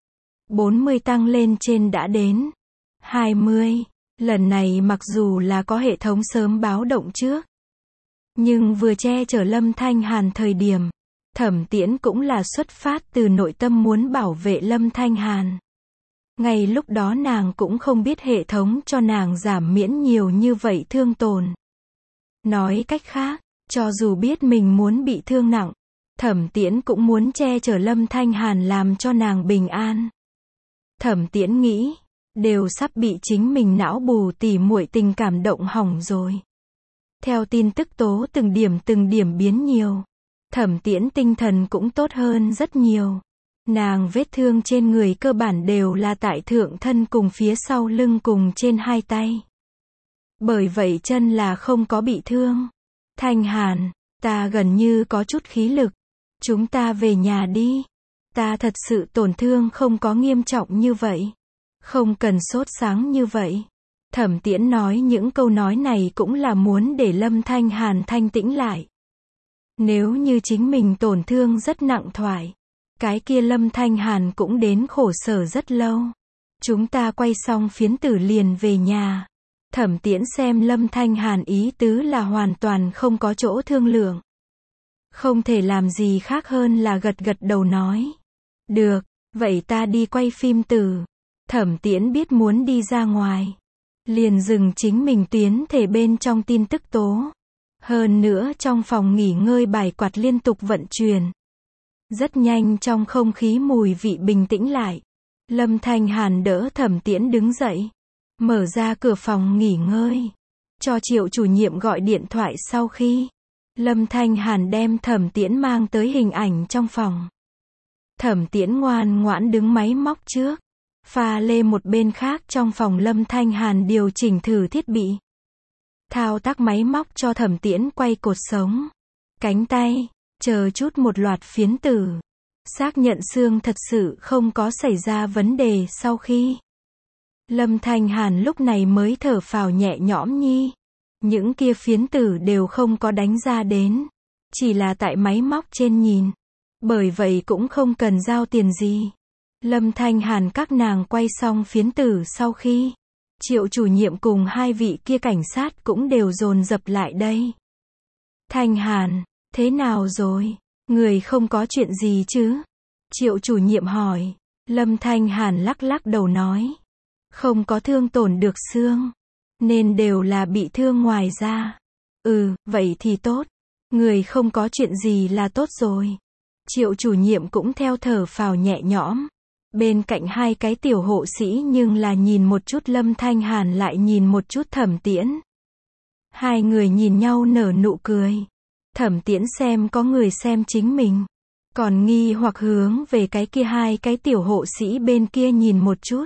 40 tăng lên trên đã đến 20. Lần này mặc dù là có hệ thống sớm báo động trước. Nhưng vừa che chở Lâm Thanh Hàn thời điểm. Thẩm Tiễn cũng là xuất phát từ nội tâm muốn bảo vệ Lâm Thanh Hàn. Ngay lúc đó nàng cũng không biết hệ thống cho nàng giảm miễn nhiều như vậy thương tổn. Nói cách khác, cho dù biết mình muốn bị thương nặng, Thẩm Tiễn cũng muốn che chở Lâm Thanh Hàn làm cho nàng bình an. Thẩm Tiễn nghĩ, đều sắp bị chính mình não bù tỉ muội tình cảm động hỏng rồi. Theo tin tức tố từng điểm biến nhiều, Thẩm Tiễn tinh thần cũng tốt hơn rất nhiều. Nàng vết thương trên người cơ bản đều là tại thượng thân cùng phía sau lưng cùng trên hai tay. Bởi vậy chân là không có bị thương. Thanh Hàn, ta gần như có chút khí lực. Chúng ta về nhà đi. Ta thật sự tổn thương không có nghiêm trọng như vậy. Không cần sốt sáng như vậy. Thẩm Tiễn nói những câu nói này cũng là muốn để Lâm Thanh Hàn thanh tĩnh lại. Nếu như chính mình tổn thương rất nặng thoại, cái kia Lâm Thanh Hàn cũng đến khổ sở rất lâu. Chúng ta quay xong phiến tử liền về nhà. Thẩm Tiễn xem Lâm Thanh Hàn ý tứ là hoàn toàn không có chỗ thương lượng. Không thể làm gì khác hơn là gật gật đầu nói. Được, vậy ta đi quay phim tử. Thẩm Tiễn biết muốn đi ra ngoài. Liền dừng chính mình tiến thể bên trong tin tức tố. Hơn nữa trong phòng nghỉ ngơi bài quạt liên tục vận chuyển. Rất nhanh trong không khí mùi vị bình tĩnh lại. Lâm Thanh Hàn đỡ Thẩm Tiễn đứng dậy. Mở ra cửa phòng nghỉ ngơi. Cho Triệu chủ nhiệm gọi điện thoại sau khi. Lâm Thanh Hàn đem Thẩm Tiễn mang tới hình ảnh trong phòng. Thẩm Tiễn ngoan ngoãn đứng máy móc trước. Pha lê một bên khác trong phòng Lâm Thanh Hàn điều chỉnh thử thiết bị. Thao tác máy móc cho Thẩm Tiễn quay cột sống. Cánh tay. Chờ chút một loạt phiến tử. Xác nhận xương thật sự không có xảy ra vấn đề sau khi. Lâm Thanh Hàn lúc này mới thở phào nhẹ nhõm nhi. Những kia phiến tử đều không có đánh ra đến. Chỉ là tại máy móc trên nhìn. Bởi vậy cũng không cần giao tiền gì. Lâm Thanh Hàn các nàng quay xong phiến tử sau khi. Triệu chủ nhiệm cùng hai vị kia cảnh sát cũng đều dồn dập lại đây. Thanh Hàn, thế nào rồi? Người không có chuyện gì chứ? Triệu chủ nhiệm hỏi. Lâm Thanh Hàn lắc lắc đầu nói. Không có thương tổn được xương. Nên đều là bị thương ngoài da. Vậy thì tốt. Người không có chuyện gì là tốt rồi. Triệu chủ nhiệm cũng theo thở phào nhẹ nhõm. Bên cạnh hai cái tiểu hộ sĩ nhưng là nhìn một chút Lâm Thanh Hàn lại nhìn một chút Thẩm Tiễn. Hai người nhìn nhau nở nụ cười. Thẩm Tiễn xem có người xem chính mình. Còn nghi hoặc hướng về cái kia hai cái tiểu hộ sĩ bên kia nhìn một chút.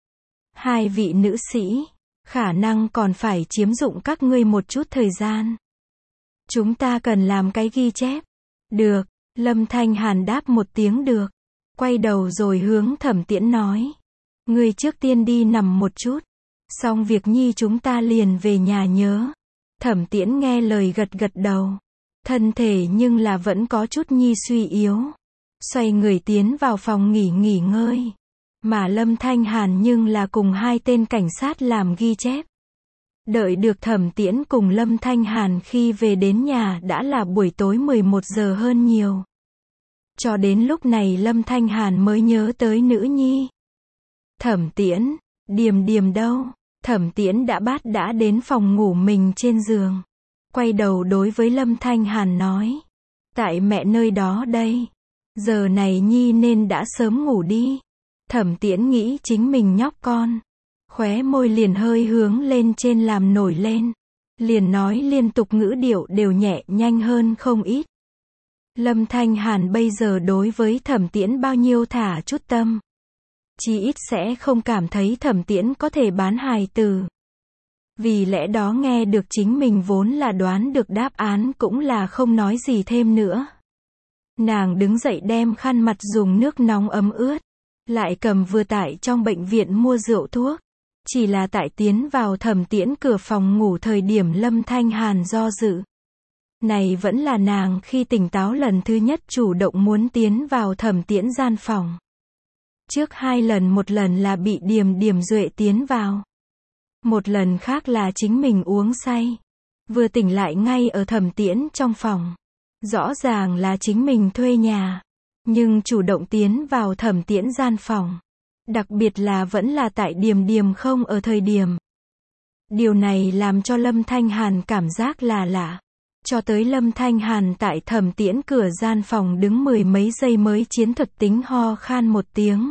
Hai vị nữ sĩ, khả năng còn phải chiếm dụng các ngươi một chút thời gian. Chúng ta cần làm cái ghi chép. Được, Lâm Thanh Hàn đáp một tiếng được. Quay đầu rồi hướng Thẩm Tiễn nói. Ngươi trước tiên đi nằm một chút. Xong việc nhi chúng ta liền về nhà nhớ. Thẩm Tiễn nghe lời gật gật đầu. Thân thể nhưng là vẫn có chút nhi suy yếu. Xoay người tiến vào phòng nghỉ ngơi. Mà Lâm Thanh Hàn nhưng là cùng hai tên cảnh sát làm ghi chép. Đợi được Thẩm Tiễn cùng Lâm Thanh Hàn khi về đến nhà đã là buổi tối 11 giờ hơn nhiều. Cho đến lúc này Lâm Thanh Hàn mới nhớ tới nữ nhi. Thẩm Tiễn, Điềm Điềm đâu? Thẩm Tiễn đã đến phòng ngủ mình trên giường. Quay đầu đối với Lâm Thanh Hàn nói. Tại mẹ nơi đó đây. Giờ này Nhi nên đã sớm ngủ đi. Thẩm Tiễn nghĩ chính mình nhóc con. Khóe môi liền hơi hướng lên trên làm nổi lên. Liền nói liên tục ngữ điệu đều nhẹ nhanh hơn không ít. Lâm Thanh Hàn bây giờ đối với Thẩm Tiễn bao nhiêu thả chút tâm. Chí ít sẽ không cảm thấy Thẩm Tiễn có thể bán hài tử. Vì lẽ đó nghe được chính mình vốn là đoán được đáp án cũng là không nói gì thêm nữa. Nàng đứng dậy đem khăn mặt dùng nước nóng ấm ướt. Lại cầm vừa tại trong bệnh viện mua rượu thuốc. Chỉ là tại tiến vào Thẩm Tiễn cửa phòng ngủ thời điểm Lâm Thanh Hàn do dự. Này vẫn là nàng khi tỉnh táo lần thứ nhất chủ động muốn tiến vào Thẩm Tiễn gian phòng. Trước 2 lần, một lần là bị Điềm Điềm Duệ tiến vào. Một lần khác là chính mình uống say. Vừa tỉnh lại ngay ở Thẩm Tiễn trong phòng. Rõ ràng là chính mình thuê nhà. Nhưng chủ động tiến vào Thẩm Tiễn gian phòng. Đặc biệt là vẫn là tại Điềm Điềm không ở thời điểm. Điều này làm cho Lâm Thanh Hàn cảm giác là lạ. Cho tới Lâm Thanh Hàn tại Thẩm Tiễn cửa gian phòng đứng 10 mấy giây mới chiến thuật tính ho khan một tiếng.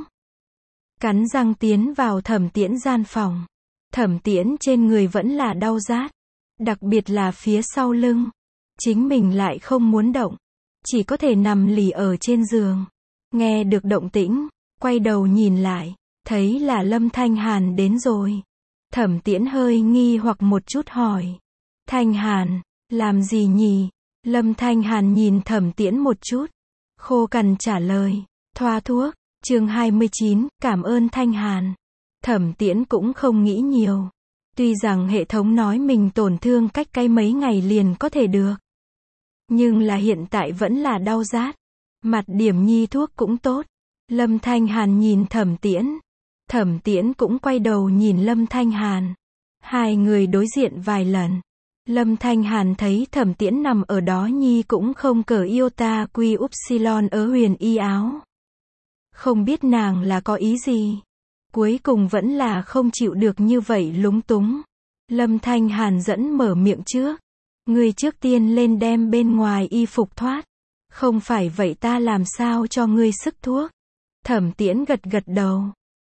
Cắn răng tiến vào Thẩm Tiễn gian phòng. Thẩm Tiễn trên người vẫn là đau rát. Đặc biệt là phía sau lưng. Chính mình lại không muốn động. Chỉ có thể nằm lì ở trên giường. Nghe được động tĩnh. Quay đầu nhìn lại. Thấy là Lâm Thanh Hàn đến rồi. Thẩm Tiễn hơi nghi hoặc một chút hỏi. Thanh Hàn, làm gì nhỉ? Lâm Thanh Hàn nhìn Thẩm Tiễn một chút. Khô cằn trả lời. Thoa thuốc. Chương 29, cảm ơn Thanh Hàn. Thẩm Tiễn cũng không nghĩ nhiều. Tuy rằng hệ thống nói mình tổn thương cách cái mấy ngày liền có thể được. Nhưng là hiện tại vẫn là đau rát. Mặt điểm nhi thuốc cũng tốt. Lâm Thanh Hàn nhìn Thẩm Tiễn. Thẩm Tiễn cũng quay đầu nhìn Lâm Thanh Hàn. Hai người đối diện vài lần. Lâm Thanh Hàn thấy Thẩm Tiễn nằm ở đó nhi cũng không cởi iota quy upsilon ở huyền y áo. Không biết nàng là có ý gì. Cuối cùng vẫn là không chịu được như vậy lúng túng. Lâm Thanh Hàn dẫn mở miệng trước. Người trước tiên lên đem bên ngoài y phục thoát. Không phải vậy ta làm sao cho ngươi sức thuốc. Thẩm Tiễn gật gật đầu.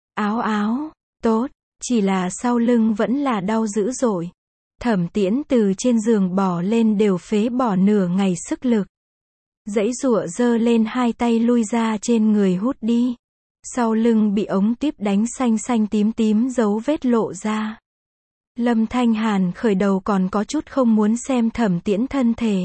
Áo, tốt, chỉ là sau lưng vẫn là đau dữ dội. Thẩm Tiễn từ trên giường bò lên đều phế bỏ nửa ngày sức lực. Giãy giụa giơ lên hai tay lui ra trên người hút đi. Sau lưng bị ống tuyếp đánh xanh xanh tím tím dấu vết lộ ra. Lâm Thanh Hàn khởi đầu còn có chút không muốn xem Thẩm Tiễn thân thể.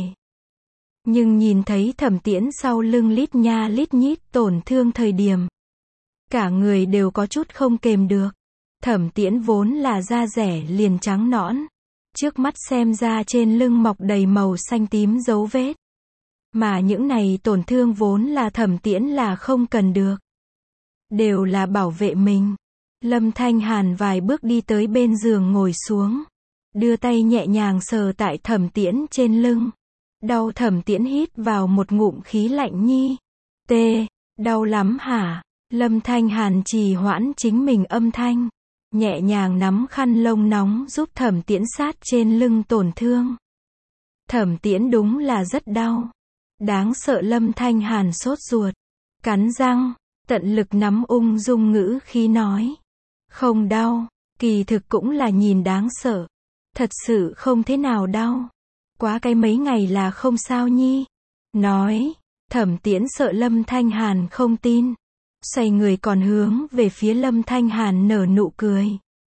Nhưng nhìn thấy Thẩm Tiễn sau lưng lít nha lít nhít tổn thương thời điểm. Cả người đều có chút không kềm được. Thẩm Tiễn vốn là da rẻ liền trắng nõn. Trước mắt xem ra trên lưng mọc đầy màu xanh tím dấu vết. Mà những này tổn thương vốn là Thẩm Tiễn là không cần được. Đều là bảo vệ mình. Lâm Thanh Hàn vài bước đi tới bên giường ngồi xuống. Đưa tay nhẹ nhàng sờ tại Thẩm Tiễn trên lưng. Đau. Thẩm Tiễn hít vào một ngụm khí lạnh nhi. Đau lắm hả? Lâm Thanh Hàn trì hoãn chính mình âm thanh. Nhẹ nhàng nắm khăn lông nóng giúp Thẩm Tiễn sát trên lưng tổn thương. Thẩm Tiễn đúng là rất đau. Đáng sợ. Lâm Thanh Hàn sốt ruột. Cắn răng. Tận lực nắm ung dung ngữ khí nói. Không đau. Kỳ thực cũng là nhìn đáng sợ. Thật sự không thế nào đau. Quá cái mấy ngày là không sao nhi. Nói. Thẩm Tiễn sợ Lâm Thanh Hàn không tin. Xoay người còn hướng về phía Lâm Thanh Hàn nở nụ cười.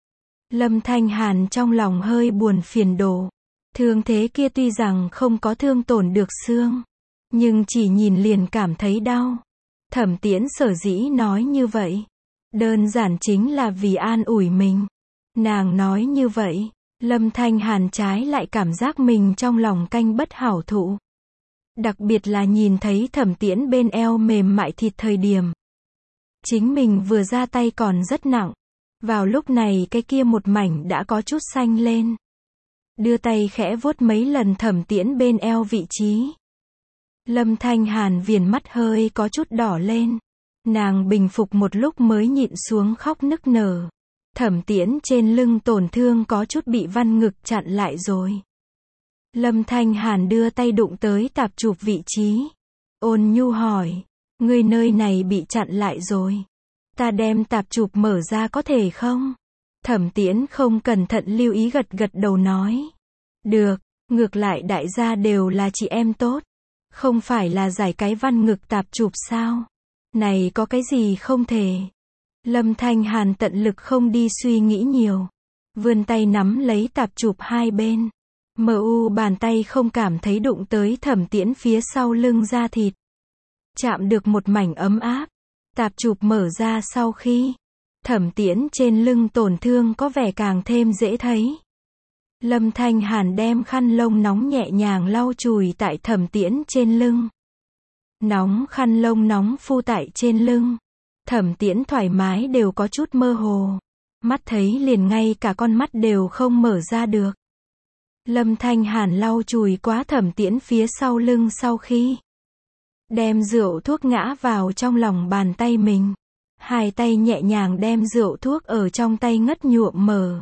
Lâm Thanh Hàn trong lòng hơi buồn phiền đổ. Thương thế kia tuy rằng không có thương tổn được xương. Nhưng chỉ nhìn liền cảm thấy đau. Thẩm Tiễn sở dĩ nói như vậy. Đơn giản chính là vì an ủi mình. Nàng nói như vậy. Lâm Thanh Hàn trái lại cảm giác mình trong lòng canh bất hảo thụ. Đặc biệt là nhìn thấy Thẩm Tiễn bên eo mềm mại thịt thời điểm. Chính mình vừa ra tay còn rất nặng. Vào lúc này cái kia một mảnh đã có chút xanh lên. Đưa tay khẽ vuốt mấy lần Thẩm Tiễn bên eo vị trí. Lâm Thanh Hàn viền mắt hơi có chút đỏ lên. Nàng bình phục một lúc mới nhịn xuống khóc nức nở. Thẩm Tiễn trên lưng tổn thương có chút bị văn ngực chặn lại rồi. Lâm Thanh Hàn đưa tay đụng tới tạp chụp vị trí. Ôn nhu hỏi, ngươi nơi này bị chặn lại rồi. Ta đem tạp chụp mở ra có thể không? Thẩm Tiễn không cẩn thận lưu ý gật gật đầu nói. Được, ngược lại đại gia đều là chị em tốt. Không phải là giải cái văn ngực tạp chụp sao? Này có cái gì không thể? Lâm Thanh Hàn tận lực không đi suy nghĩ nhiều. Vươn tay nắm lấy tạp chụp hai bên. Bàn tay không cảm thấy đụng tới Thẩm Tiễn phía sau lưng da thịt. Chạm được một mảnh ấm áp. Tạp chụp mở ra sau khi Thẩm Tiễn trên lưng tổn thương có vẻ càng thêm dễ thấy. Lâm Thanh Hàn đem khăn lông nóng nhẹ nhàng lau chùi tại Thẩm Tiễn trên lưng. Nóng khăn lông nóng phu tại trên lưng. Thẩm Tiễn thoải mái đều có chút mơ hồ. Mắt thấy liền ngay cả con mắt đều không mở ra được. Lâm Thanh Hàn lau chùi quá Thẩm Tiễn phía sau lưng sau khi đem rượu thuốc ngã vào trong lòng bàn tay mình. Hai tay nhẹ nhàng đem rượu thuốc ở trong tay ngất nhuộm mở.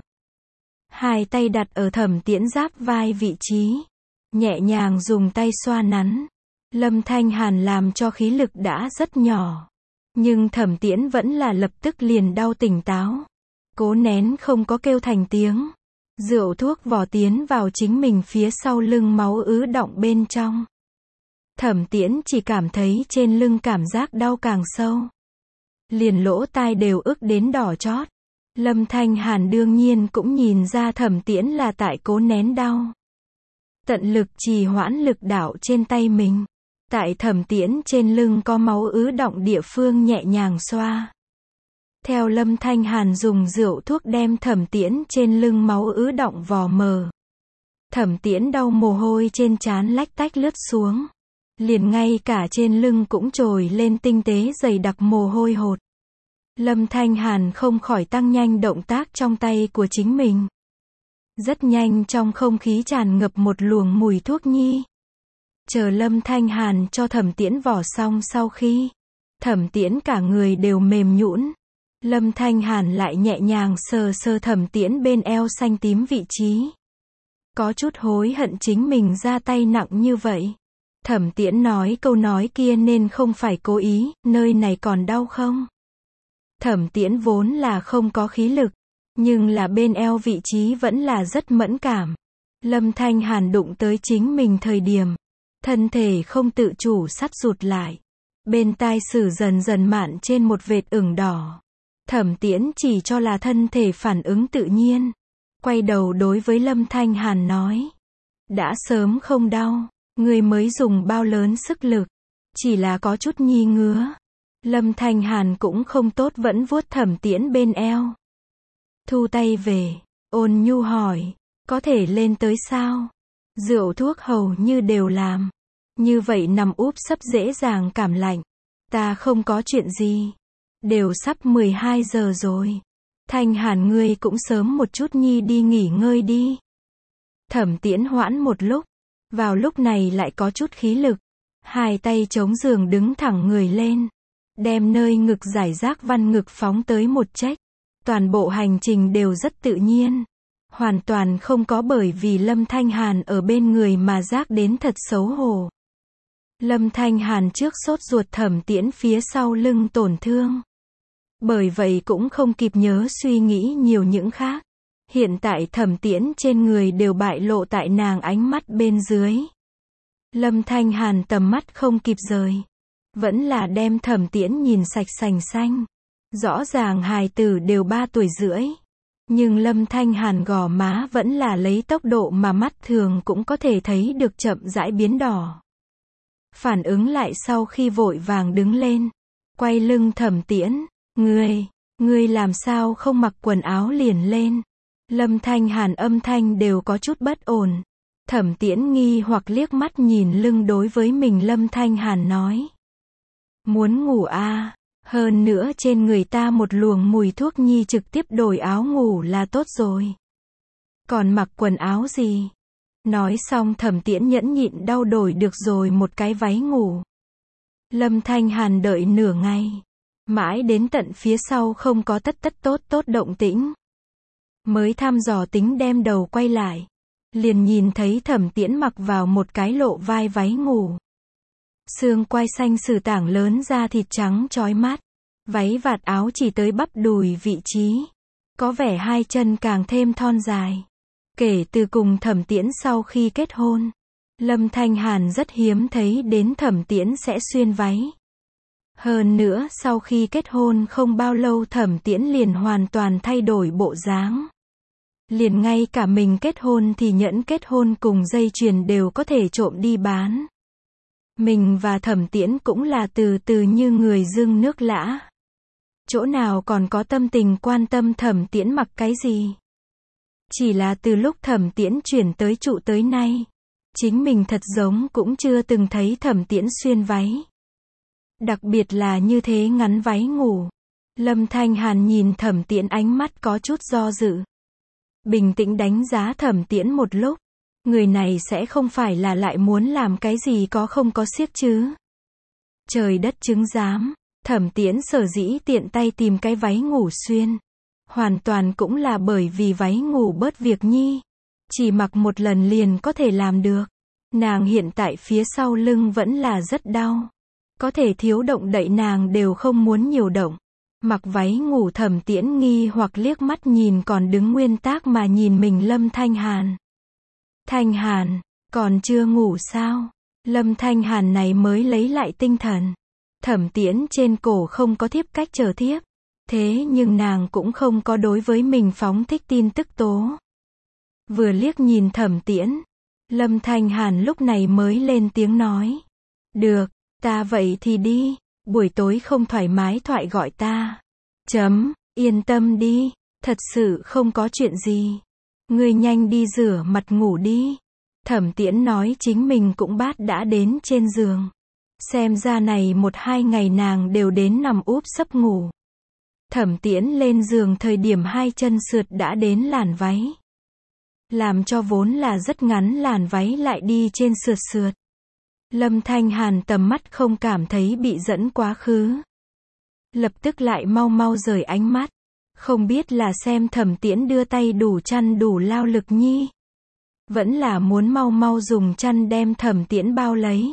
Hai tay đặt ở Thẩm Tiễn giáp vai vị trí. Nhẹ nhàng dùng tay xoa nắn. Lâm Thanh Hàn làm cho khí lực đã rất nhỏ. Nhưng Thẩm Tiễn vẫn là lập tức liền đau tỉnh táo. Cố nén không có kêu thành tiếng. Rượu thuốc vò tiến vào chính mình phía sau lưng máu ứ đọng bên trong. Thẩm Tiễn chỉ cảm thấy trên lưng cảm giác đau càng sâu. Liền lỗ tai đều ức đến đỏ chót. Lâm Thanh Hàn đương nhiên cũng nhìn ra Thẩm Tiễn là tại cố nén đau. Tận lực trì hoãn lực đạo trên tay mình. Tại Thẩm Tiễn trên lưng có máu ứ đọng địa phương nhẹ nhàng xoa. Theo Lâm Thanh Hàn dùng rượu thuốc đem Thẩm Tiễn trên lưng máu ứ đọng vò mờ. Thẩm Tiễn đau mồ hôi trên trán lách tách lướt xuống. Liền ngay cả trên lưng cũng trồi lên tinh tế dày đặc mồ hôi hột. Lâm Thanh Hàn không khỏi tăng nhanh động tác trong tay của chính mình. Rất nhanh trong không khí tràn ngập một luồng mùi thuốc nhi. Chờ Lâm Thanh Hàn cho Thẩm Tiễn vò xong sau khi Thẩm Tiễn cả người đều mềm nhũn. Lâm Thanh Hàn lại nhẹ nhàng sờ sờ Thẩm Tiễn bên eo xanh tím vị trí. Có chút hối hận chính mình ra tay nặng như vậy. Thẩm Tiễn nói câu nói kia nên không phải cố ý, nơi này còn đau không? Thẩm Tiễn vốn là không có khí lực, nhưng là bên eo vị trí vẫn là rất mẫn cảm. Lâm Thanh Hàn đụng tới chính mình thời điểm, thân thể không tự chủ sắt rụt lại. Bên tai sử dần dần mạn trên một vệt ửng đỏ. Thẩm Tiễn chỉ cho là thân thể phản ứng tự nhiên. Quay đầu đối với Lâm Thanh Hàn nói. Đã sớm không đau, ngươi mới dùng bao lớn sức lực. Chỉ là có chút nhi ngứa. Lâm Thanh Hàn cũng không tốt vẫn vuốt Thẩm Tiễn bên eo. Thu tay về, ôn nhu hỏi, có thể lên tới sao? Rượu thuốc hầu như đều làm. Như vậy nằm úp sấp dễ dàng cảm lạnh. Ta không có chuyện gì. Đều sắp 12 giờ rồi. Thanh Hàn ngươi cũng sớm một chút nhi đi nghỉ ngơi đi. Thẩm Tiễn hoãn một lúc. Vào lúc này lại có chút khí lực. Hai tay chống giường đứng thẳng người lên. Đem nơi ngực giải rác văn ngực phóng tới một trách. Toàn bộ hành trình đều rất tự nhiên. Hoàn toàn không có bởi vì Lâm Thanh Hàn ở bên người mà rác đến thật xấu hổ. Lâm Thanh Hàn trước sốt ruột Thẩm Tiễn phía sau lưng tổn thương. Bởi vậy cũng không kịp nhớ suy nghĩ nhiều những khác. Hiện tại Thẩm Tiễn trên người đều bại lộ tại nàng ánh mắt bên dưới. Lâm Thanh Hàn tầm mắt không kịp rời. Vẫn là đem Thẩm Tiễn nhìn sạch sành xanh. Rõ ràng hài tử đều 3 tuổi rưỡi. Nhưng Lâm Thanh Hàn gò má vẫn là lấy tốc độ mà mắt thường cũng có thể thấy được chậm rãi biến đỏ. Phản ứng lại sau khi vội vàng đứng lên. Quay lưng Thẩm Tiễn. Ngươi làm sao không mặc quần áo liền lên? Lâm Thanh Hàn âm thanh đều có chút bất ổn. Thẩm Tiễn nghi hoặc liếc mắt nhìn lưng đối với mình Lâm Thanh Hàn nói. Muốn ngủ à? Hơn nữa trên người ta một luồng mùi thuốc nhi trực tiếp đổi áo ngủ là tốt rồi. Còn mặc quần áo gì? Nói xong Thẩm Tiễn nhẫn nhịn đau đổi được rồi một cái váy ngủ. Lâm Thanh Hàn đợi nửa ngày. Mãi đến tận phía sau không có tốt động tĩnh. Mới thăm dò tính đem đầu quay lại. Liền nhìn thấy Thẩm Tiễn mặc vào một cái lộ vai váy ngủ. Xương quai xanh sử tảng lớn da thịt trắng chói mắt. Váy vạt áo chỉ tới bắp đùi vị trí. Có vẻ hai chân càng thêm thon dài. Kể từ cùng Thẩm Tiễn sau khi kết hôn, Lâm Thanh Hàn rất hiếm thấy đến Thẩm Tiễn sẽ xuyên váy. Hơn nữa sau khi kết hôn không bao lâu Thẩm Tiễn liền hoàn toàn thay đổi bộ dáng. Liền ngay cả mình kết hôn thì nhẫn kết hôn cùng dây chuyền đều có thể trộm đi bán. Mình và Thẩm Tiễn cũng là từ từ như người dưng nước lã. Chỗ nào còn có tâm tình quan tâm Thẩm Tiễn mặc cái gì. Chỉ là từ lúc Thẩm Tiễn chuyển tới trụ tới nay, chính mình thật giống cũng chưa từng thấy Thẩm Tiễn xuyên váy. Đặc biệt là như thế ngắn váy ngủ. Lâm Thanh Hàn nhìn Thẩm Tiễn ánh mắt có chút do dự. Bình tĩnh đánh giá Thẩm Tiễn một lúc. Người này sẽ không phải là lại muốn làm cái gì có không có xiếc chứ. Trời đất chứng giám, Thẩm Tiễn sở dĩ tiện tay tìm cái váy ngủ xuyên. Hoàn toàn cũng là bởi vì váy ngủ bớt việc nhi. Chỉ mặc một lần liền có thể làm được. Nàng hiện tại phía sau lưng vẫn là rất đau. Có thể thiếu động đậy nàng đều không muốn nhiều động. Mặc váy ngủ Thẩm Tiễn nghi hoặc liếc mắt nhìn còn đứng nguyên tác mà nhìn mình Lâm Thanh Hàn. Thanh Hàn, còn chưa ngủ sao? Lâm Thanh Hàn này mới lấy lại tinh thần. Thẩm Tiễn trên cổ không có thiếp cách chờ thiếp. Thế nhưng nàng cũng không có đối với mình phóng thích tin tức tố. Vừa liếc nhìn Thẩm Tiễn, Lâm Thanh Hàn lúc này mới lên tiếng nói. Được, ta vậy thì đi, buổi tối không thoải mái thoại gọi ta. Yên tâm đi, thật sự không có chuyện gì. Ngươi nhanh đi rửa mặt ngủ đi. Thẩm Tiễn nói chính mình cũng đã đến trên giường. Xem ra này 1-2 ngày nàng đều đến nằm úp sấp ngủ. Thẩm Tiễn lên giường thời điểm hai chân sượt đã đến làn váy. Làm cho vốn là rất ngắn làn váy lại đi trên sượt. Lâm Thanh Hàn tầm mắt không cảm thấy bị dẫn quá khứ. Lập tức lại mau rời ánh mắt. Không biết là xem Thẩm Tiễn đưa tay đủ chăn đủ lao lực nhi. Vẫn là muốn mau dùng chăn đem Thẩm Tiễn bao lấy.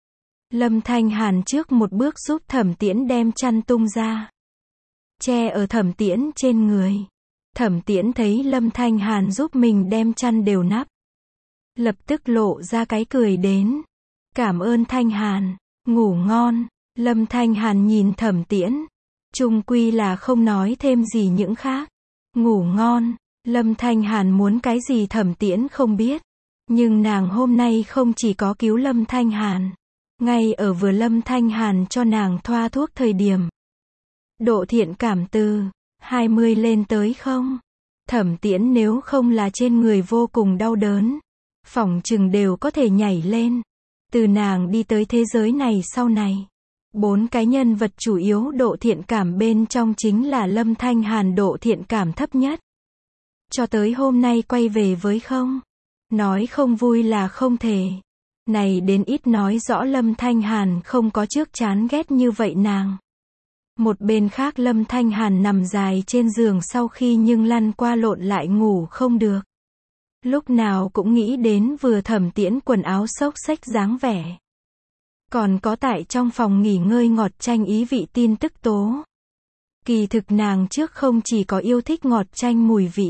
Lâm Thanh Hàn trước một bước giúp Thẩm Tiễn đem chăn tung ra. Che ở Thẩm Tiễn trên người. Thẩm Tiễn thấy Lâm Thanh Hàn giúp mình đem chăn đều nắp. Lập tức lộ ra cái cười đến. Cảm ơn Thanh Hàn, ngủ ngon. Lâm Thanh Hàn nhìn Thẩm Tiễn. Chung quy là không nói thêm gì những khác. Ngủ ngon, Lâm Thanh Hàn muốn cái gì Thẩm Tiễn không biết. Nhưng nàng hôm nay không chỉ có cứu Lâm Thanh Hàn. Ngay ở vừa Lâm Thanh Hàn cho nàng thoa thuốc thời điểm. Độ thiện cảm từ 20 lên tới không? Thẩm Tiễn nếu không là trên người vô cùng đau đớn. Phỏng chừng đều có thể nhảy lên. Từ nàng đi tới thế giới này sau này. 4 cái nhân vật chủ yếu độ thiện cảm bên trong chính là Lâm Thanh Hàn độ thiện cảm thấp nhất. Cho tới hôm nay quay về với không. Nói không vui là không thể. Này đến ít nói rõ Lâm Thanh Hàn không có trước chán ghét như vậy nàng. Một bên khác Lâm Thanh Hàn nằm dài trên giường sau khi nhưng lăn qua lộn lại ngủ không được. Lúc nào cũng nghĩ đến vừa Thẩm Tiễn quần áo xốc xếch dáng vẻ. Còn có tại trong phòng nghỉ ngơi ngọt chanh ý vị tin tức tố. Kỳ thực nàng trước không chỉ có yêu thích ngọt chanh mùi vị.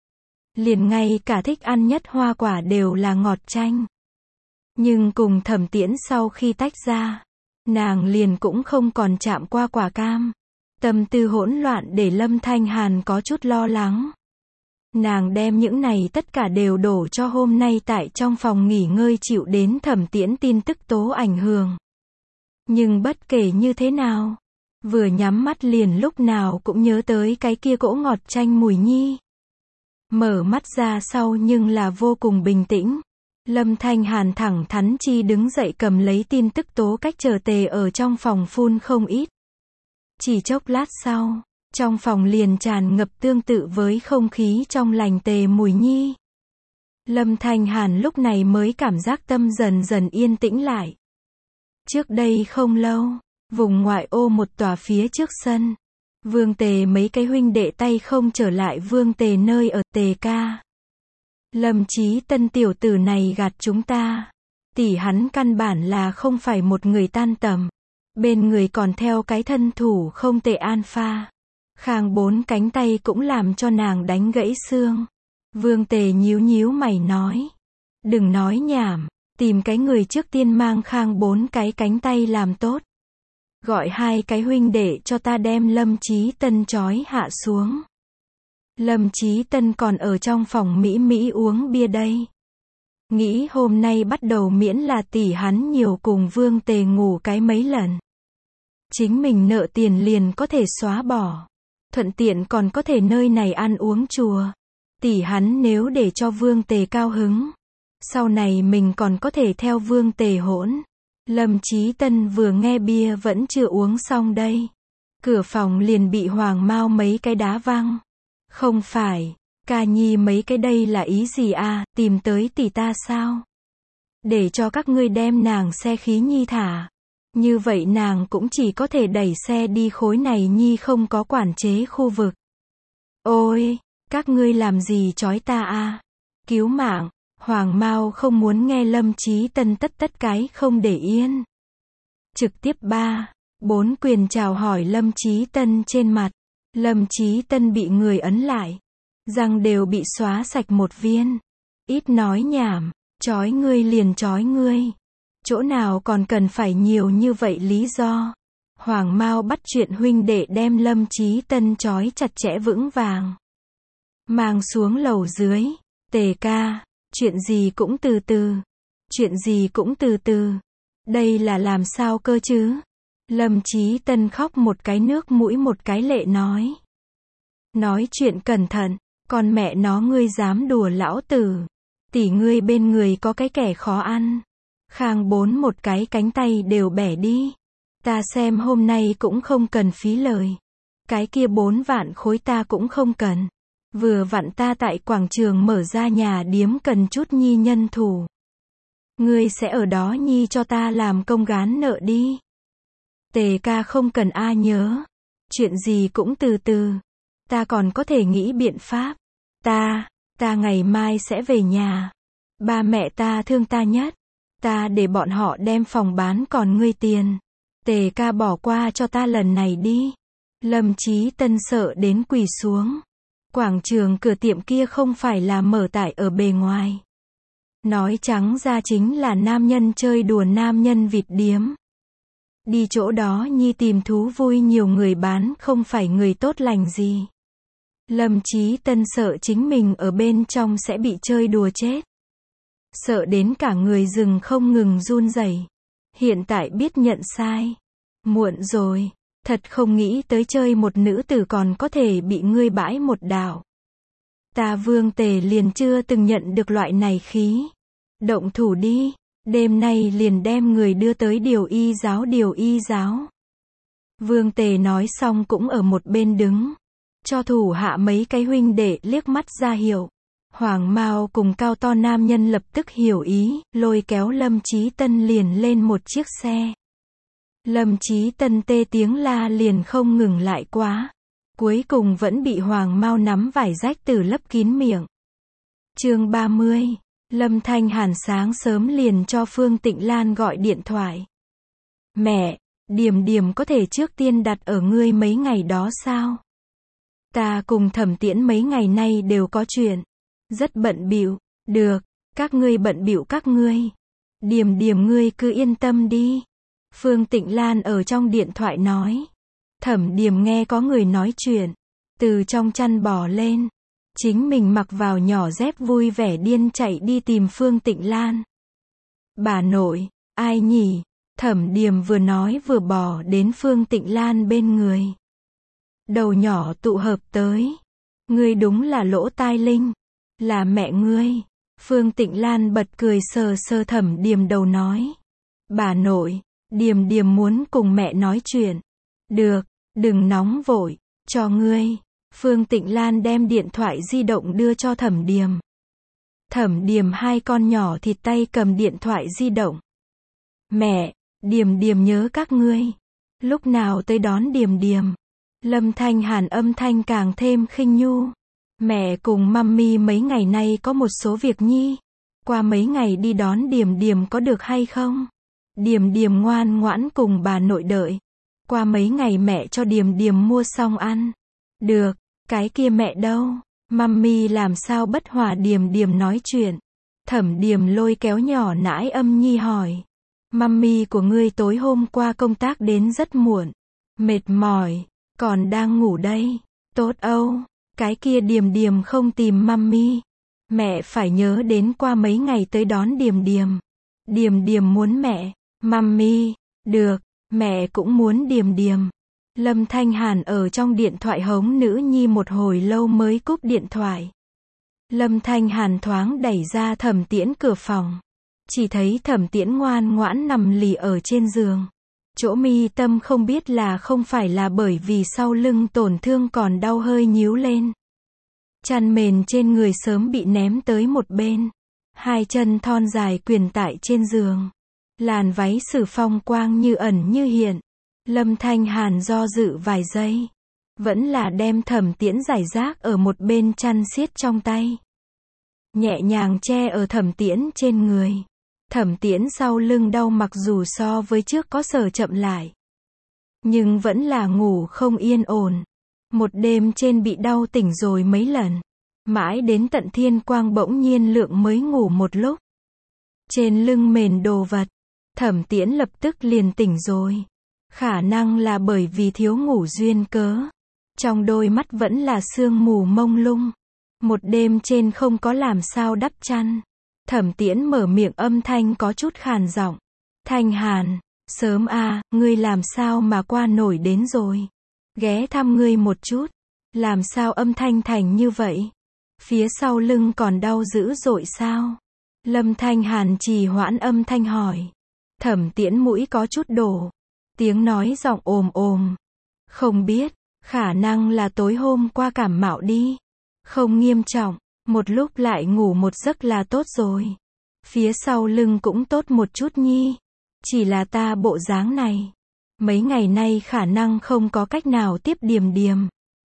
Liền ngay cả thích ăn nhất hoa quả đều là ngọt chanh. Nhưng cùng Thẩm Tiễn sau khi tách ra, nàng liền cũng không còn chạm qua quả cam. Tâm tư hỗn loạn để Lâm Thanh Hàn có chút lo lắng. Nàng đem những này tất cả đều đổ cho hôm nay tại trong phòng nghỉ ngơi chịu đến Thẩm Tiễn tin tức tố ảnh hưởng. Nhưng bất kể như thế nào, vừa nhắm mắt liền lúc nào cũng nhớ tới cái kia cỗ ngọt chanh mùi nhi. Mở mắt ra sau nhưng là vô cùng bình tĩnh. Lâm Thanh Hàn thẳng thắn chi đứng dậy cầm lấy tin tức tố cách chờ tề ở trong phòng phun không ít. Chỉ chốc lát sau, trong phòng liền tràn ngập tương tự với không khí trong lành tề mùi nhi. Lâm Thanh Hàn lúc này mới cảm giác tâm dần dần yên tĩnh lại. Trước đây không lâu, Vùng ngoại ô một tòa phía trước sân. Vương Tề mấy cái huynh đệ tay không trở lại Vương Tề nơi ở. Tề ca. Lâm Chí Tân tiểu tử này gạt chúng ta. Tỷ hắn căn bản là không phải một người tan tầm. Bên người còn theo cái thân thủ không tệ alpha. Khang bốn cánh tay cũng làm cho nàng đánh gãy xương. Vương Tề nhíu nhíu mày nói. Đừng nói nhảm, tìm cái người trước tiên mang Khang bốn cái cánh tay làm tốt. Gọi hai cái huynh đệ cho ta đem Lâm Chí Tân trói hạ xuống. Lâm Chí Tân còn ở trong phòng Mỹ Mỹ uống bia đây. Nghĩ hôm nay bắt đầu miễn là tỷ hắn nhiều cùng Vương Tề ngủ cái mấy lần. Chính mình nợ tiền liền có thể xóa bỏ. Thuận tiện còn có thể nơi này ăn uống chùa. Tỷ hắn nếu để cho Vương Tề cao hứng. Sau này mình còn có thể theo Vương Tề hỗn. Lâm Chí Tân vừa nghe bia vẫn chưa uống xong đây. Cửa phòng liền bị Hoàng Mao mấy cái đá văng. Không phải, ca nhi mấy cái đây là ý gì à, tìm tới tỷ ta sao? Để cho các ngươi đem nàng xe khí nhi thả. Như vậy nàng cũng chỉ có thể đẩy xe đi khối này nhi không có quản chế khu vực. Ôi, các ngươi làm gì chói ta à? Cứu mạng. Hoàng Mao không muốn nghe Lâm Chí Tân tất cái không để yên. Trực tiếp 3-4 quyền chào hỏi Lâm Chí Tân trên mặt. Lâm Chí Tân bị người ấn lại. Răng đều bị xóa sạch một viên. Ít nói nhảm, chói ngươi liền chói ngươi. Chỗ nào còn cần phải nhiều như vậy lý do. Hoàng Mao bắt chuyện huynh đệ đem Lâm Chí Tân chói chặt chẽ vững vàng. Mang xuống lầu dưới. Tề ca. Chuyện gì cũng từ từ. Chuyện gì cũng từ từ. Đây là làm sao cơ chứ? Lâm Chí Tân khóc một cái nước mũi một cái lệ nói. Nói chuyện cẩn thận, con mẹ nó ngươi dám đùa lão tử. Tỷ ngươi bên người có cái kẻ khó ăn. Khang bốn một cái cánh tay đều bẻ đi. Ta xem hôm nay cũng không cần phí lời. Cái kia 4 vạn khối ta cũng không cần. Vừa vặn ta tại quảng trường mở ra nhà điếm cần chút nhi nhân thủ. Ngươi sẽ ở đó nhi cho ta làm công gán nợ đi. Tề ca không cần a nhớ. Chuyện gì cũng từ từ. Ta còn có thể nghĩ biện pháp. Ta ngày mai sẽ về nhà. Ba mẹ ta thương ta nhất. Ta để bọn họ đem phòng bán còn ngươi tiền. Tề ca bỏ qua cho ta lần này đi. Lâm Chí Tân sợ đến quỳ xuống. Quảng trường cửa tiệm kia không phải là mở tại ở bề ngoài. Nói trắng ra chính là nam nhân chơi đùa nam nhân vịt điếm. Đi chỗ đó nhi tìm thú vui nhiều người bán không phải người tốt lành gì. Lâm Chí Tân sợ chính mình ở bên trong sẽ bị chơi đùa chết. Sợ đến cả người rừng không ngừng run rẩy. Hiện tại biết nhận sai. Muộn rồi. Thật không nghĩ tới chơi một nữ tử còn có thể bị ngươi bãi một đảo. Ta Vương Tề liền chưa từng nhận được loại này khí. Động thủ đi. Đêm nay liền đem người đưa tới điều y giáo. Vương Tề nói xong cũng ở một bên đứng. Cho thủ hạ mấy cái huynh đệ liếc mắt ra hiệu. Hoàng Mao cùng cao to nam nhân lập tức hiểu ý, lôi kéo Lâm Chí Tân liền lên một chiếc xe. Lâm Chí Tân tê tiếng la liền không ngừng lại quá. Cuối cùng vẫn bị Hoàng Mao nắm vải rách từ lấp kín miệng. Chương 30. Lâm Thanh Hàn sáng sớm liền cho Phương Tịnh Lan gọi điện thoại. Mẹ, Điềm có thể trước tiên đặt ở ngươi mấy ngày đó sao? Ta cùng Thẩm Tiễn mấy ngày nay đều có chuyện. Rất bận bịu. Được, các ngươi bận bịu các ngươi. Điềm ngươi cứ yên tâm đi. Phương Tịnh Lan ở trong điện thoại nói. Thẩm Điềm nghe có người nói chuyện. Từ trong chăn bò lên. Chính mình mặc vào nhỏ dép vui vẻ điên chạy đi tìm Phương Tịnh Lan. Bà nội, ai nhỉ? Thẩm Điềm vừa nói vừa bò đến Phương Tịnh Lan bên người. Đầu nhỏ tụ hợp tới. Ngươi đúng là lỗ tai linh. Là mẹ ngươi. Phương Tịnh Lan bật cười sờ sờ Thẩm Điềm đầu nói. Bà nội, Điềm muốn cùng mẹ nói chuyện. Được, đừng nóng vội, cho ngươi. Phương Tịnh Lan đem điện thoại di động đưa cho Thẩm Điềm. Thẩm Điềm hai con nhỏ thịt tay cầm điện thoại di động. Mẹ, Điềm nhớ các ngươi. Lúc nào tới đón Điềm Điềm? Lâm Thanh Hàn âm thanh càng thêm khinh nhu. Mẹ cùng mummy mấy ngày nay có một số việc nhi. Qua mấy ngày đi đón Điềm Điềm có được hay không? Điềm Điềm ngoan ngoãn cùng bà nội đợi. Qua mấy ngày mẹ cho Điềm Điềm mua xong ăn. Được, cái kia mẹ đâu? Mummy làm sao bất hòa Điềm Điềm nói chuyện? Thẩm Điềm lôi kéo nhỏ nãi âm nhi hỏi. Mummy của ngươi tối hôm qua công tác đến rất muộn. Mệt mỏi, còn đang ngủ đây. Tốt Âu, cái kia Điềm Điềm không tìm mummy. Mẹ phải nhớ đến qua mấy ngày tới đón Điềm Điềm. Điềm Điềm muốn mẹ. Mummy, được, mẹ cũng muốn Điềm Điềm. Lâm Thanh Hàn ở trong điện thoại hống nữ nhi một hồi lâu mới cúp điện thoại. Lâm Thanh Hàn thoáng đẩy ra Thẩm Tiễn cửa phòng. Chỉ thấy Thẩm Tiễn ngoan ngoãn nằm lì ở trên giường. Chỗ mi tâm không biết là không phải là bởi vì sau lưng tổn thương còn đau hơi nhíu lên. Chăn mền trên người sớm bị ném tới một bên. Hai chân thon dài quyền tại trên giường. Làn váy sử phong quang như ẩn như hiện. Lâm Thanh Hàn do dự vài giây. Vẫn là đem Thẩm Tiễn giải rác ở một bên chăn siết trong tay. Nhẹ nhàng che ở Thẩm Tiễn trên người. Thẩm Tiễn sau lưng đau mặc dù so với trước có sở chậm lại. Nhưng vẫn là ngủ không yên ổn. Một đêm trên bị đau tỉnh rồi mấy lần. Mãi đến tận thiên quang bỗng nhiên lượng mới ngủ một lúc. Trên lưng mền đồ vật. Thẩm Tiễn lập tức liền tỉnh rồi. Khả năng là bởi vì thiếu ngủ duyên cớ. Trong đôi mắt vẫn là sương mù mông lung. Một đêm trên không có làm sao đắp chăn. Thẩm Tiễn mở miệng âm thanh có chút khàn giọng. Thanh Hàn, sớm à, ngươi làm sao mà qua nổi đến rồi. Ghé thăm ngươi một chút. Làm sao âm thanh thành như vậy? Phía sau lưng còn đau dữ dội sao? Lâm Thanh Hàn trì hoãn âm thanh hỏi. Thẩm Tiễn mũi có chút đổ. Tiếng nói giọng ồm ồm. Không biết, khả năng là tối hôm qua cảm mạo đi. Không nghiêm trọng, một lúc lại ngủ một giấc là tốt rồi. Phía sau lưng cũng tốt một chút nhi. Chỉ là ta bộ dáng này. Mấy ngày nay khả năng không có cách nào tiếp Điềm Điềm.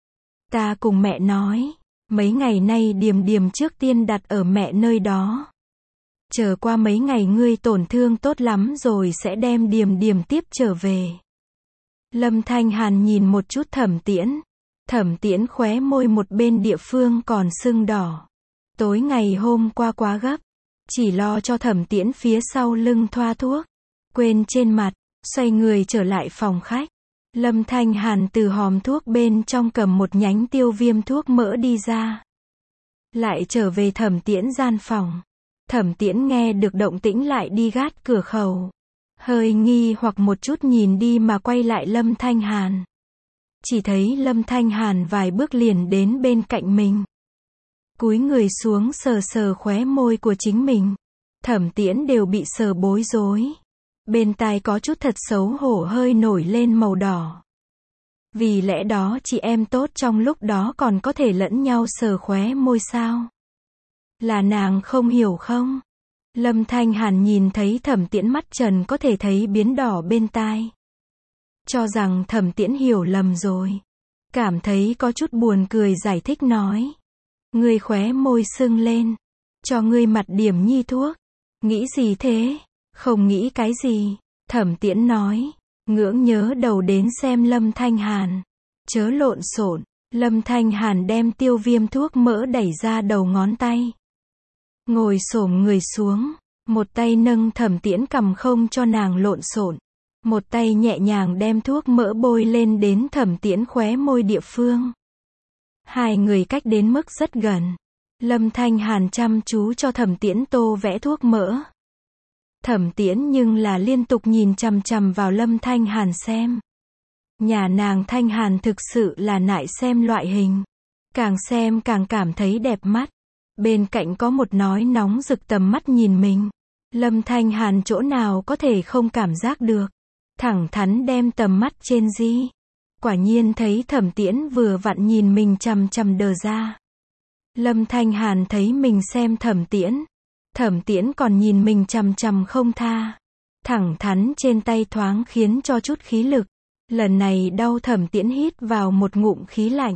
Ta cùng mẹ nói. Mấy ngày nay Điềm Điềm trước tiên đặt ở mẹ nơi đó. Chờ qua mấy ngày ngươi tổn thương tốt lắm rồi sẽ đem Điềm Điềm tiếp trở về. Lâm Thanh Hàn nhìn một chút Thẩm Tiễn. Thẩm Tiễn khóe môi một bên địa phương còn sưng đỏ. Tối ngày hôm qua quá gấp. Chỉ lo cho Thẩm Tiễn phía sau lưng thoa thuốc. Quên trên mặt, xoay người trở lại phòng khách. Lâm Thanh Hàn từ hòm thuốc bên trong cầm một nhánh tiêu viêm thuốc mỡ đi ra. Lại trở về Thẩm Tiễn gian phòng. Thẩm Tiễn nghe được động tĩnh lại đi gác cửa khẩu. Hơi nghi hoặc một chút nhìn đi mà quay lại Lâm Thanh Hàn. Chỉ thấy Lâm Thanh Hàn vài bước liền đến bên cạnh mình. Cúi người xuống sờ sờ khóe môi của chính mình. Thẩm Tiễn đều bị sờ bối rối. Bên tai có chút thật xấu hổ hơi nổi lên màu đỏ. Vì lẽ đó chị em tốt trong lúc đó còn có thể lẫn nhau sờ khóe môi sao? Là nàng không hiểu không? Lâm Thanh Hàn nhìn thấy Thẩm Tiễn mắt trần có thể thấy biến đỏ bên tai. Cho rằng Thẩm Tiễn hiểu lầm rồi. Cảm thấy có chút buồn cười giải thích nói. Ngươi khóe môi sưng lên. Cho ngươi mặt điểm nhi thuốc. Nghĩ gì thế? Không nghĩ cái gì. Thẩm Tiễn nói. Ngưỡng nhớ đầu đến xem Lâm Thanh Hàn. Chớ lộn xộn. Lâm Thanh Hàn đem tiêu viêm thuốc mỡ đẩy ra đầu ngón tay. Ngồi xổm người xuống. Một tay nâng Thẩm Tiễn cầm không cho nàng lộn xộn. Một tay nhẹ nhàng đem thuốc mỡ bôi lên đến Thẩm Tiễn khóe môi địa phương. Hai người cách đến mức rất gần. Lâm Thanh Hàn chăm chú cho Thẩm Tiễn tô vẽ thuốc mỡ. Thẩm Tiễn nhưng là liên tục nhìn chằm chằm vào Lâm Thanh Hàn xem. Nhà nàng Thanh Hàn thực sự là nại xem loại hình. Càng xem càng cảm thấy đẹp mắt. Bên cạnh có một nói nóng rực tầm mắt nhìn mình. Lâm Thanh Hàn chỗ nào có thể không cảm giác được. Thẳng thắn đem tầm mắt trên di. Quả nhiên thấy Thẩm Tiễn vừa vặn nhìn mình chằm chằm đờ ra. Lâm Thanh Hàn thấy mình xem Thẩm Tiễn. Thẩm Tiễn còn nhìn mình chằm chằm không tha. Thẳng thắn trên tay thoáng khiến cho chút khí lực. Lần này đau Thẩm Tiễn hít vào một ngụm khí lạnh.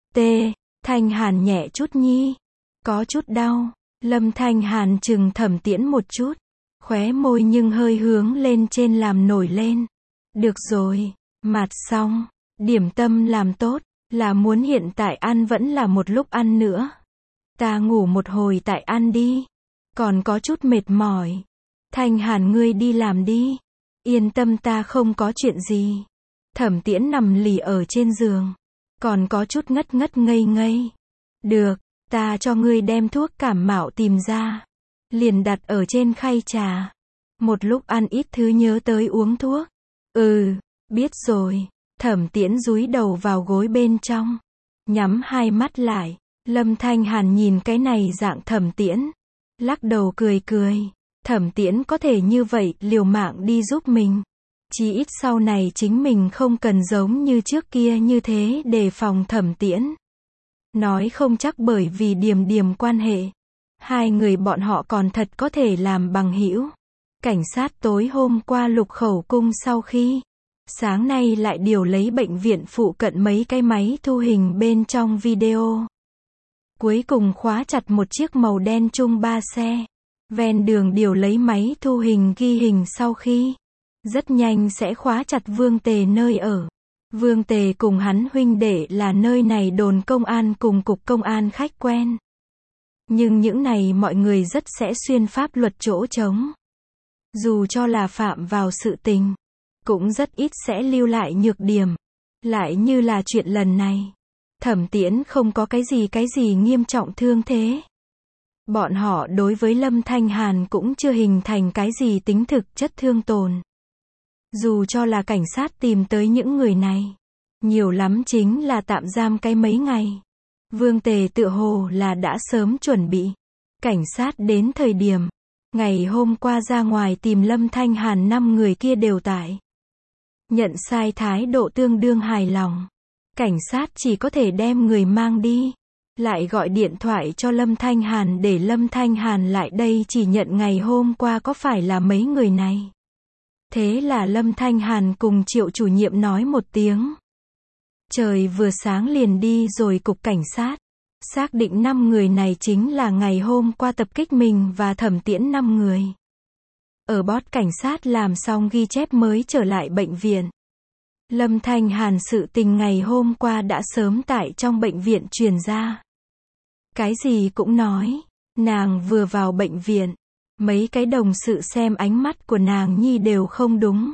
Thanh Hàn nhẹ chút nhi. Có chút đau. Lâm Thanh Hàn chừng Thẩm Tiễn một chút. Khóe môi nhưng hơi hướng lên trên làm nổi lên. Được rồi. Mạt xong. Điểm tâm làm tốt. Là muốn hiện tại ăn vẫn là một lúc ăn nữa. Ta ngủ một hồi tại ăn đi. Còn có chút mệt mỏi. Thanh Hàn ngươi đi làm đi. Yên tâm ta không có chuyện gì. Thẩm Tiễn nằm lì ở trên giường. Còn có chút ngất ngất ngây ngây. Được, ta cho ngươi đem thuốc cảm mạo tìm ra. Liền đặt ở trên khay trà. Một lúc ăn ít thứ nhớ tới uống thuốc. Biết rồi. Thẩm Tiễn dúi đầu vào gối bên trong. Nhắm hai mắt lại. Lâm Thanh Hàn nhìn cái này dạng Thẩm Tiễn. Lắc đầu cười cười. Thẩm Tiễn có thể như vậy, liều mạng đi giúp mình. Chí ít sau này chính mình không cần giống như trước kia như thế đề phòng Thẩm Tiễn. Nói không chắc bởi vì Điềm quan hệ. Hai người bọn họ còn thật có thể làm bằng hữu. Cảnh sát tối hôm qua lục khẩu cung sau khi. Sáng nay lại điều lấy bệnh viện phụ cận mấy cái máy thu hình bên trong video. Cuối cùng khóa chặt một chiếc màu đen chung ba xe. Ven đường điều lấy máy thu hình ghi hình sau khi. Rất nhanh sẽ khóa chặt Vương Tề nơi ở. Vương Tề cùng hắn huynh đệ là nơi này đồn công an cùng cục công an khách quen. Nhưng những này mọi người rất sẽ xuyên pháp luật chỗ trống. Dù cho là phạm vào sự tình, cũng rất ít sẽ lưu lại nhược điểm. Lại như là chuyện lần này. Thẩm Tiễn không có cái gì nghiêm trọng thương thế. Bọn họ đối với Lâm Thanh Hàn cũng chưa hình thành cái gì tính thực chất thương tổn. Dù cho là cảnh sát tìm tới những người này, nhiều lắm chính là tạm giam cái mấy ngày. Vương Tề tựa hồ là đã sớm chuẩn bị. Cảnh sát đến thời điểm, ngày hôm qua ra ngoài tìm Lâm Thanh Hàn 5 người kia đều tại. Nhận sai thái độ tương đương hài lòng. Cảnh sát chỉ có thể đem người mang đi. Lại gọi điện thoại cho Lâm Thanh Hàn để Lâm Thanh Hàn lại đây chỉ nhận ngày hôm qua có phải là mấy người này. Thế là Lâm Thanh Hàn cùng Triệu chủ nhiệm nói một tiếng. Trời vừa sáng liền đi rồi cục cảnh sát. Xác định 5 người này chính là ngày hôm qua tập kích mình và Thẩm Tiễn 5 người. Ở bót cảnh sát làm xong ghi chép mới trở lại bệnh viện. Lâm Thanh Hàn sự tình ngày hôm qua đã sớm tại trong bệnh viện truyền ra. Cái gì cũng nói. Nàng vừa vào bệnh viện. Mấy cái đồng sự xem ánh mắt của nàng nhi đều không đúng.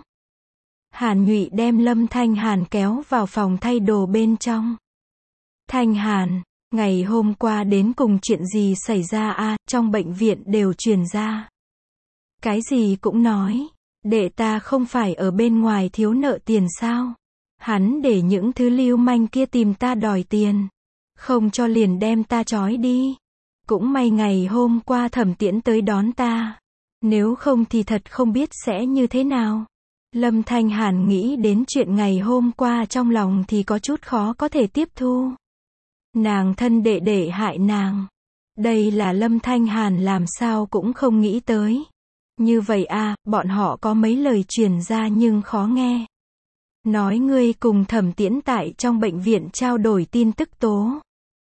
Hàn Nhụy đem Lâm Thanh Hàn kéo vào phòng thay đồ bên trong. Thanh Hàn, ngày hôm qua đến cùng chuyện gì xảy ra a? Trong bệnh viện đều truyền ra. Cái gì cũng nói. Đệ ta không phải ở bên ngoài thiếu nợ tiền sao? Hắn để những thứ lưu manh kia tìm ta đòi tiền. Không cho liền đem ta trói đi. Cũng may ngày hôm qua Thẩm Tiễn tới đón ta. Nếu không thì thật không biết sẽ như thế nào. Lâm Thanh Hàn nghĩ đến chuyện ngày hôm qua trong lòng thì có chút khó có thể tiếp thu. Nàng thân đệ đệ hại nàng. Đây là Lâm Thanh Hàn làm sao cũng không nghĩ tới. Như vậy à, bọn họ có mấy lời truyền ra nhưng khó nghe. Nói ngươi cùng Thẩm Tiễn tại trong bệnh viện trao đổi tin tức tố.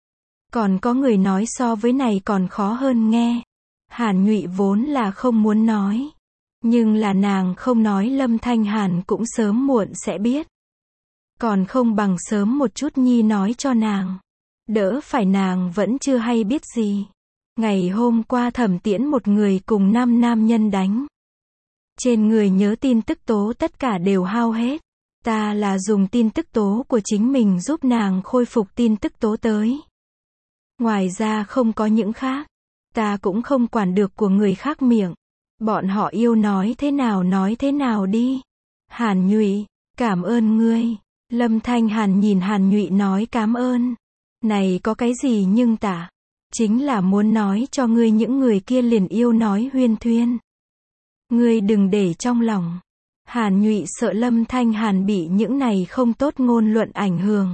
Còn có người nói so với này còn khó hơn nghe. Hàn Nhụy vốn là không muốn nói. Nhưng là nàng không nói Lâm Thanh Hàn cũng sớm muộn sẽ biết. Còn không bằng sớm một chút nhi nói cho nàng. Đỡ phải nàng vẫn chưa hay biết gì. Ngày hôm qua Thẩm Tiễn một người cùng 5 nam nhân đánh. Trên người nhớ tin tức tố tất cả đều hao hết. Ta là dùng tin tức tố của chính mình giúp nàng khôi phục tin tức tố tới. Ngoài ra không có những khác. Ta cũng không quản được của người khác miệng. Bọn họ yêu nói thế nào đi. Hàn Nhụy, cảm ơn ngươi. Lâm Thanh Hàn nhìn Hàn Nhụy nói cảm ơn. Này có cái gì nhưng tả. Chính là muốn nói cho ngươi những người kia liền yêu nói huyên thuyên. Ngươi đừng để trong lòng. Hàn Nhụy sợ Lâm Thanh Hàn bị những này không tốt ngôn luận ảnh hưởng.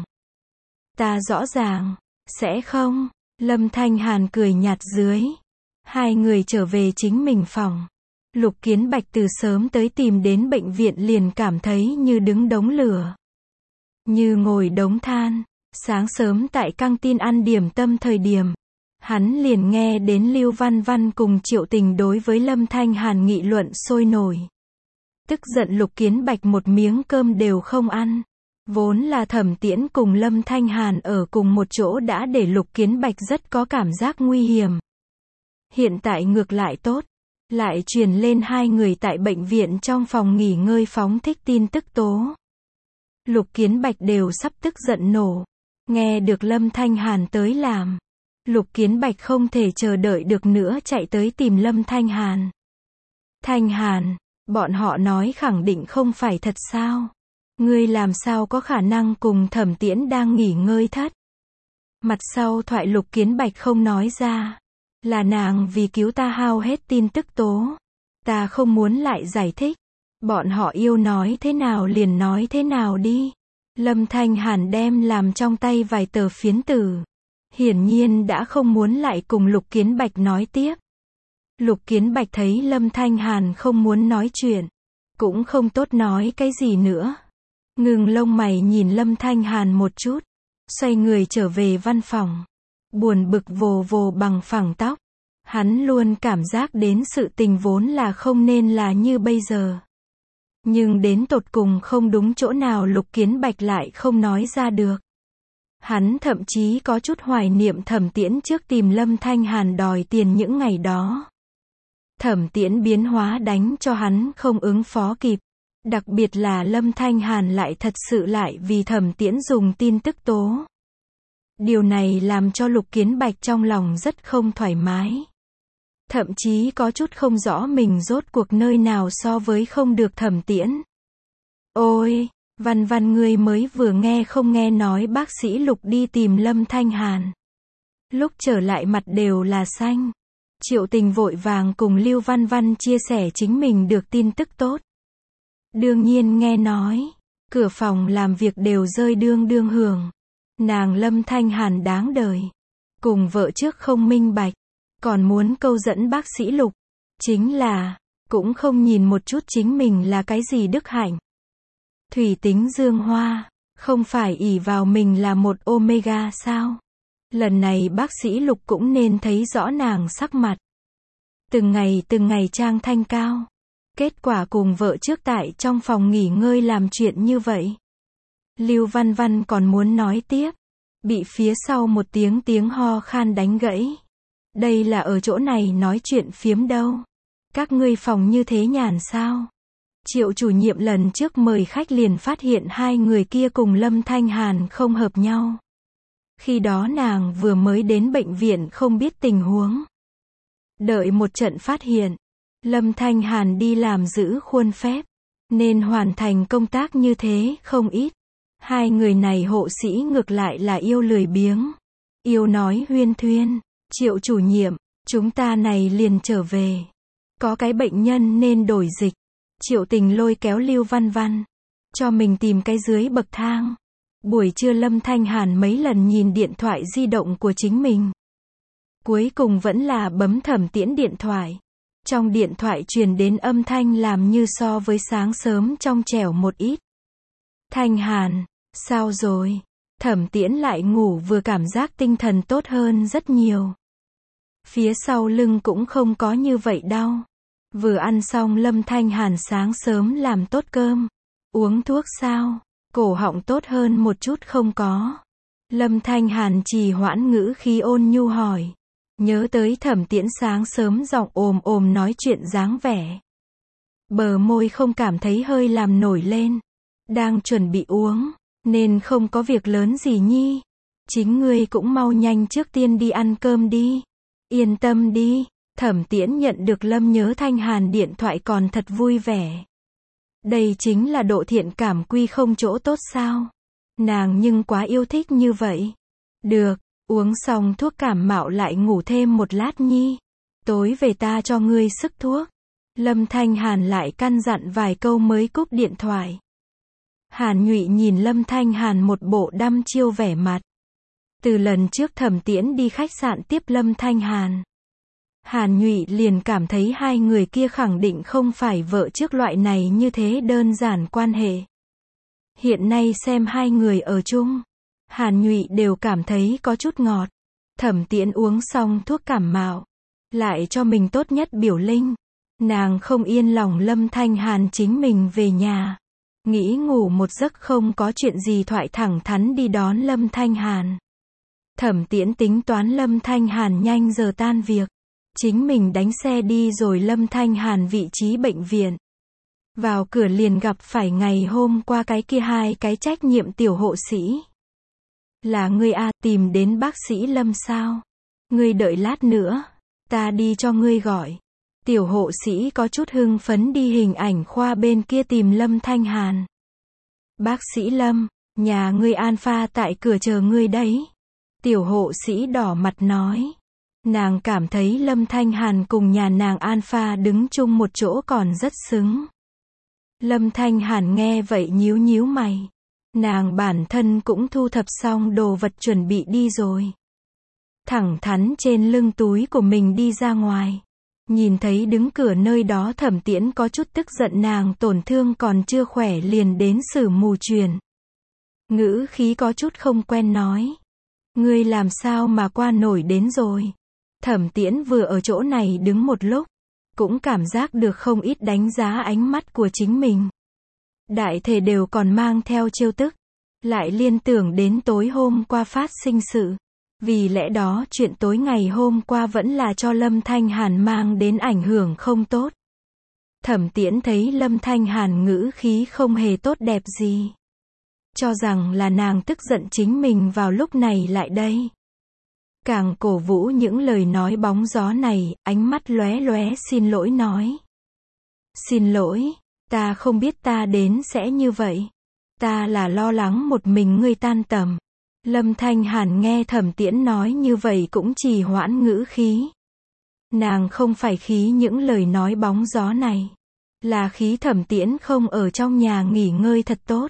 Ta rõ ràng. Sẽ không. Lâm Thanh Hàn cười nhạt dưới. Hai người trở về chính mình phòng. Lục Kiến Bạch từ sớm tới tìm đến bệnh viện liền cảm thấy như đứng đống lửa. Như ngồi đống than. Sáng sớm tại căng tin ăn điểm tâm thời điểm, hắn liền nghe đến Lưu Văn Văn cùng Triệu Tình đối với Lâm Thanh Hàn nghị luận sôi nổi. Tức giận Lục Kiến Bạch một miếng cơm đều không ăn. Vốn là Thẩm Tiễn cùng Lâm Thanh Hàn ở cùng một chỗ đã để Lục Kiến Bạch rất có cảm giác nguy hiểm. Hiện tại ngược lại tốt, lại truyền lên hai người tại bệnh viện trong phòng nghỉ ngơi phóng thích tin tức tố. Lục Kiến Bạch đều sắp tức giận nổ. Nghe được Lâm Thanh Hàn tới làm, Lục Kiến Bạch không thể chờ đợi được nữa chạy tới tìm Lâm Thanh Hàn. Thanh Hàn, bọn họ nói khẳng định không phải thật sao? Ngươi làm sao có khả năng cùng Thẩm Tiễn đang nghỉ ngơi thất? Mặt sau thoại Lục Kiến Bạch không nói ra. Là nàng vì cứu ta hao hết tin tức tố. Ta không muốn lại giải thích. Bọn họ yêu nói thế nào liền nói thế nào đi. Lâm Thanh Hàn đem làm trong tay vài tờ phiến tử. Hiển nhiên đã không muốn lại cùng Lục Kiến Bạch nói tiếp. Lục Kiến Bạch thấy Lâm Thanh Hàn không muốn nói chuyện, cũng không tốt nói cái gì nữa. Ngừng lông mày nhìn Lâm Thanh Hàn một chút, xoay người trở về văn phòng. Buồn bực vồ vồ bằng phẳng tóc. Hắn luôn cảm giác đến sự tình vốn là không nên là như bây giờ. Nhưng đến tột cùng không đúng chỗ nào Lục Kiến Bạch lại không nói ra được. Hắn thậm chí có chút hoài niệm Thẩm Tiễn trước tìm Lâm Thanh Hàn đòi tiền những ngày đó. Thẩm Tiễn biến hóa đánh cho hắn không ứng phó kịp. Đặc biệt là Lâm Thanh Hàn lại thật sự lại vì Thẩm Tiễn dùng tin tức tố. Điều này làm cho Lục Kiến Bạch trong lòng rất không thoải mái. Thậm chí có chút không rõ mình rốt cuộc nơi nào so với không được Thẩm Tiễn. Ôi, Văn Văn ngươi mới vừa nghe không nghe nói bác sĩ Lục đi tìm Lâm Thanh Hàn. Lúc trở lại mặt đều là xanh. Triệu Tình vội vàng cùng Lưu Văn Văn chia sẻ chính mình được tin tức tốt. Đương nhiên nghe nói, cửa phòng làm việc đều rơi đương đương hưởng. Nàng Lâm Thanh Hàn đáng đời. Cùng vợ trước không minh bạch, còn muốn câu dẫn bác sĩ Lục. Chính là, cũng không nhìn một chút chính mình là cái gì đức hạnh. Thủy tính dương hoa, không phải ỷ vào mình là một omega sao? Lần này bác sĩ Lục cũng nên thấy rõ nàng sắc mặt. Từng ngày trang thanh cao. Kết quả cùng vợ trước tại trong phòng nghỉ ngơi làm chuyện như vậy. Lưu Văn Văn còn muốn nói tiếp. Bị phía sau một tiếng ho khan đánh gãy. Đây là ở chỗ này nói chuyện phiếm đâu. Các ngươi phòng như thế nhàn sao? Triệu chủ nhiệm lần trước mời khách liền phát hiện hai người kia cùng Lâm Thanh Hàn không hợp nhau. Khi đó nàng vừa mới đến bệnh viện không biết tình huống. Đợi một trận phát hiện, Lâm Thanh Hàn đi làm giữ khuôn phép, nên hoàn thành công tác như thế không ít. Hai người này hộ sĩ ngược lại là yêu lười biếng. Yêu nói huyên thuyên. Triệu chủ nhiệm, chúng ta này liền trở về. Có cái bệnh nhân nên đổi dịch. Triệu Tình lôi kéo Lưu Văn Văn. Cho mình tìm cái dưới bậc thang. Buổi trưa Lâm Thanh Hàn mấy lần nhìn điện thoại di động của chính mình. Cuối cùng vẫn là bấm Thẩm Tiễn điện thoại. Trong điện thoại truyền đến âm thanh làm như so với sáng sớm trong trẻo một ít. Thanh Hàn, sao rồi? Thẩm Tiễn lại ngủ vừa cảm giác tinh thần tốt hơn rất nhiều. Phía sau lưng cũng không có như vậy đau. Vừa ăn xong Lâm Thanh Hàn sáng sớm làm tốt cơm. Uống thuốc sao? Cổ họng tốt hơn một chút không có. Lâm Thanh Hàn trì hoãn ngữ khí ôn nhu hỏi. Nhớ tới Thẩm Tiễn sáng sớm giọng ồm ồm nói chuyện dáng vẻ. Bờ môi không cảm thấy hơi làm nổi lên. Đang chuẩn bị uống, nên không có việc lớn gì nhi. Chính ngươi cũng mau nhanh trước tiên đi ăn cơm đi. Yên tâm đi. Thẩm Tiễn nhận được Lâm Nhớ Thanh Hàn điện thoại còn thật vui vẻ. Đây chính là độ thiện cảm quy không chỗ tốt sao? Nàng nhưng quá yêu thích như vậy. Được, uống xong thuốc cảm mạo lại ngủ thêm một lát nhi. Tối về ta cho ngươi sức thuốc. Lâm Thanh Hàn lại căn dặn vài câu mới cúp điện thoại. Hàn Nhụy nhìn Lâm Thanh Hàn một bộ đăm chiêu vẻ mặt. Từ lần trước Thẩm Tiễn đi khách sạn tiếp Lâm Thanh Hàn, Hàn Nhụy liền cảm thấy hai người kia khẳng định không phải vợ trước loại này như thế đơn giản quan hệ. Hiện nay xem hai người ở chung, Hàn Nhụy đều cảm thấy có chút ngọt. Thẩm Tiễn uống xong thuốc cảm mạo, lại cho mình tốt nhất biểu linh. Nàng không yên lòng Lâm Thanh Hàn chính mình về nhà. Nghĩ ngủ một giấc không có chuyện gì thoại thẳng thắn đi đón Lâm Thanh Hàn. Thẩm Tiễn tính toán Lâm Thanh Hàn nhanh giờ tan việc. Chính mình đánh xe đi rồi Lâm Thanh Hàn vị trí bệnh viện. Vào cửa liền gặp phải ngày hôm qua cái kia hai cái trách nhiệm tiểu hộ sĩ. Là ngươi à, tìm đến bác sĩ Lâm sao? Ngươi đợi lát nữa, ta đi cho ngươi gọi. Tiểu hộ sĩ có chút hưng phấn đi hình ảnh khoa bên kia tìm Lâm Thanh Hàn. Bác sĩ Lâm, nhà ngươi Alpha tại cửa chờ ngươi đấy. Tiểu hộ sĩ đỏ mặt nói. Nàng cảm thấy Lâm Thanh Hàn cùng nhà nàng Alpha đứng chung một chỗ còn rất xứng. Lâm Thanh Hàn nghe vậy nhíu nhíu mày. Nàng bản thân cũng thu thập xong đồ vật chuẩn bị đi rồi. Thẳng thắn trên lưng túi của mình đi ra ngoài. Nhìn thấy đứng cửa nơi đó Thẩm Tiễn có chút tức giận, nàng tổn thương còn chưa khỏe liền đến xử mù truyền. Ngữ khí có chút không quen nói. Ngươi làm sao mà qua nổi đến rồi. Thẩm Tiễn vừa ở chỗ này đứng một lúc, cũng cảm giác được không ít đánh giá ánh mắt của chính mình. Đại thể đều còn mang theo trêu tức. Lại liên tưởng đến tối hôm qua phát sinh sự. Vì lẽ đó chuyện tối ngày hôm qua vẫn là cho Lâm Thanh Hàn mang đến ảnh hưởng không tốt. Thẩm Tiễn thấy Lâm Thanh Hàn ngữ khí không hề tốt đẹp gì. Cho rằng là nàng tức giận chính mình vào lúc này lại đây. Càng cổ vũ những lời nói bóng gió này, ánh mắt lóe lóe xin lỗi nói. Xin lỗi, ta không biết ta đến sẽ như vậy. Ta là lo lắng một mình ngươi tan tầm. Lâm Thanh Hàn nghe Thẩm Tiễn nói như vậy cũng trì hoãn ngữ khí. Nàng không phải khí những lời nói bóng gió này. Là khí Thẩm Tiễn không ở trong nhà nghỉ ngơi thật tốt.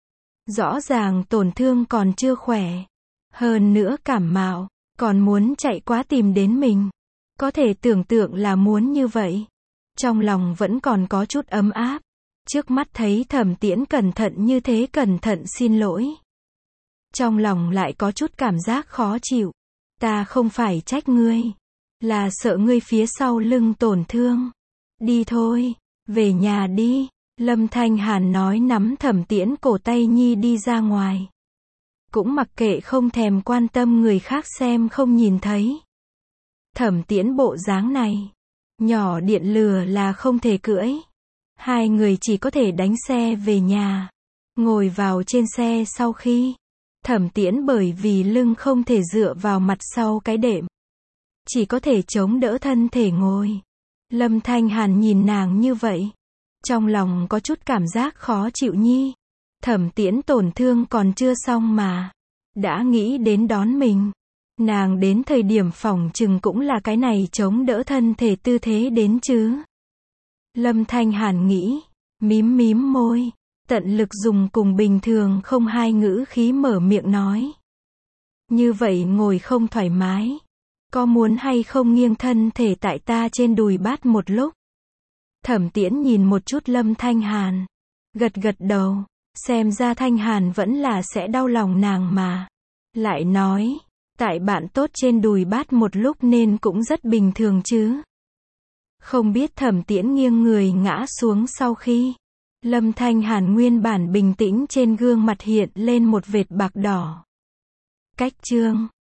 Rõ ràng tổn thương còn chưa khỏe. Hơn nữa cảm mạo, còn muốn chạy quá tìm đến mình. Có thể tưởng tượng là muốn như vậy. Trong lòng vẫn còn có chút ấm áp. Trước mắt thấy Thẩm Tiễn cẩn thận như thế, cẩn thận xin lỗi. Trong lòng lại có chút cảm giác khó chịu. Ta không phải trách ngươi. Là sợ ngươi phía sau lưng tổn thương. Đi thôi, về nhà đi. Lâm Thanh Hàn nói nắm Thẩm Tiễn cổ tay nhi đi ra ngoài. Cũng mặc kệ không thèm quan tâm người khác xem không nhìn thấy. Thẩm Tiễn bộ dáng này. Nhỏ điện lừa là không thể cưỡi. Hai người chỉ có thể đánh xe về nhà. Ngồi vào trên xe sau khi. Thẩm Tiễn bởi vì lưng không thể dựa vào mặt sau cái đệm. Chỉ có thể chống đỡ thân thể ngồi. Lâm Thanh Hàn nhìn nàng như vậy. Trong lòng có chút cảm giác khó chịu nhi. Thẩm Tiễn tổn thương còn chưa xong mà. Đã nghĩ đến đón mình. Nàng đến thời điểm phỏng chừng cũng là cái này chống đỡ thân thể tư thế đến chứ. Lâm Thanh Hàn nghĩ. Mím mím môi. Tận lực dùng cùng bình thường không hai ngữ khí mở miệng nói. Như vậy ngồi không thoải mái. Có muốn hay không nghiêng thân thể tại ta trên đùi bát một lúc? Thẩm Tiễn nhìn một chút Lâm Thanh Hàn. Gật gật đầu. Xem ra Thanh Hàn vẫn là sẽ đau lòng nàng mà. Lại nói. Tại bạn tốt trên đùi bát một lúc nên cũng rất bình thường chứ. Không biết Thẩm Tiễn nghiêng người ngã xuống sau khi. Lâm Thanh Hàn nguyên bản bình tĩnh trên gương mặt hiện lên một vệt bạc đỏ. Cách chương